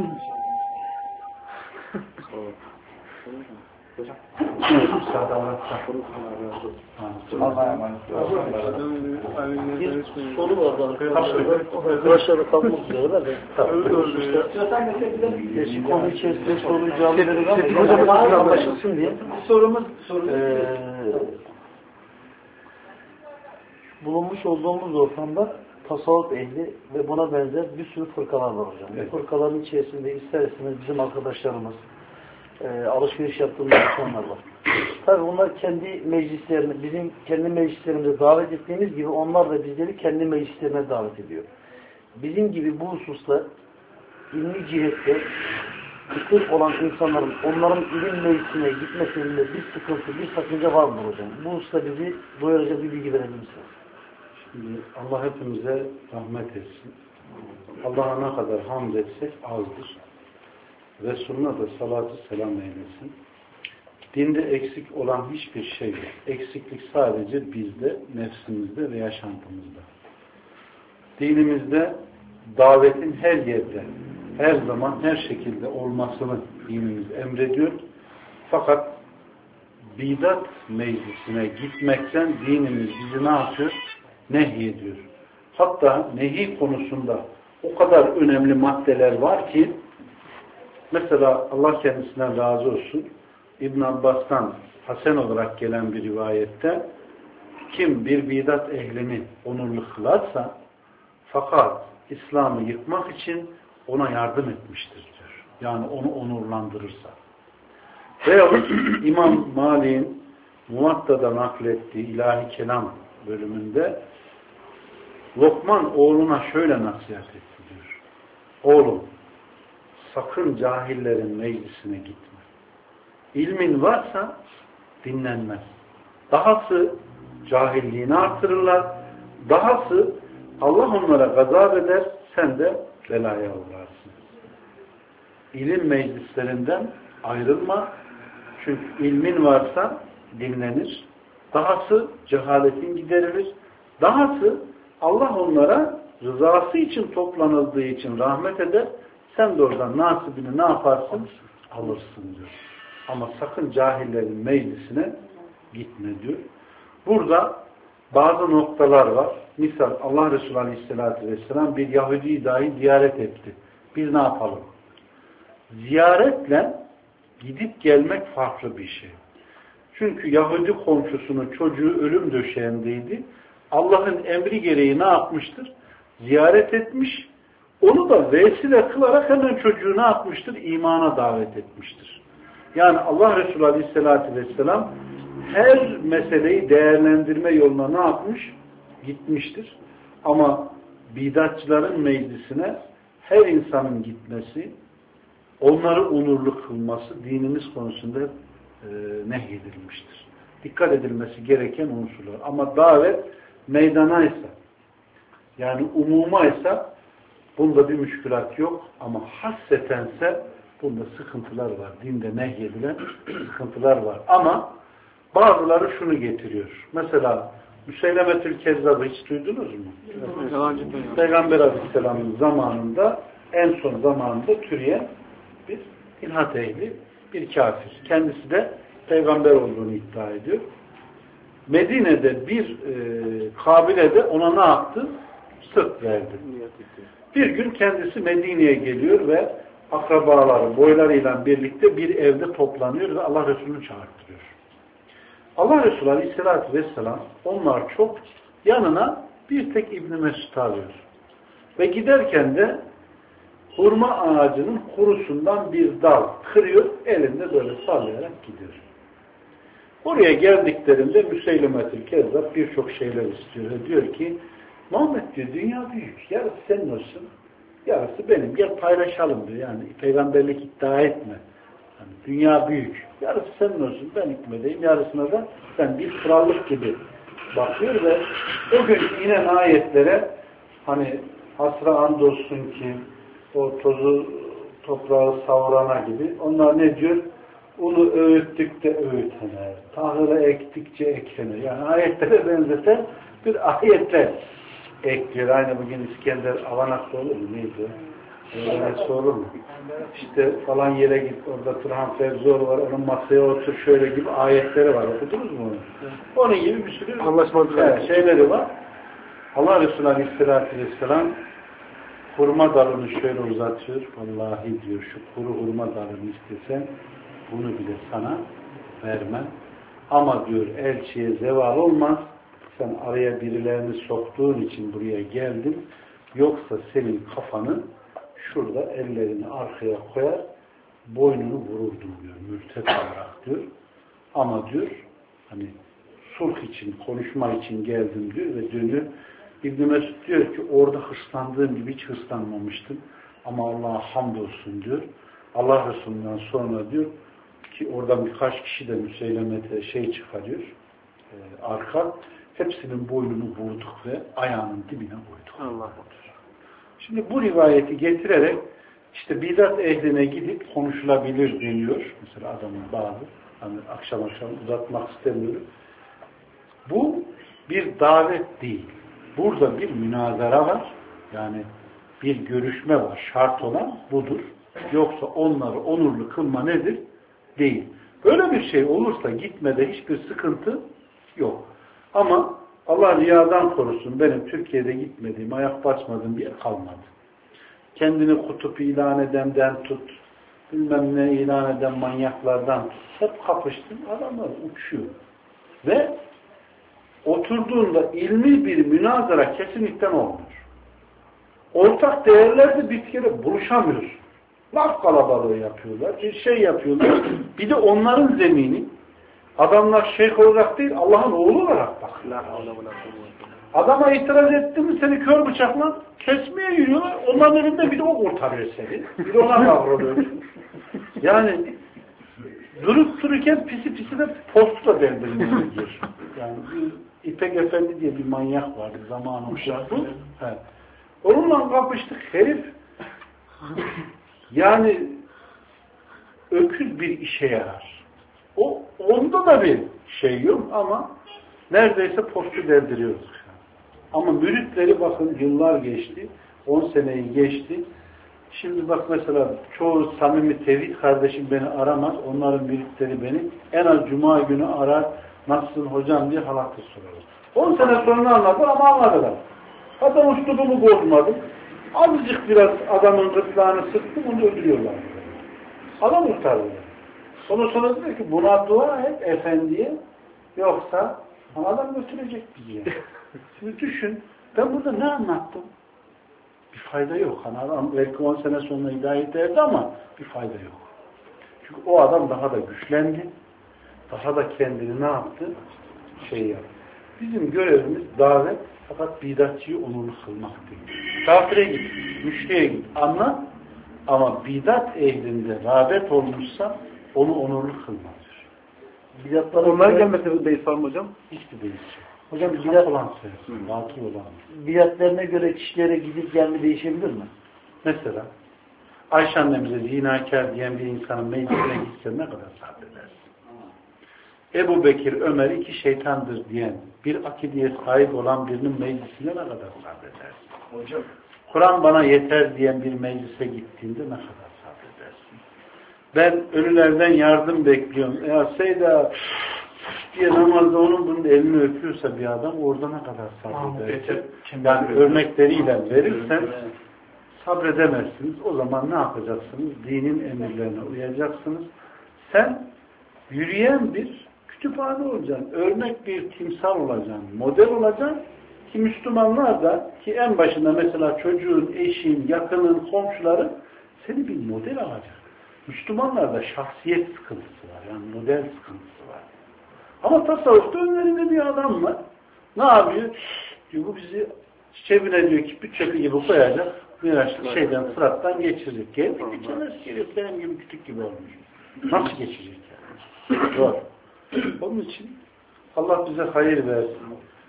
Allah'a emanet olun. Bir soru vardı arkadaşlar kalmak üzere de. Konu içerisinde soruyu cevap verelim ama anlaşılsın diye. Sorumuz, sorumuz. Ee, bulunmuş olduğumuz ortamda tasavvuf ehli ve buna benzer bir sürü fırkalar var hocam. Evet. Bu fırkaların içerisinde ister istemez bizim arkadaşlarımız, e, alışveriş yaptığımız insanlar var. Tabii onlar kendi meclislerine, bizim kendi meclislerimize davet ettiğimiz gibi onlar da bizleri kendi meclislerine davet ediyor. Bizim gibi bu hususta ilmi cihette kısır olan insanların onların ilim meclisine gitmesinde bir sıkıntı, bir sakınca var mı hocam? Bu hususta bizi doyuracak bir bilgi verebilir misiniz? Şimdi Allah hepimize rahmet etsin. Allah'a ne kadar hamd etsek azdır. Resulüne de salatü selam eylesin. Dinde eksik olan hiçbir şey yok. Eksiklik sadece bizde, nefsimizde ve yaşantımızda. Dinimizde davetin her yerde, her zaman, her şekilde olmasını dinimiz emrediyor. Fakat bidat meclisine gitmekten dinimiz bizi ne yapıyor? Nehyediyor. Hatta nehi konusunda o kadar önemli maddeler var ki mesela Allah kendisinden razı olsun İbn Abbas'tan hasen olarak gelen bir rivayette kim bir bidat ehlini onurlu kılarsa fakat İslam'ı yıkmak için ona yardım etmiştir diyor. Yani onu onurlandırırsa. Veyahut İmam Malik'in Muvatta'da naklettiği ilahi kelam bölümünde Lokman oğluna şöyle nasihat etti diyor. Oğlum sakın cahillerin meclisine gitme. İlmin varsa dinlenmez. Dahası cahilliğini artırırlar. Dahası Allah onlara gazap eder, sen de belaya uğrarsın. İlim meclislerinden ayrılma. Çünkü ilmin varsa dinlenir. Dahası cehaletin giderilir. Dahası Allah onlara rızası için toplanıldığı için rahmet eder. Sen de oradan nasibini ne yaparsın? Alırsın diyor. Ama sakın cahillerin meclisine gitme diyor. Burada bazı noktalar var. Misal Allah Resulü Aleyhisselatü Vesselam bir Yahudi dahi ziyaret etti. Biz ne yapalım? Ziyaretle gidip gelmek farklı bir şey. Çünkü Yahudi komşusunun çocuğu ölüm döşeğindeydi. Allah'ın emri gereği ne yapmıştır? Ziyaret etmiş. Onu da vesile kılarak hemen çocuğu ne yapmıştır? İmana davet etmiştir. Yani Allah Resulü Aleyhisselatü Vesselam her meseleyi değerlendirme yoluna ne yapmış? Gitmiştir. Ama bidatçıların meclisine her insanın gitmesi, onları onurlu kılması dinimiz konusunda e, nehyedilmiştir. Dikkat edilmesi gereken unsurlar. Ama davet meydanaysa, yani umumaysa bunda bir müşkülat yok. Ama hassetense bunda sıkıntılar var. Dinde nehyedilen sıkıntılar var. Ama bazıları şunu getiriyor. Mesela Müseylemetül Kezzab'ı hiç duydunuz mu? Evet. Peygamber Aleyhisselam'ın zamanında, en son zamanında türeyen bir ilhat ehli, bir kafir. Kendisi de peygamber olduğunu iddia ediyor. Medine'de bir e, kabilede ona ne yaptı? Sırt verdi. Bir gün kendisi Medine'ye geliyor ve akrabaları, boylarıyla birlikte bir evde toplanıyor ve Allah Resulü'nü çağırtırıyor. Allah Resulü Aleyhisselatü Vesselam onlar çok yanına bir tek İbn Mesud'u alıyor. Ve giderken de hurma ağacının kurusundan bir dal kırıyor, elinde böyle sallayarak gidiyor. Oraya geldiklerinde Müseylemetül Kezzab birçok şeyler istiyor. Diyor ki, Muhammed diyor, dünya büyük. Yarısı senin olsun, yarısı benim. Gel paylaşalım diyor. Yani peygamberlik iddia etme. Yani dünya büyük. Yarısı senin olsun, ben hükmedeyim. Yarısına da sen bir krallık gibi bakıyor ve o gün inen ayetlere hani hasra andolsun ki o tozu toprağı savurana gibi. Onlar ne diyor? Ulu öğüttük de öğütene, tahılı ektikçe ekene. Yani ayetlere benzeten bir ayetler ekliyor. Aynı bugün İskender Avanak'ta olur mu? Neydi? Öğrenmesi olur mu? İşte falan yere git, orada Turhan Fevzor var, onun masaya otur şöyle gibi ayetleri var. Okudunuz mu onu? Onun gibi bir sürü evet, şeyleri var. Allah Resulü Aleyhisselatü Vesselam hurma dalını şöyle uzatıyor. Vallahi diyor, şu kuru hurma dalını istesen bunu bile sana vermem. Ama diyor elçiye zeval olmaz. Sen araya birilerini soktuğun için buraya geldin. Yoksa senin kafanı şurada ellerini arkaya koyar, boynunu vururdum diyor. Mürtet olarak diyor. Ama diyor hani sulh için, konuşma için geldim diyor ve dönüyor. İbn Mesud diyor ki orada hırslandığım gibi hiç hırslanmamıştım. Ama Allah'a hamdolsun diyor. Allah Resulü'nden sonra diyor ki oradan birkaç kişi de Müseylemet'e şey çıkarıyor. E, arka. Hepsinin boynunu vurduk ve ayağının dibine koyduk. Allah. Şimdi bu rivayeti getirerek işte bidat ehline gidip konuşulabilir deniyor. Mesela adamın bazı hani akşam akşam uzatmak istemiyorum. Bu bir davet değil. Burada bir münazara var. Yani bir görüşme var. Şart olan budur. Yoksa onları onurlu kılma nedir? Değil. Böyle bir şey olursa gitmede hiçbir sıkıntı yok. Ama Allah riyadan korusun. Benim Türkiye'de gitmediğim, ayak basmadığım bir yer kalmadı. Kendini kutup ilan edenden tut, bilmem ne ilan eden manyaklardan tut. Hep kapıştım. Adamlar uçuyor. Ve oturduğunda ilmi bir münazara kesinlikle olmuyor. Ortak değerlerde bir kere buluşamıyorsun. Laf kalabalığı yapıyorlar, bir şey yapıyorlar. Bir de onların zemini adamlar şeyh olarak değil, Allah'ın oğlu olarak bakıyorlar. Adama itiraz etti mi seni kör bıçakla kesmeye yürüyorlar. Onların elinde bir de o kurtarıyor seni. Bir de ona kavruluyor. Yani durup dururken pisi pisi de postla birbirine gidiyor. Yani bir İpek Efendi diye bir manyak vardı zamanında. Evet. Onunla kapıştık. Herif yani öküz bir işe yarar. O, onda da bir şey yok ama neredeyse postu derdiriyoruz. Ama müritleri bakın yıllar geçti. on seneyi geçti. Şimdi bak mesela çoğu samimi tevhid kardeşim beni aramaz. Onların müritleri beni en az cuma günü arar. Nasılsın hocam diye halatı sorarız. on sene sonra anladı ama anladılar. Adam üslubumu bozmadım. Azıcık biraz adamın gırtlağını sıktım onu öldürüyorlar. Adam kurtardılar. Ondan sonra diyor ki buna dua et efendiye yoksa adam götürecek bizi. Şimdi düşün ben burada ne anlattım? Bir fayda yok. Hani adam belki on sene sonra hidayet ederdi ama bir fayda yok. Çünkü o adam daha da güçlendi. Daha da kendini ne yaptı? Şey yaptı. Bizim görevimiz davet fakat bidatçıyı onurlu kılmak değil. Kafire git, müşriye git, anlat ama bidat ehlinde rağbet olmuşsa onu onurlu kılmadır. Bidatlara Onlar gelmese bir beis var mı hocam? Hiçbir beis yok. Hocam bidat olan sensin, batıl olan. Bidatlerine göre kişilere gidip gelme değişebilir mi? Mesela Ayşe annemize zinakar diyen bir insanın meclisine gitse ne kadar sabredersin? Ebu Bekir, Ömer iki şeytandır diyen bir akideye sahip olan birinin meclisine ne kadar sabredersin? Hocam. Kur'an bana yeter diyen bir meclise gittiğinde ne kadar sabredersin? Ben ölülerden yardım bekliyorum. Ya Seyda diye namazda onun bunun elini öpüyorsa bir adam orada ne kadar sabredersin? Yani örnekleriyle verirsen sabredemezsiniz. O zaman ne yapacaksınız? Dinin emirlerine uyacaksınız. Sen yürüyen bir kütüphane olacaksın. Örnek bir timsal olacaksın. Model olacaksın. Ki Müslümanlar da ki en başında mesela çocuğun, eşin, yakının, komşuların seni bir model alacak. Müslümanlarda şahsiyet sıkıntısı var. Yani model sıkıntısı var. Ama tasavvufta önlerinde bir adam var. Ne yapıyor? Diyor, bu bizi çevine diyor ki bütçeki gibi koyacak. Bir şeyden, sırattan geçirecek. Geldi geçemez ki. Benim gibi küçük gibi olmuş. Nasıl geçecek yani? Zor. Onun için Allah bize hayır versin.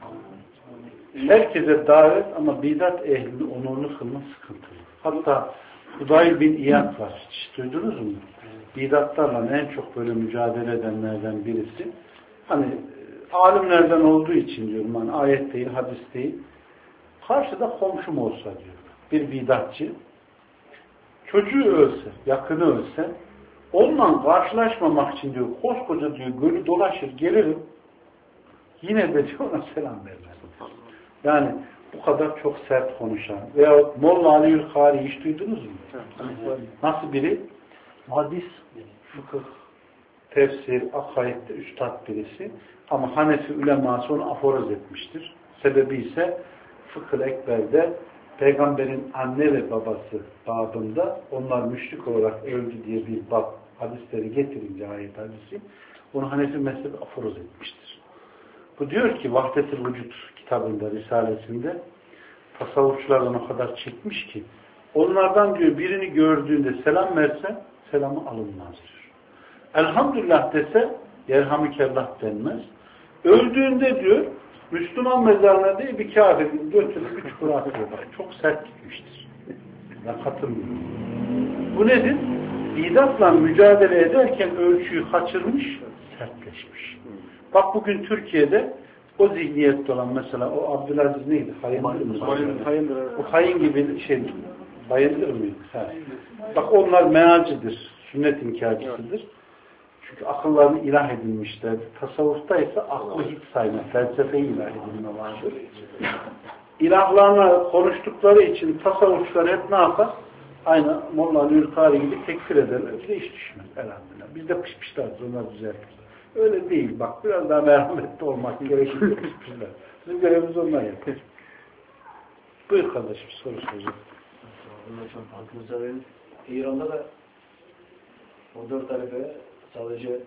Herkese davet ama bidat ehlini onurlu kılma sıkıntılı. Hatta Hudayl bin İyad var. Hiç duydunuz mu? Bidatlarla en çok böyle mücadele edenlerden birisi. Hani alimlerden olduğu için diyorum. Hani ayet değil, hadis değil. Karşıda komşum olsa diyor. Bir bidatçı. Çocuğu ölse, yakını ölse onunla karşılaşmamak için diyor koskoca diyor gölü dolaşır gelirim. Yine de diyor ona selam vermez. Yani bu kadar çok sert konuşan veya Molla Ali Ülkari hiç duydunuz mu? Nasıl biri? Hadis, fıkıh, tefsir, akaidde üstad birisi. Ama Hanefi uleması onu aforoz etmiştir. Sebebi ise Fıkıh Ekber'de Peygamberin anne ve babası babında onlar müşrik olarak öldü diye bir bab hadisleri getirince ayet hadisi onu Hanefi mezhebi aforoz etmiştir. Bu diyor ki Vahdet-i Vücut kitabında, risalesinde tasavvufçulardan o kadar çekmiş ki onlardan diyor birini gördüğünde selam verse selamı alınmaz diyor. Elhamdülillah dese yerhamükellah denmez. Öldüğünde diyor Müslüman mezarına değil bir kâfirin götürüp bir çukura atıyor. Çok sert gitmiştir. Ben katılmıyorum. Bu nedir? Bidatla mücadele ederken ölçüyü kaçırmış, sertleşmiş. Bak bugün Türkiye'de o zihniyette olan mesela o Abdülaziz neydi? Hayındır mı? Hayındır. O hayın gibi şey bayındır mıydı? Ha. Bak onlar mealcidir. Sünnet inkarcısıdır. Çünkü akıllarını ilah edinmişler. Tasavvufta ise aklı hiç sayma. Felsefeyi ilah edinme vardır. İlahlarına konuştukları için tasavvufçular hep ne yapar? Aynı Molla Ali Ülkari gibi tekfir ederler. Bize hiç düşmez. Elhamdülillah. Biz de pışmışlarız. Onlar düzeltir. Öyle değil. Bak biraz daha merhametli olmak gerekiyor. Pışmışlar. Bizim görevimiz onlar yapar. Buyur kardeşim. Soru soracağım. Aklınıza verin. İran'da da o dört tarife sadece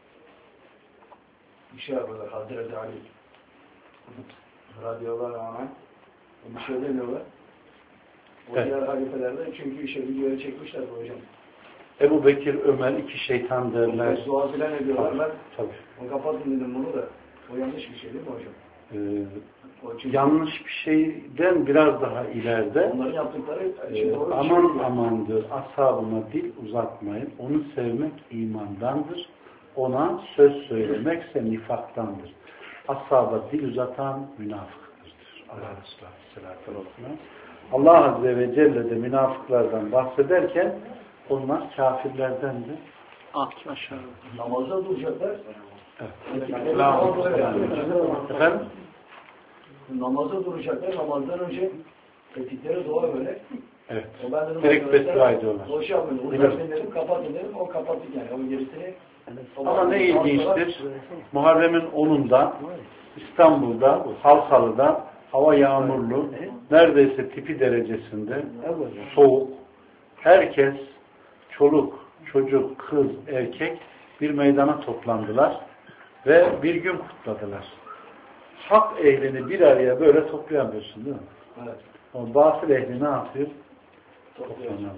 bir şey yapıyorlar. Hazreti Ali radıyallahu anh bir şey demiyorlar. O evet. Diğer halifelerde çünkü işe videoya çekmişler bu hocam. Ebu Bekir, Ömer iki şeytan derler. Dua filan ediyorlar. Tabii. O kapatın dedim bunu da. O yanlış bir şey değil mi hocam? Ee, yanlış bir şeyden biraz daha ileride onların yaptıkları e, aman şey amandır, ashabına dil uzatmayın. Onu sevmek imandandır. Ona söz söylemekse nifaktandır. Ashaba dil uzatan münafıktır. Allah Resulü Allah Azze ve Celle de münafıklardan bahsederken onlar kafirlerdendir. Ah, aşağı. Namazda duracaklar. Evet. Efendim? Namazda duracaklar. Namazdan önce ettikleri dua böyle. Evet. Direkt beddua ediyorlar. O şey yapmıyor. Uzatın dedim, kapatın dedim. O kapattık yani. O gerisini. Ama ne ilginçtir. Muharrem'in onunda İstanbul'da, Halkalı'da hava yağmurlu, neredeyse tipi derecesinde soğuk. Herkes, çoluk, çocuk, kız, erkek bir meydana toplandılar ve bir gün kutladılar. Hak ehlini bir araya böyle toplayamıyorsun değil mi? Evet. O batıl ehli ne yapıyor? Toplanamıyor.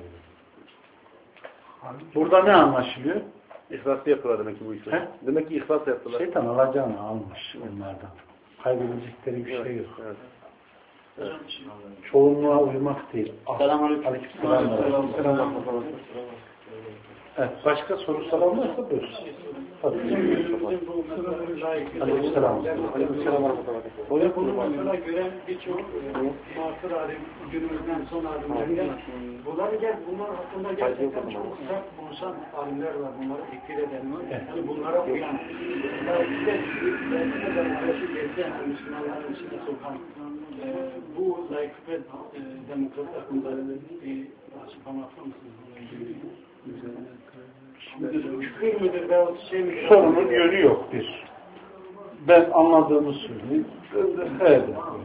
Burada ne anlaşılıyor? İhlaslı yaptılar demek ki bu işler. He? Demek ki ihlas yaptılar. Şeytan alacağını almış onlardan. Kaybedecekleri bir evet, şey yok. Evet. Evet. Çoğunluğa uymak değil. Selamünaleyküm. Aleykümselam. Evet, başka soru soran varsa buyurun. Tabii. Aleykümselam. Ve bunu mesela gören birçok muasır alim, günümüzden son alimlerden bunlar gel bunlar hakkında gerçekten çok sert konuşan alimler var. Bunları tekfir eden var. Yani bunlara uyan. Belki de belki de demokrasi geçen Müslümanların içine sokan bu layıklık ve demokrasi hakkında bir açıklama yapar mısınız? Küfür müdür veyahut şey midir? Sorunun yönü yok bir. Ben anladığımı söyleyeyim. Evet.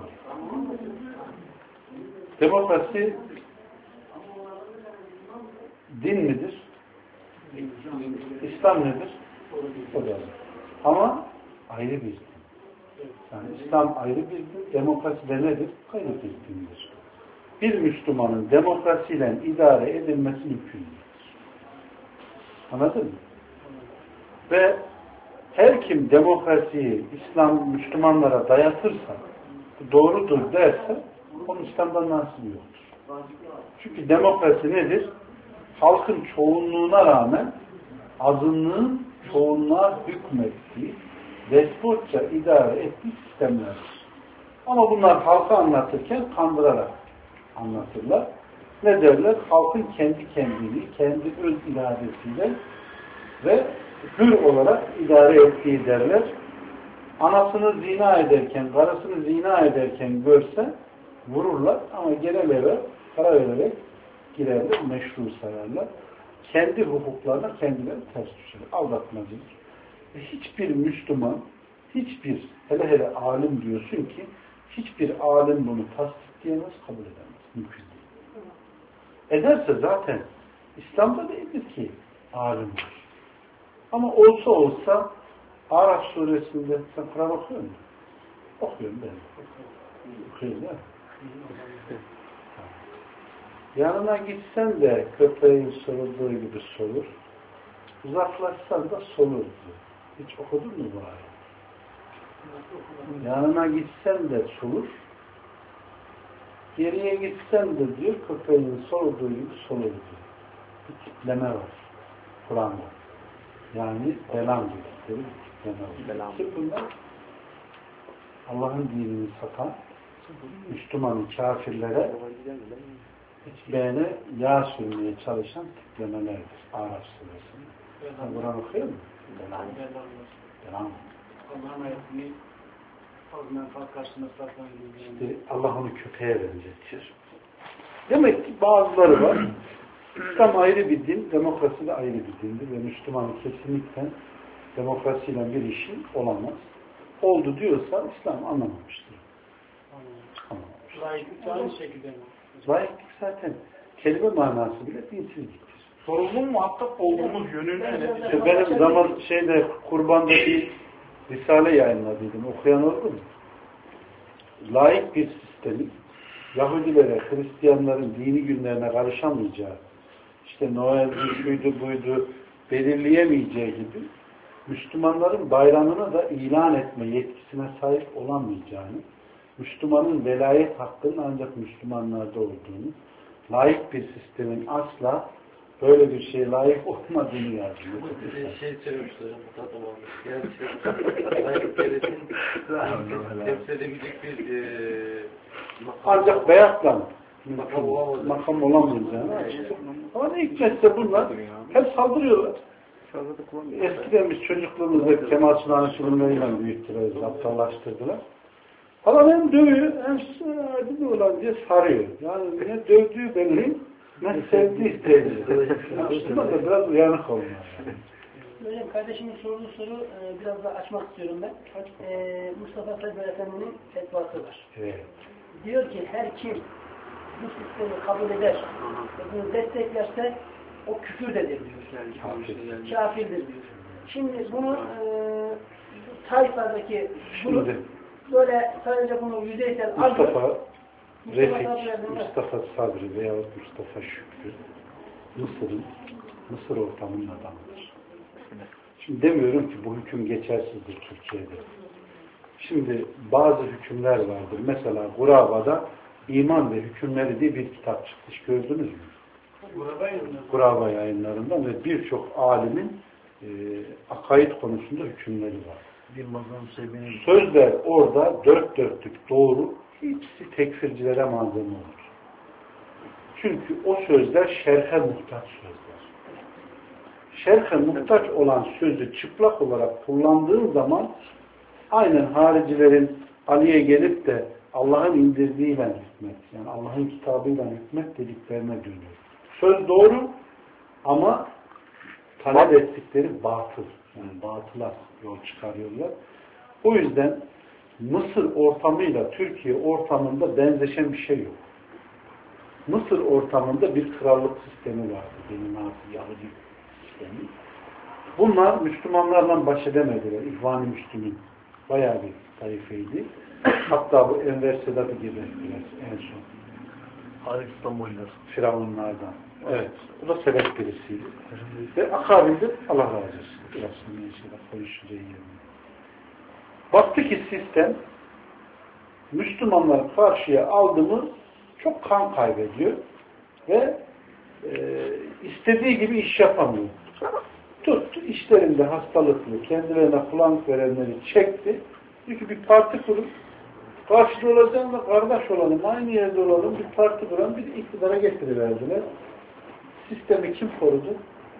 Demokrasi din midir? İslam nedir? O da. Ama ayrı bir din. Yani İslam ayrı bir din. Demokrasi de nedir? Ayrı bir dindir. Bir Müslümanın demokrasiyle idare edilmesi mümkün değil. Anladın mı? Ve her kim demokrasiyi İslam Müslümanlara dayatırsa, doğrudur derse, onun İslam'dan nasibi yoktur. Çünkü demokrasi nedir? Halkın çoğunluğuna rağmen azınlığın çoğunluğa hükmettiği, despotça idare ettiği sistemlerdir. Ama bunlar halka anlatırken kandırarak anlatırlar. Ne derler? Halkın kendi kendini, kendi öz iradesiyle ve hür olarak idare ettiği derler. Anasını zina ederken, karısını zina ederken görse vururlar ama genel eve para vererek girerler, meşru sayarlar. Kendi hukuklarına kendileri ters düşer. Aldatmacıdır. Ve hiçbir Müslüman, hiçbir, hele hele alim diyorsun ki, hiçbir alim bunu tasdikleyemez, kabul edemez. Mümkün değil. Ederse zaten İslam'da değildir ki alimdir. Ama olsa olsa Araf suresinde sen Kur'an okuyor musun? Okuyorum ben. Okuyorum değil mi? Yanına gitsen de köpeğin sorulduğu gibi sorur. Uzaklaşsan da solur. Hiç okudun mu bu ayet? Yanına gitsen de solur. Geriye gitsen de diyor köpeğin sorulduğu gibi solur diyor. Bir tipleme var. Kur'an'da. Yani belam gibi. Belam. Kim bunlar? Allah'ın dinini satan Müslüman kafirlere içlerine yağ sürmeye çalışan tiplemelerdir. Araf suresinde. Sen Kur'an okuyor musun? Belam. Belam. Allah'ın ayetini az menfaat karşısında saklan. İşte Allah onu köpeğe benzetiyor. Demek ki bazıları var. İslam ayrı bir din, demokrasi de ayrı bir dindir ve Müslüman kesinlikle demokrasiyle bir işi olamaz. Oldu diyorsa İslam anlamamıştır. Anlamamıştır. Layıklık aynı şekilde mi? Layıklık zaten kelime manası bile dinsizliktir. Sorumlu muhatap olduğumuz yönünde İşte benim zaman şeyde kurbanda bir risale yayınladıydım. Okuyan oldu mu? Layık bir sistemin Yahudilere, Hristiyanların dini günlerine karışamayacağı, işte Noel'di, şuydu, buydu, belirleyemeyeceği gibi Müslümanların bayramını da ilan etme yetkisine sahip olamayacağını, Müslümanın velayet hakkının ancak Müslümanlarda olduğunu, layık bir sistemin asla böyle bir şeye layık olmadığını yazıyor. Bir şey söylemişler. Yani layık devletin temsil edebilecek bir e, ancak beyatla makam olamayacağını açıkçası. Ama ne hikmetse bunlar hep saldırıyorlar. Eskiden biz çocukluğumuzda Kemal Sunal'ın filmleriyle büyüttüler, aptallaştırdılar. Adam hem dövüyor hem sadi olan diye sarıyor. Yani ne dövdüğü belli, ne sevdiği belli. Müslüman da biraz uyanık olmalı. Böyle kardeşimin sorduğu soru e, biraz daha açmak istiyorum ben. E, Mustafa Said Efendi'nin fetvası var. Evet. Diyor ki her kim bu sistemi kabul eder ve bunu desteklerse o küfürdedir diyor. Kafir. Kafirdir diyor. Şimdi bunu e, sayfalardaki bunu Şimdi böyle sadece bunu yüzeysel Mustafa alıyor. Refik, Mustafa Sabri veyahut Mustafa Şükrü Mısır'ın Mısır ortamının adamıdır. Şimdi demiyorum ki bu hüküm geçersizdir Türkiye'de. Şimdi bazı hükümler vardır. Mesela Guraba'da İman ve Hükümleri diye bir kitap çıktı. Hiç gördünüz mü? Guraba yayınlarından ve birçok alimin e, akaid konusunda hükümleri var. Sözler orada dört dörtlük doğru, hepsi tekfircilere malzeme olur. Çünkü o sözler şerhe muhtaç sözler. Şerhe muhtaç olan sözü çıplak olarak kullandığın zaman aynen haricilerin Ali'ye gelip de Allah'ın indirdiğiyle hükmet, yani Allah'ın kitabıyla hükmet dediklerine dönüyor. Söz doğru ama talep ettikleri batıl. Yani batıla yol çıkarıyorlar. O yüzden Mısır ortamıyla Türkiye ortamında benzeşen bir şey yok. Mısır ortamında bir krallık sistemi vardı. Benim artık Yahudi sistemi. Bunlar Müslümanlarla baş edemediler. İhvan-ı Müslümin. Bayağı bir tarifeydi. Hatta bu Enver Sedat'ı gibi en son. Arif İstanbul'lar. Firavunlardan. Evet. Bu da sebep birisiydi. Ve akabildir. Allah razı olsun. Burasını mesela konuşacağız yerine. Baktı ki sistem Müslümanlar karşıya aldı mı çok kan kaybediyor ve e, istediği gibi iş yapamıyor. Tuttu, işlerinde hastalıklı, kendilerine kullanık verenleri çekti. Çünkü bir parti kurup karşıda olacağımla kardeş olalım, aynı yerde olalım, bir parti kuran bir iktidara getiriverdiler. Sistemi kim korudu?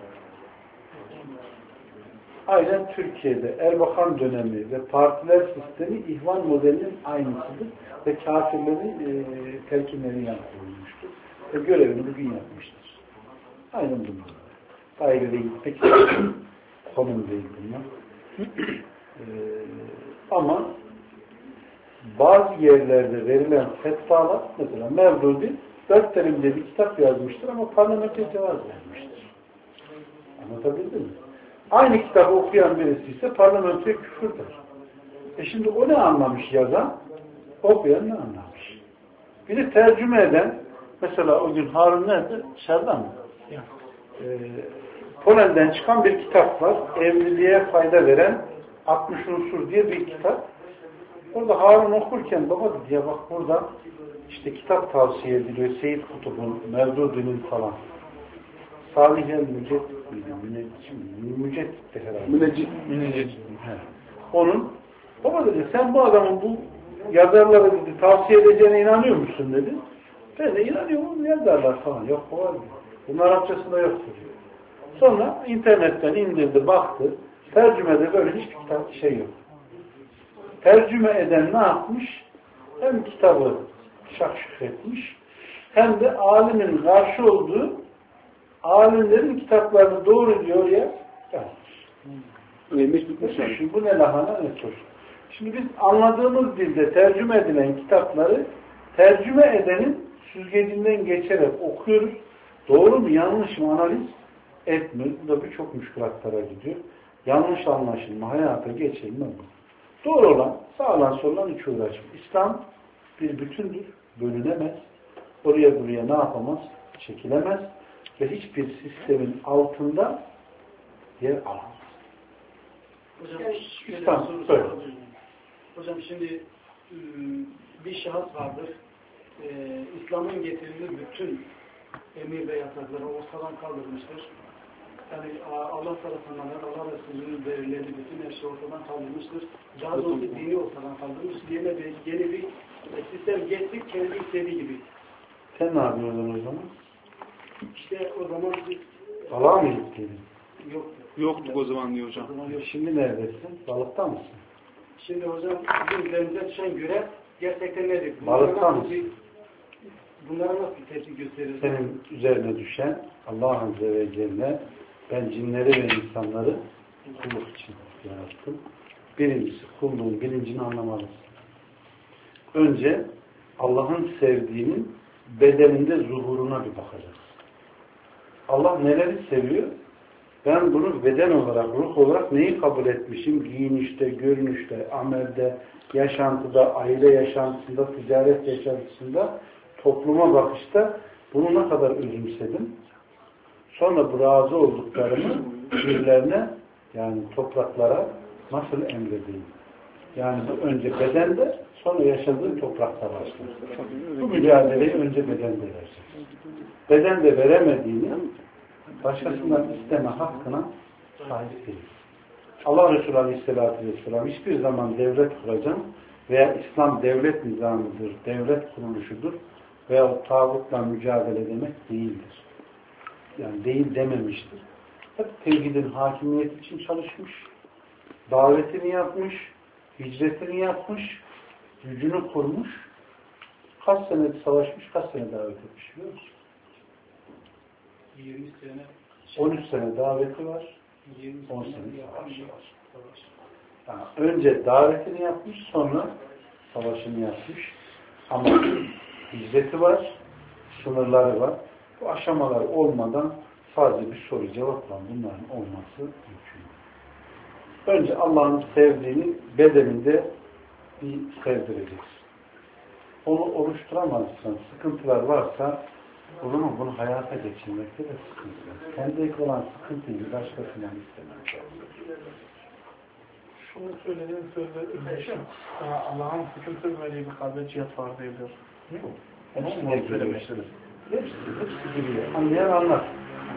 Aynen Türkiye'de Erbakan dönemi ve partiler sistemi ihvan modelinin aynısıdır ve kafirlerin e, telkinlerini yapılmıştır. Ve görevini bugün yapmıştır. Aynen bunlar. Dairede gitmek konum değil bunlar. e, ama bazı yerlerde verilen fetvalar, mesela Mevdudi dört terimde bir kitap yazmıştır ama parlamentoya cevaz vermiştir. Anlatabildim mi? Aynı kitabı okuyan birisi ise parlamentoya küfür der. E şimdi o ne anlamış yazan? Okuyan ne anlamış? Bir de tercüme eden, mesela o gün Harun nerede? Dışarıda mı? Ee, Polen'den çıkan bir kitap var. Evliliğe fayda veren altmış unsur diye bir kitap. Orada Harun okurken baba dedi ya bak burada işte kitap tavsiye ediliyor. Seyyid Kutub'un, Mevdudi'nin falan. Salih el-Müceddit miydi? Müceddit'ti herhalde. Müneccit. Müneccit. Onun, baba dedi sen bu adamın bu yazarlara dedi, tavsiye edeceğine inanıyor musun dedi. Ben de inanıyorum yazarlar falan. Yok o var mı? Bunun Arapçasında yoktur diyor. Sonra internetten indirdi, baktı. Tercümede böyle hiçbir kitap şey yok. Tercüme eden ne yapmış? Hem kitabı şakşuk etmiş, hem de alimin karşı olduğu alimlerin kitaplarını doğru diyor ya yazmış. Neymiş bitmiş yani. Şimdi bu ne lahana ne tur. Şimdi biz anladığımız dilde tercüme edilen kitapları tercüme edenin süzgecinden geçerek okuyoruz. Doğru mu yanlış mı analiz etmiyoruz. Bu da birçok müşkülatlara gidiyor. Yanlış anlaşılma, hayata geçilme bu. Doğru olan, sağlan sorulan hiç uğraşmıyor. İslam bir bütündür, bölünemez. Oraya buraya ne yapamaz? Çekilemez. Ve hiçbir sistemin altında yer alamaz. Hocam, İslam, söyle. Hocam şimdi bir şahıs vardır. Ee, İslam'ın getirdiği bütün emir ve yasakları ortadan kaldırmıştır. Yani Allah tarafından, Allah Resulü'nün verileri bütün her şey ortadan kaldırmıştır. Daha doğrusu dini ortadan kaldırmış. Yeni bir, yeni bir sistem getirip kendi istediği gibi. Sen ne yapıyordun o zaman? İşte o zaman Balığa mı gittin? Yok. Yoktuk o zaman diyor hocam. Zaman yok. Şimdi neredesin? Balıkta mısın? Şimdi hocam bizim üzerimize düşen görev gerçekten nedir? Balıkta mısın? Bunlara nasıl bir tepki gösterir? Senin üzerine düşen Allah Azze ve Celle ben cinleri ve insanları kulluk için yarattım. Birincisi kulluğun bilincini anlamalısın. Önce Allah'ın sevdiğinin bedeninde zuhuruna bir bakacaksın. Allah neleri seviyor? Ben bunu beden olarak, ruh olarak neyi kabul etmişim? Giyinişte, görünüşte, amelde, yaşantıda, aile yaşantısında, ticaret yaşantısında, topluma bakışta bunu ne kadar özümsedim? Sonra bu razı olduklarımı birilerine, yani topraklara nasıl emredeyim? Yani bu önce bedende, sonra yaşadığın toprakta başlar. Bu mücadeleyi önce bedende vereceksin. beden de veremediğini başkasından isteme hakkına sahip değil. Allah Resulü Aleyhisselatü Vesselam hiçbir zaman devlet kuracağım veya İslam devlet nizamıdır, devlet kuruluşudur veya o tağutla mücadele demek değildir. Yani değil dememiştir. Hep tevhidin hakimiyeti için çalışmış, davetini yapmış, hicretini yapmış, gücünü kurmuş, kaç sene savaşmış, kaç sene davet etmiş biliyor musun? yirmi sene. on üç sene daveti var, on sene savaşı var. Yani önce davetini yapmış, sonra savaşını yapmış. Ama hicreti var, sınırları var. Bu aşamalar olmadan sadece bir soru cevapla bunların olması mümkün. Önce Allah'ın sevdiğini bedeninde bir sevdireceksin. Onu oluşturamazsan, sıkıntılar varsa o zaman bunu hayata geçirmekte de sıkıntı var. Kendine olan sıkıntıyı başkasından istemez. Şunu söylediğin sözde ürleşim. Allah'ın sıkıntı verdiği bir kalbe cihat var diyorlar. Hepsini de söylemiştiniz. Hepsi, hepsi biliyor. Anlayan anlar.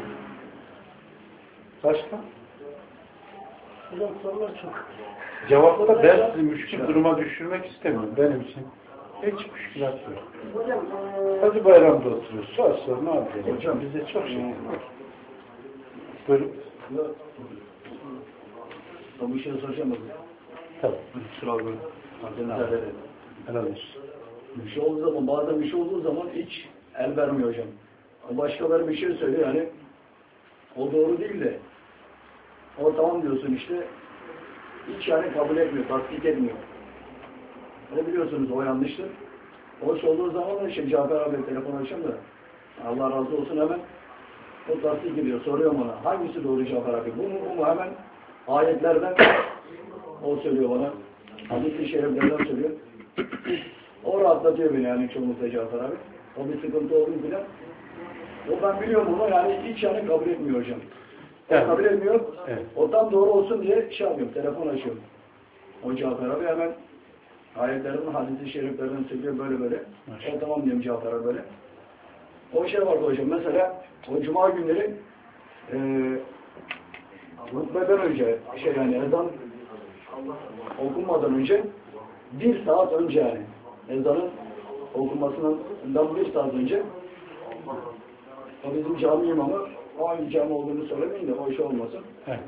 Başka? Hocam sorular çok. Cevapta ben sizi müşkil duruma düşürmek istemiyorum. Benim için hiç müşkilat yok. Hocam, Hadi bayramda oturuyoruz. Sor sor ne yapacağız? Hocam bize çok şey var. Buyurun. Ben bir şey soracağım mı? Tabii. Sıra böyle. Helal olsun. Bir şey olduğu zaman, bazen bir şey olduğu zaman hiç el vermiyor hocam. Başkaları bir şey söylüyor yani o doğru değil de o tamam diyorsun işte hiç yani kabul etmiyor, tasdik etmiyor. Ne biliyorsunuz o yanlıştır. Hoş olduğu zaman da şey Cafer abi telefon açacağım da Allah razı olsun hemen o tasdik ediyor. Soruyorum ona hangisi doğru Cafer abi? Bu mu bu mu? Hemen ayetlerden o söylüyor bana. Hadis-i şeriflerden söylüyor. O rahatlatıyor beni yani çoğunlukla Cafer abi. O bir sıkıntı olduğunu bilen. O ben biliyorum bunu yani hiç yani kabul etmiyor hocam. Evet. Kabul etmiyor. Evet. O tam doğru olsun diye şey yapıyorum, telefon açıyorum. O Cafer abi hemen ayetlerin, hadis-i şeriflerden söylüyor böyle böyle. O tamam diyorum Cafer abi böyle. O şey vardı hocam mesela o cuma günleri eee hutbeden önce şey yani ezan okunmadan önce bir saat önce yani ezanın okunmasından bir saat önce o bizim cami imamı o hangi cami olduğunu söylemeyin de o iş olmasın. Evet.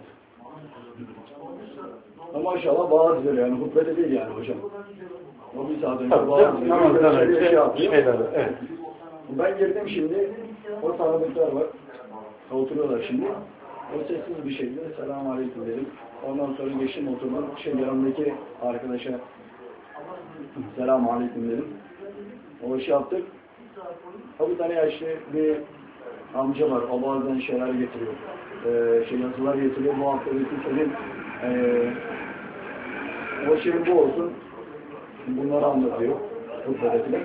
Ama maşallah vaaz veriyor yani hutbede değil yani hocam. O bir saat önce Tabii, vaaz veriyor. Namazdan önce şey yapıyor. Şeyler, evet. Ben girdim şimdi o tanıdıklar var. Oturuyorlar şimdi. O sessiz bir şekilde selamun aleyküm dedim. Ondan sonra geçtim oturdum. Şey yanımdaki arkadaşa selamun aleyküm dedim. O işi yaptık. O bir tane yaşlı bir amca var. O bazen şeyler getiriyor. Ee, şey yazılar getiriyor. Bu hafta senin ee, o şeyin bu olsun. Bunları anlatıyor. Hutbedekiler.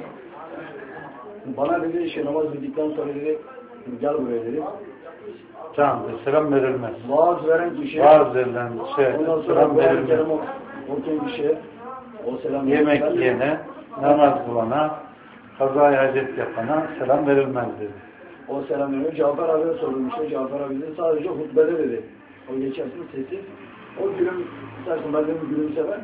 Bana dedi işte namaz bittikten sonra dedi gel buraya dedi. Canım selam verilmez. Vaaz veren kişiye Vaaz verilen şey selam verilmez. O kişiye o selam yemek verilmez. yiyene, namaz kılana, kazayı hacet yapana selam verilmez dedi. O selam veriyor. Cafer abiye sordum işte. Cafer abi dedi sadece hutbede dedi. O geçersin sesi. O gülüm, istersen ben de bir gülümseme.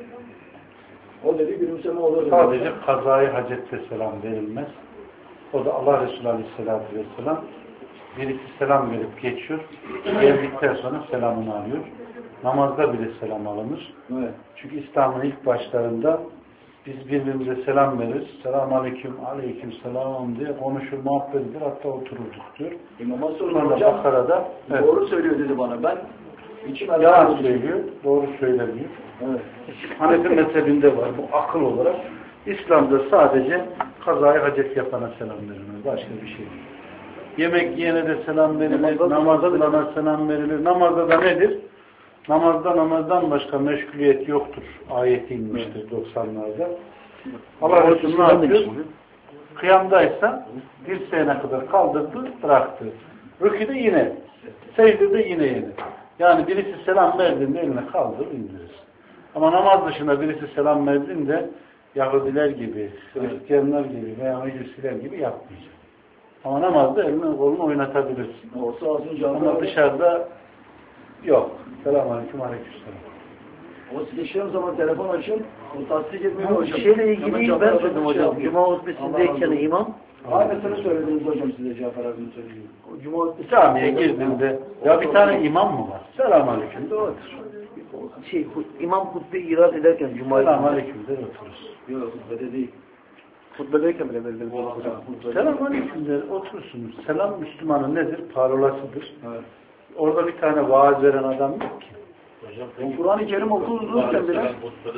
O dedi gülümseme olur dedi. Sadece kazayı hacette selam verilmez. O da Allah Resulü Aleyhisselatü Vesselam birisi selam verip geçiyor. Geldikten sonra selamını alıyor. Namazda bile selam alınır. Evet. Çünkü İslam'ın ilk başlarında biz birbirimize selam veririz. Selamun aleyküm, aleyküm selam diye konuşur, muhabbet edilir. Hatta otururduk diyor. İmam'a sordum Sonra hocam. Bakara'da evet, doğru söylüyor dedi bana. Ben içim yalan söylüyor, doğru söylemiyor. Evet. Hanefi mezhebinde var bu akıl olarak. İslam'da sadece kazayı hacet yapana selam verilir. Başka bir şey değil. Yemek yiyene de selam verilir, namaz kılana selam verilir. Namazda da nedir? Namazda namazdan başka meşguliyet yoktur. Ayeti inmiştir doksanlarda. Allah Resulü ne yapıyor? Kıyamdaysa dirseğine kadar kaldırdı, bıraktı. Rüküde yine, secdede yine yine. Yani birisi selam verdiğinde eline kaldır, indirir. Ama namaz dışında birisi selam verdiğinde Yahudiler gibi, Hristiyanlar gibi veya Mecusiler gibi yapmayacak. Ama namazda elini kolunu oynatabilirsin. Olsa az önce Ama dışarıda yok. Selamünaleyküm, aleykümselam. Ama sıkıştığım zaman telefon açın, o tasdik etmiyor hocam. Bir şeyle ilgili ben söyledim hocam. Cuma hutbesindeyken imam. Aynısını söylediniz hocam size Cafer abinin söylediği. Cuma hutbesi camiye girdiğinde ya bir tane imam mı var? Selamünaleyküm de otur. Şey, imam hutbe irad ederken Cuma'yı. Selamünaleyküm de otururuz. Yok, hutbede değil. Hutbedeyken bile belirli hocam. Selamünaleyküm de oturursunuz. Selam Müslümanın nedir? Parolasıdır. Evet. Orada bir tane vaaz veren adam yok ki. Hocam, Kur'an-ı Kerim okunurken bile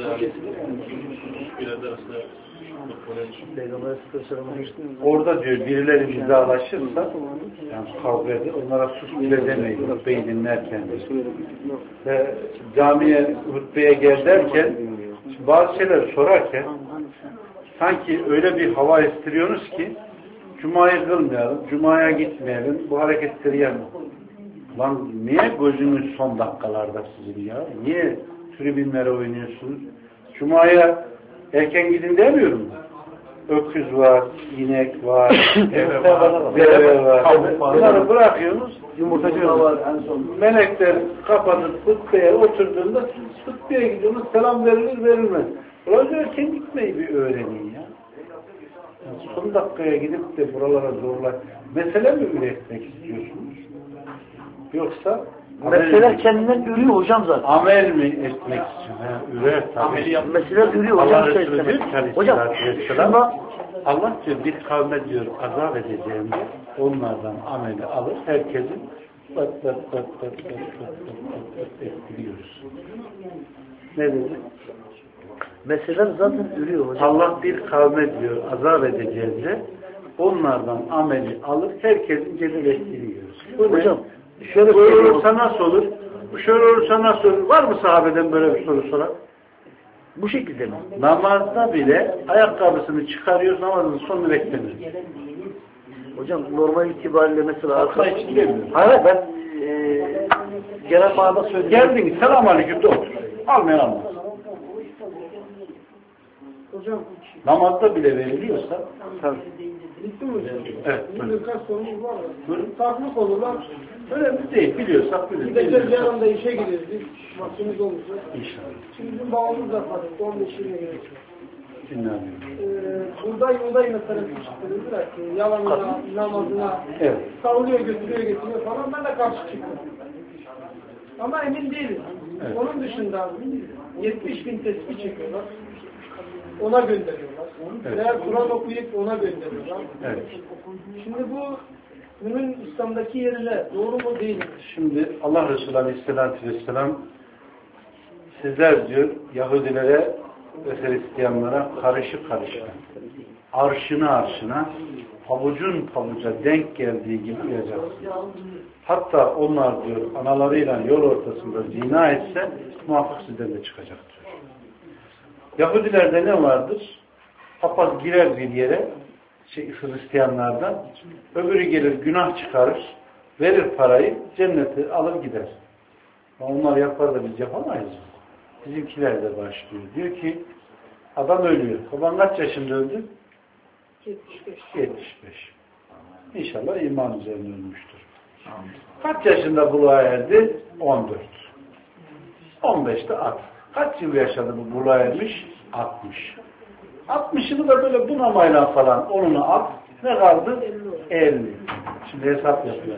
orada diyor birileri bizalaşırsa yani kavga eder. Onlara sus bile demeyin. Hutbeyi dinlerken. Ve camiye hutbeye gel derken bazı şeyler sorarken sanki öyle bir hava estiriyorsunuz ki Cuma'yı kılmayalım, Cuma'ya gitmeyelim, bu hareketleri yapmayalım. Lan niye gözünüz son dakikalarda sizin ya? Niye tribünlere oynuyorsunuz? Cuma'ya erken gidin demiyorum. Öküz var, inek var, deve var, deve var. Bunları bırakıyorsunuz. Yumurtacı var en son. Melekler kapatıp hutbeye oturduğunda siz hutbeye gidiyorsunuz, selam verilir verilmez. Biraz erken gitmeyi bir öğrenin ya. Yani son dakikaya gidip de buralara zorlar. Mesele mi üretmek istiyorsunuz? Yoksa meseleler kendinden ürüyor hocam zaten. Amel mi etmek istiyor? Ürer tabii. Meseleler ürüyor hocam. Allah Resulü diyor ki hocam şuna, Allah diyor bir kavme diyor azap edeceğimde onlardan ameli alır. Herkesin bat bat bat bat bat bat ettiriyoruz. Ne dedi? Meseleler zaten ürüyor hocam. Allah bir kavme diyor azap edeceğimde onlardan ameli alır. Herkesin cebel ettiriyoruz. Hocam şöyle böyle olursa nasıl olur? Şöyle olursa nasıl olur? Var mı sahabeden böyle bir soru soran? Bu şekilde mi? Namazda bile ayakkabısını çıkarıyoruz, namazın sonunu beklemiyoruz. Hocam normal itibariyle mesela arka için demiyorum. Hayır ben e, genel manada söyleyeyim. Geldin, selamünaleyküm de otur. Almayan almaz. Hocam namazda bile veriliyorsa tabii. Bitti mi hocam? Evet. Şimdi birkaç sorumuz var. Farklı konular. Önemli değil. Biliyorsak biliyoruz. Gideceğiz yanında işe gideriz. Biz vaktimiz olursa. İnşallah. Şimdi bizim babamız da farklı. on beş yirmi gerekiyor. Dinliyorum. Ee, burada yoldayım mesela çıktığınızda ki yalanına, namazına evet. savunuyor, götürüyor, getiriyor falan. Ben de karşı çıktım. Ama emin değilim. Evet. Onun dışında yetmiş bin tesbih çekiyorlar. Ona gönderiyorlar. Evet. Veya Kur'an okuyup ona gönderiyorlar. Evet. Şimdi bu bunun İslam'daki yerine doğru mu değil mi? Şimdi Allah Resulü Aleyhisselatü Vesselam sizler diyor Yahudilere ve Hristiyanlara karışık karışık arşına arşına pabucun pabuca denk geldiği gibi uyacaksınız. Hatta onlar diyor analarıyla yol ortasında zina etse muhakkak sizden de çıkacak diyor. Yahudilerde ne vardır? Papaz girer bir yere şey, Hristiyanlardan öbürü gelir günah çıkarır verir parayı cenneti alır gider. Onlar yapar da biz yapamayız. Bizimkiler de başlıyor. Diyor ki adam ölüyor. Baban kaç yaşında öldü? yetmiş beş. yetmiş beş. İnşallah iman üzerine ölmüştür. Kaç yaşında buluğa erdi? on dört. on beşte at. Kaç yıl yaşadı bu buluğa ermiş? altmış. altmışını da böyle bunamayla falan onunu at. Ne kaldı? elli. Şimdi hesap yapıyor.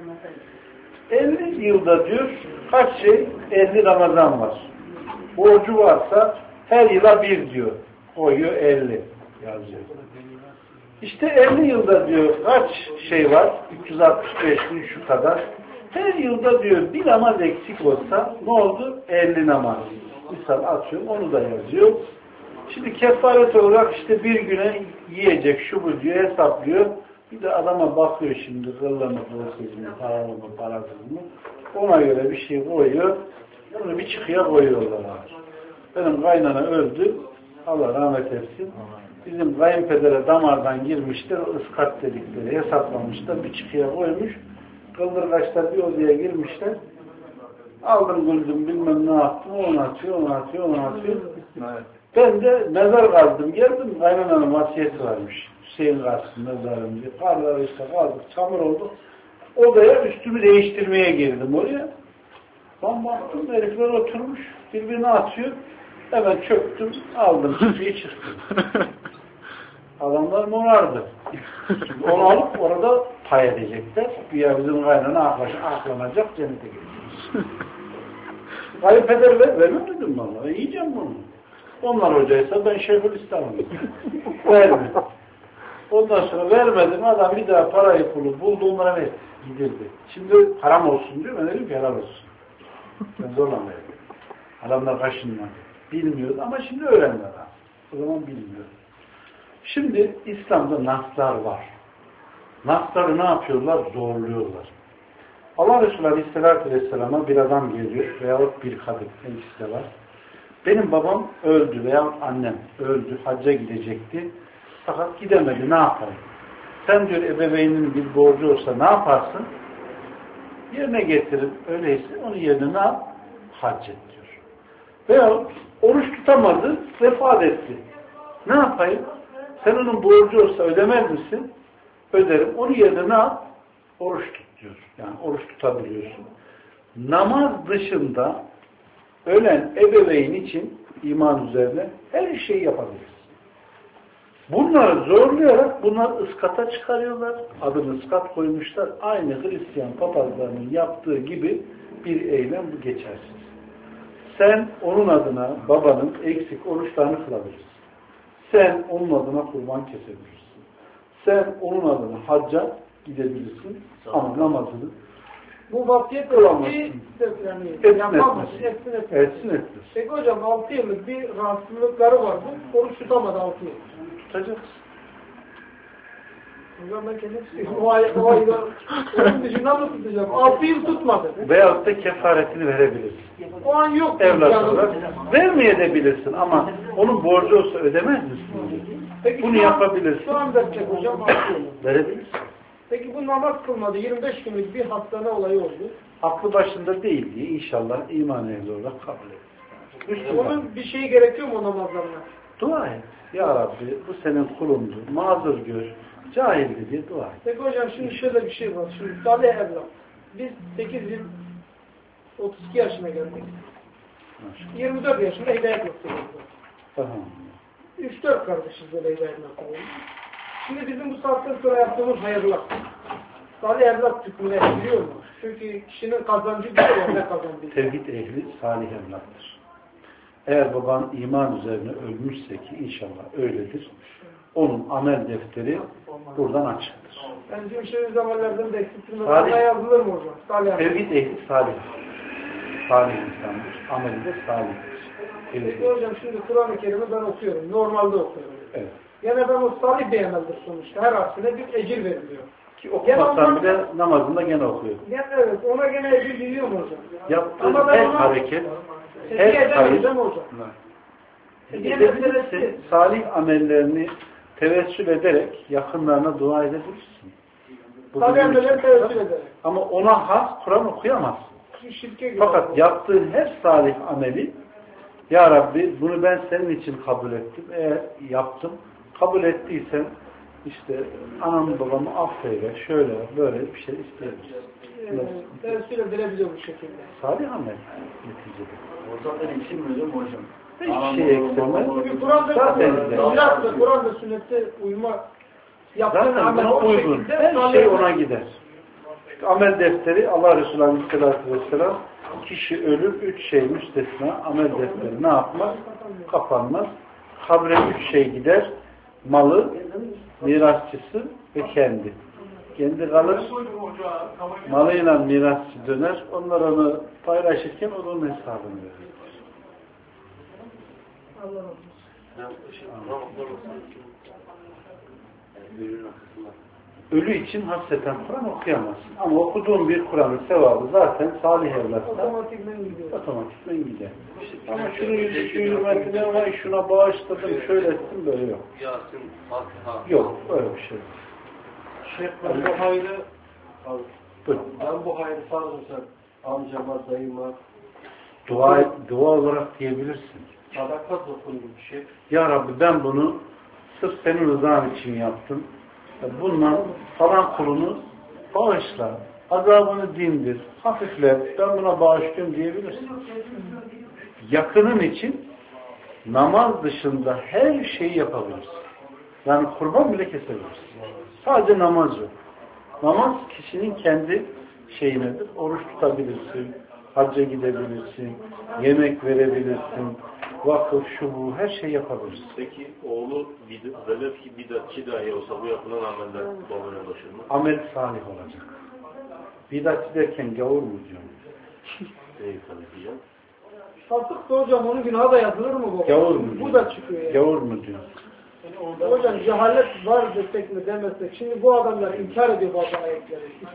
elli yılda diyor kaç şey? elli Ramazan var. Borcu varsa her yıla bir diyor. Koyuyor elli yazıyor. İşte elli yılda diyor kaç şey var? üç yüz altmış beş gün şu kadar. Her yılda diyor bir namaz eksik olsa ne oldu? elli namaz. Misal atıyorum onu da yazıyor. Şimdi kefaret olarak işte bir güne yiyecek şu bu diyor hesaplıyor. Bir de adama bakıyor şimdi kıllı mı kılsız mı paralı mı parasız mı. Ona göre bir şey koyuyor. Bunu bir çıkıya koyuyorlar. Benim kaynana öldü. Allah rahmet etsin. Bizim kayınpedere damardan girmişler. O ıskat dedikleri hesaplamışlar. Bir çıkıya koymuş. Kıldırgaçlar bir odaya girmişler. Aldım güldüm bilmem ne yaptım. Onu atıyor, onu atıyor, onu atıyor. Evet. Ben de mezar kazdım. Geldim kaynananın vasiyeti varmış. Hüseyin karşısında mezarımızı. Karlar işte kaldık, çamur oldu. Odaya üstümü değiştirmeye girdim oraya. Ben baktım herifler oturmuş, birbirine atıyor. Hemen çöktüm, aldım, çıkıyı çıktım. Adamlar morardı. Onu alıp orada pay edecekler. Güya bizim kaynana aklanacak, cennete gidecek. Kayınpeder ver, vermem dedim valla. Yiyeceğim bunu. Onlar hocaysa ben Şeyhülislam'ım. Verme. Ondan sonra vermedim. Adam bir daha parayı pulu buldu, onlara ver. Gidildi. Şimdi haram olsun diyor. Ben dedim ki helal olsun. Ben zorla verdim. Adamlar kaşınmadı. Bilmiyordu ama şimdi öğrendiler. O zaman bilmiyor. Şimdi İslam'da naslar var. Nasları ne yapıyorlar? Zorluyorlar. Allah Resulü Aleyhisselatü Vesselam'a bir adam geliyor veyahut bir kadın. İkisi de var. Benim babam öldü veya annem öldü. Hacca gidecekti. Fakat gidemedi. Ne yapayım? Sen diyor ebeveynin bir borcu olsa ne yaparsın? Yerine getirin. Öyleyse onun yerine ne yap? Hac et diyor. Veyahut oruç tutamadı. Vefat etti. Ne yapayım? Sen onun borcu olsa ödemez misin? Öderim. Onun yerine ne yap? Oruç tut diyor. Yani oruç tutabiliyorsun. Namaz dışında ölen ebeveyn için iman üzerine her şeyi yapabiliriz. Bunları zorlayarak bunlar ıskata çıkarıyorlar. Adını ıskat koymuşlar. Aynı Hristiyan papazlarının yaptığı gibi bir eylem, bu geçersiz. Sen onun adına babanın eksik oruçlarını kılabilirsin. Sen onun adına kurban kesebilirsin. Sen onun adına hacca gidebilirsin. Ama namazını bu vakit kılamazsın. Yani etsin yapamaz. etmesin. Etsin etmesin. Etsin etmesin. Peki hocam altı yıllık bir rahatsızlıkları vardı. Oruç tutamadı altı yıl. Tutacaksın. Hocam ben kendim istiyorum. O ay, o ayda onun dışında mı tutacağım? altı yıl tutmadı. Veyahut da kefaretini verebilirsin. O an yok. Evlat olarak vermeyebilirsin ama onun borcu olsa ödemez misin? Peki bunu şu an, yapabilirsin. Şu an verecek hocam altı yıl. Verebilirsin. Peki bu namaz kılmadı. yirmi beş günlük bir hastane olayı oldu. Aklı başında değil diye inşallah iman ehli olarak kabul et. Onun bir şeyi gerekiyor mu o namazlarına? Dua et. Ya Rabbi bu senin kulundu. Mazur gör. Cahildi diye dua et. Peki hocam şimdi şöyle bir şey var. Şimdi salih evlat. Biz sekiz yıl otuz iki yaşına geldik. yirmi dört yaşında hidayet noktası. üç dört kardeşiz böyle hidayet noktası. Şimdi bizim bu saatten sonra yaptığımız hayırlar. Salih evlat hükmüne giriyor mu? Çünkü kişinin kazancı bir şey ne kazandığı. Tevhid ehli salih evlattır. Eğer baban iman üzerine ölmüşse ki inşallah öyledir. Onun amel defteri buradan açıktır. Yani bizim şey zamanlardan da eksiltilmez. Salih, Bana yazılır mı hocam? Salih tevhid ehli salih. Salih insandır. Ameli de salihtir. Peki hocam şimdi Kur'an-ı Kerim'i ben okuyorum. Normalde okuyorum. Evet. Gene ben o salih bir emeldir sonuçta. Her harfine bir ecir veriliyor. Ki okumasan bile namazında gene okuyor. Gene evet. Ona gene ecir veriyor mu hocam? Yaptığın her hareket, her hayır, edebilirsin. Salih amellerini tevessül ederek yakınlarına dua edebilirsin. Salih amellerini tevessül ederek. Ama ona has Kur'an okuyamazsın. Fakat yaptığın her salih ameli, Ya Rabbi bunu ben senin için kabul ettim. Eğer yaptım, kabul ettiysen işte anamı babamı affeyle, şöyle böyle bir şey isteyebilirsin. Tevessül edilebiliyor bu şekilde. Salih amel neticede. Orada da eksilmiyor mu hocam? Hiçbir şey eksilmez. Kur'an'da Kur'an'da sünnette uyma yaptığın amel o uygun. şekilde Her şey ona gider. Çünkü amel defteri Allah Resulü Aleyhisselatü Vesselam kişi ölür, üç şey müstesna, amel defteri ne yapmaz? Kapanmaz. Kabre üç şey gider. Malı, mirasçısı ve kendi. Kendi kalır, malıyla mirasçı döner. Onlar onu paylaşırken o da onun hesabını verir. Allah Ölü için hasreten Kur'an okuyamazsın. Ama okuduğun bir Kur'an'ın sevabı zaten salih evlatlar otomatikmen gidiyor. Otomatikmen gider. Ama şunu yüzü şu hürmetine var, şuna bağışladım, şöyle ettim, böyle yok. Yasin, Fatiha. Yok, öyle bir şey. Şeyh ben bu hayrı Buyurun. ben bu hayrı sağlırsam amcama, dayıma Dua, dua olarak diyebilirsin. sadaka dokundu bir şey. Ya Rabbi ben bunu sırf senin rızan için yaptım. Bundan falan kulunu bağışla. Azabını dindir. Hafiflet. Ben buna bağışlıyorum diyebilirsin. Yakının için namaz dışında her şeyi yapabilirsin. Yani kurban bile kesebilirsin. Sadece namaz yok. Namaz kişinin kendi şeyinedir. Oruç tutabilirsin. Hacca gidebilirsin. Yemek verebilirsin. Vakıf, şu bu, her şey yapabilirsin. Peki oğlu velev ki bidatçı dahi olsa bu yapılan ameller babaya ulaşır mı? Amel salih olacak. Bidatçı derken gavur mu diyorum? Değil tabii ki ya. Sattık da hocam onun günahı da yazılır mı bu? Gavur mu Bu diyor? da çıkıyor yani. Gavur mu diyor? Yani hocam cehalet var desek mi demesek. Şimdi bu adamlar inkar ediyor bazı ayetleri.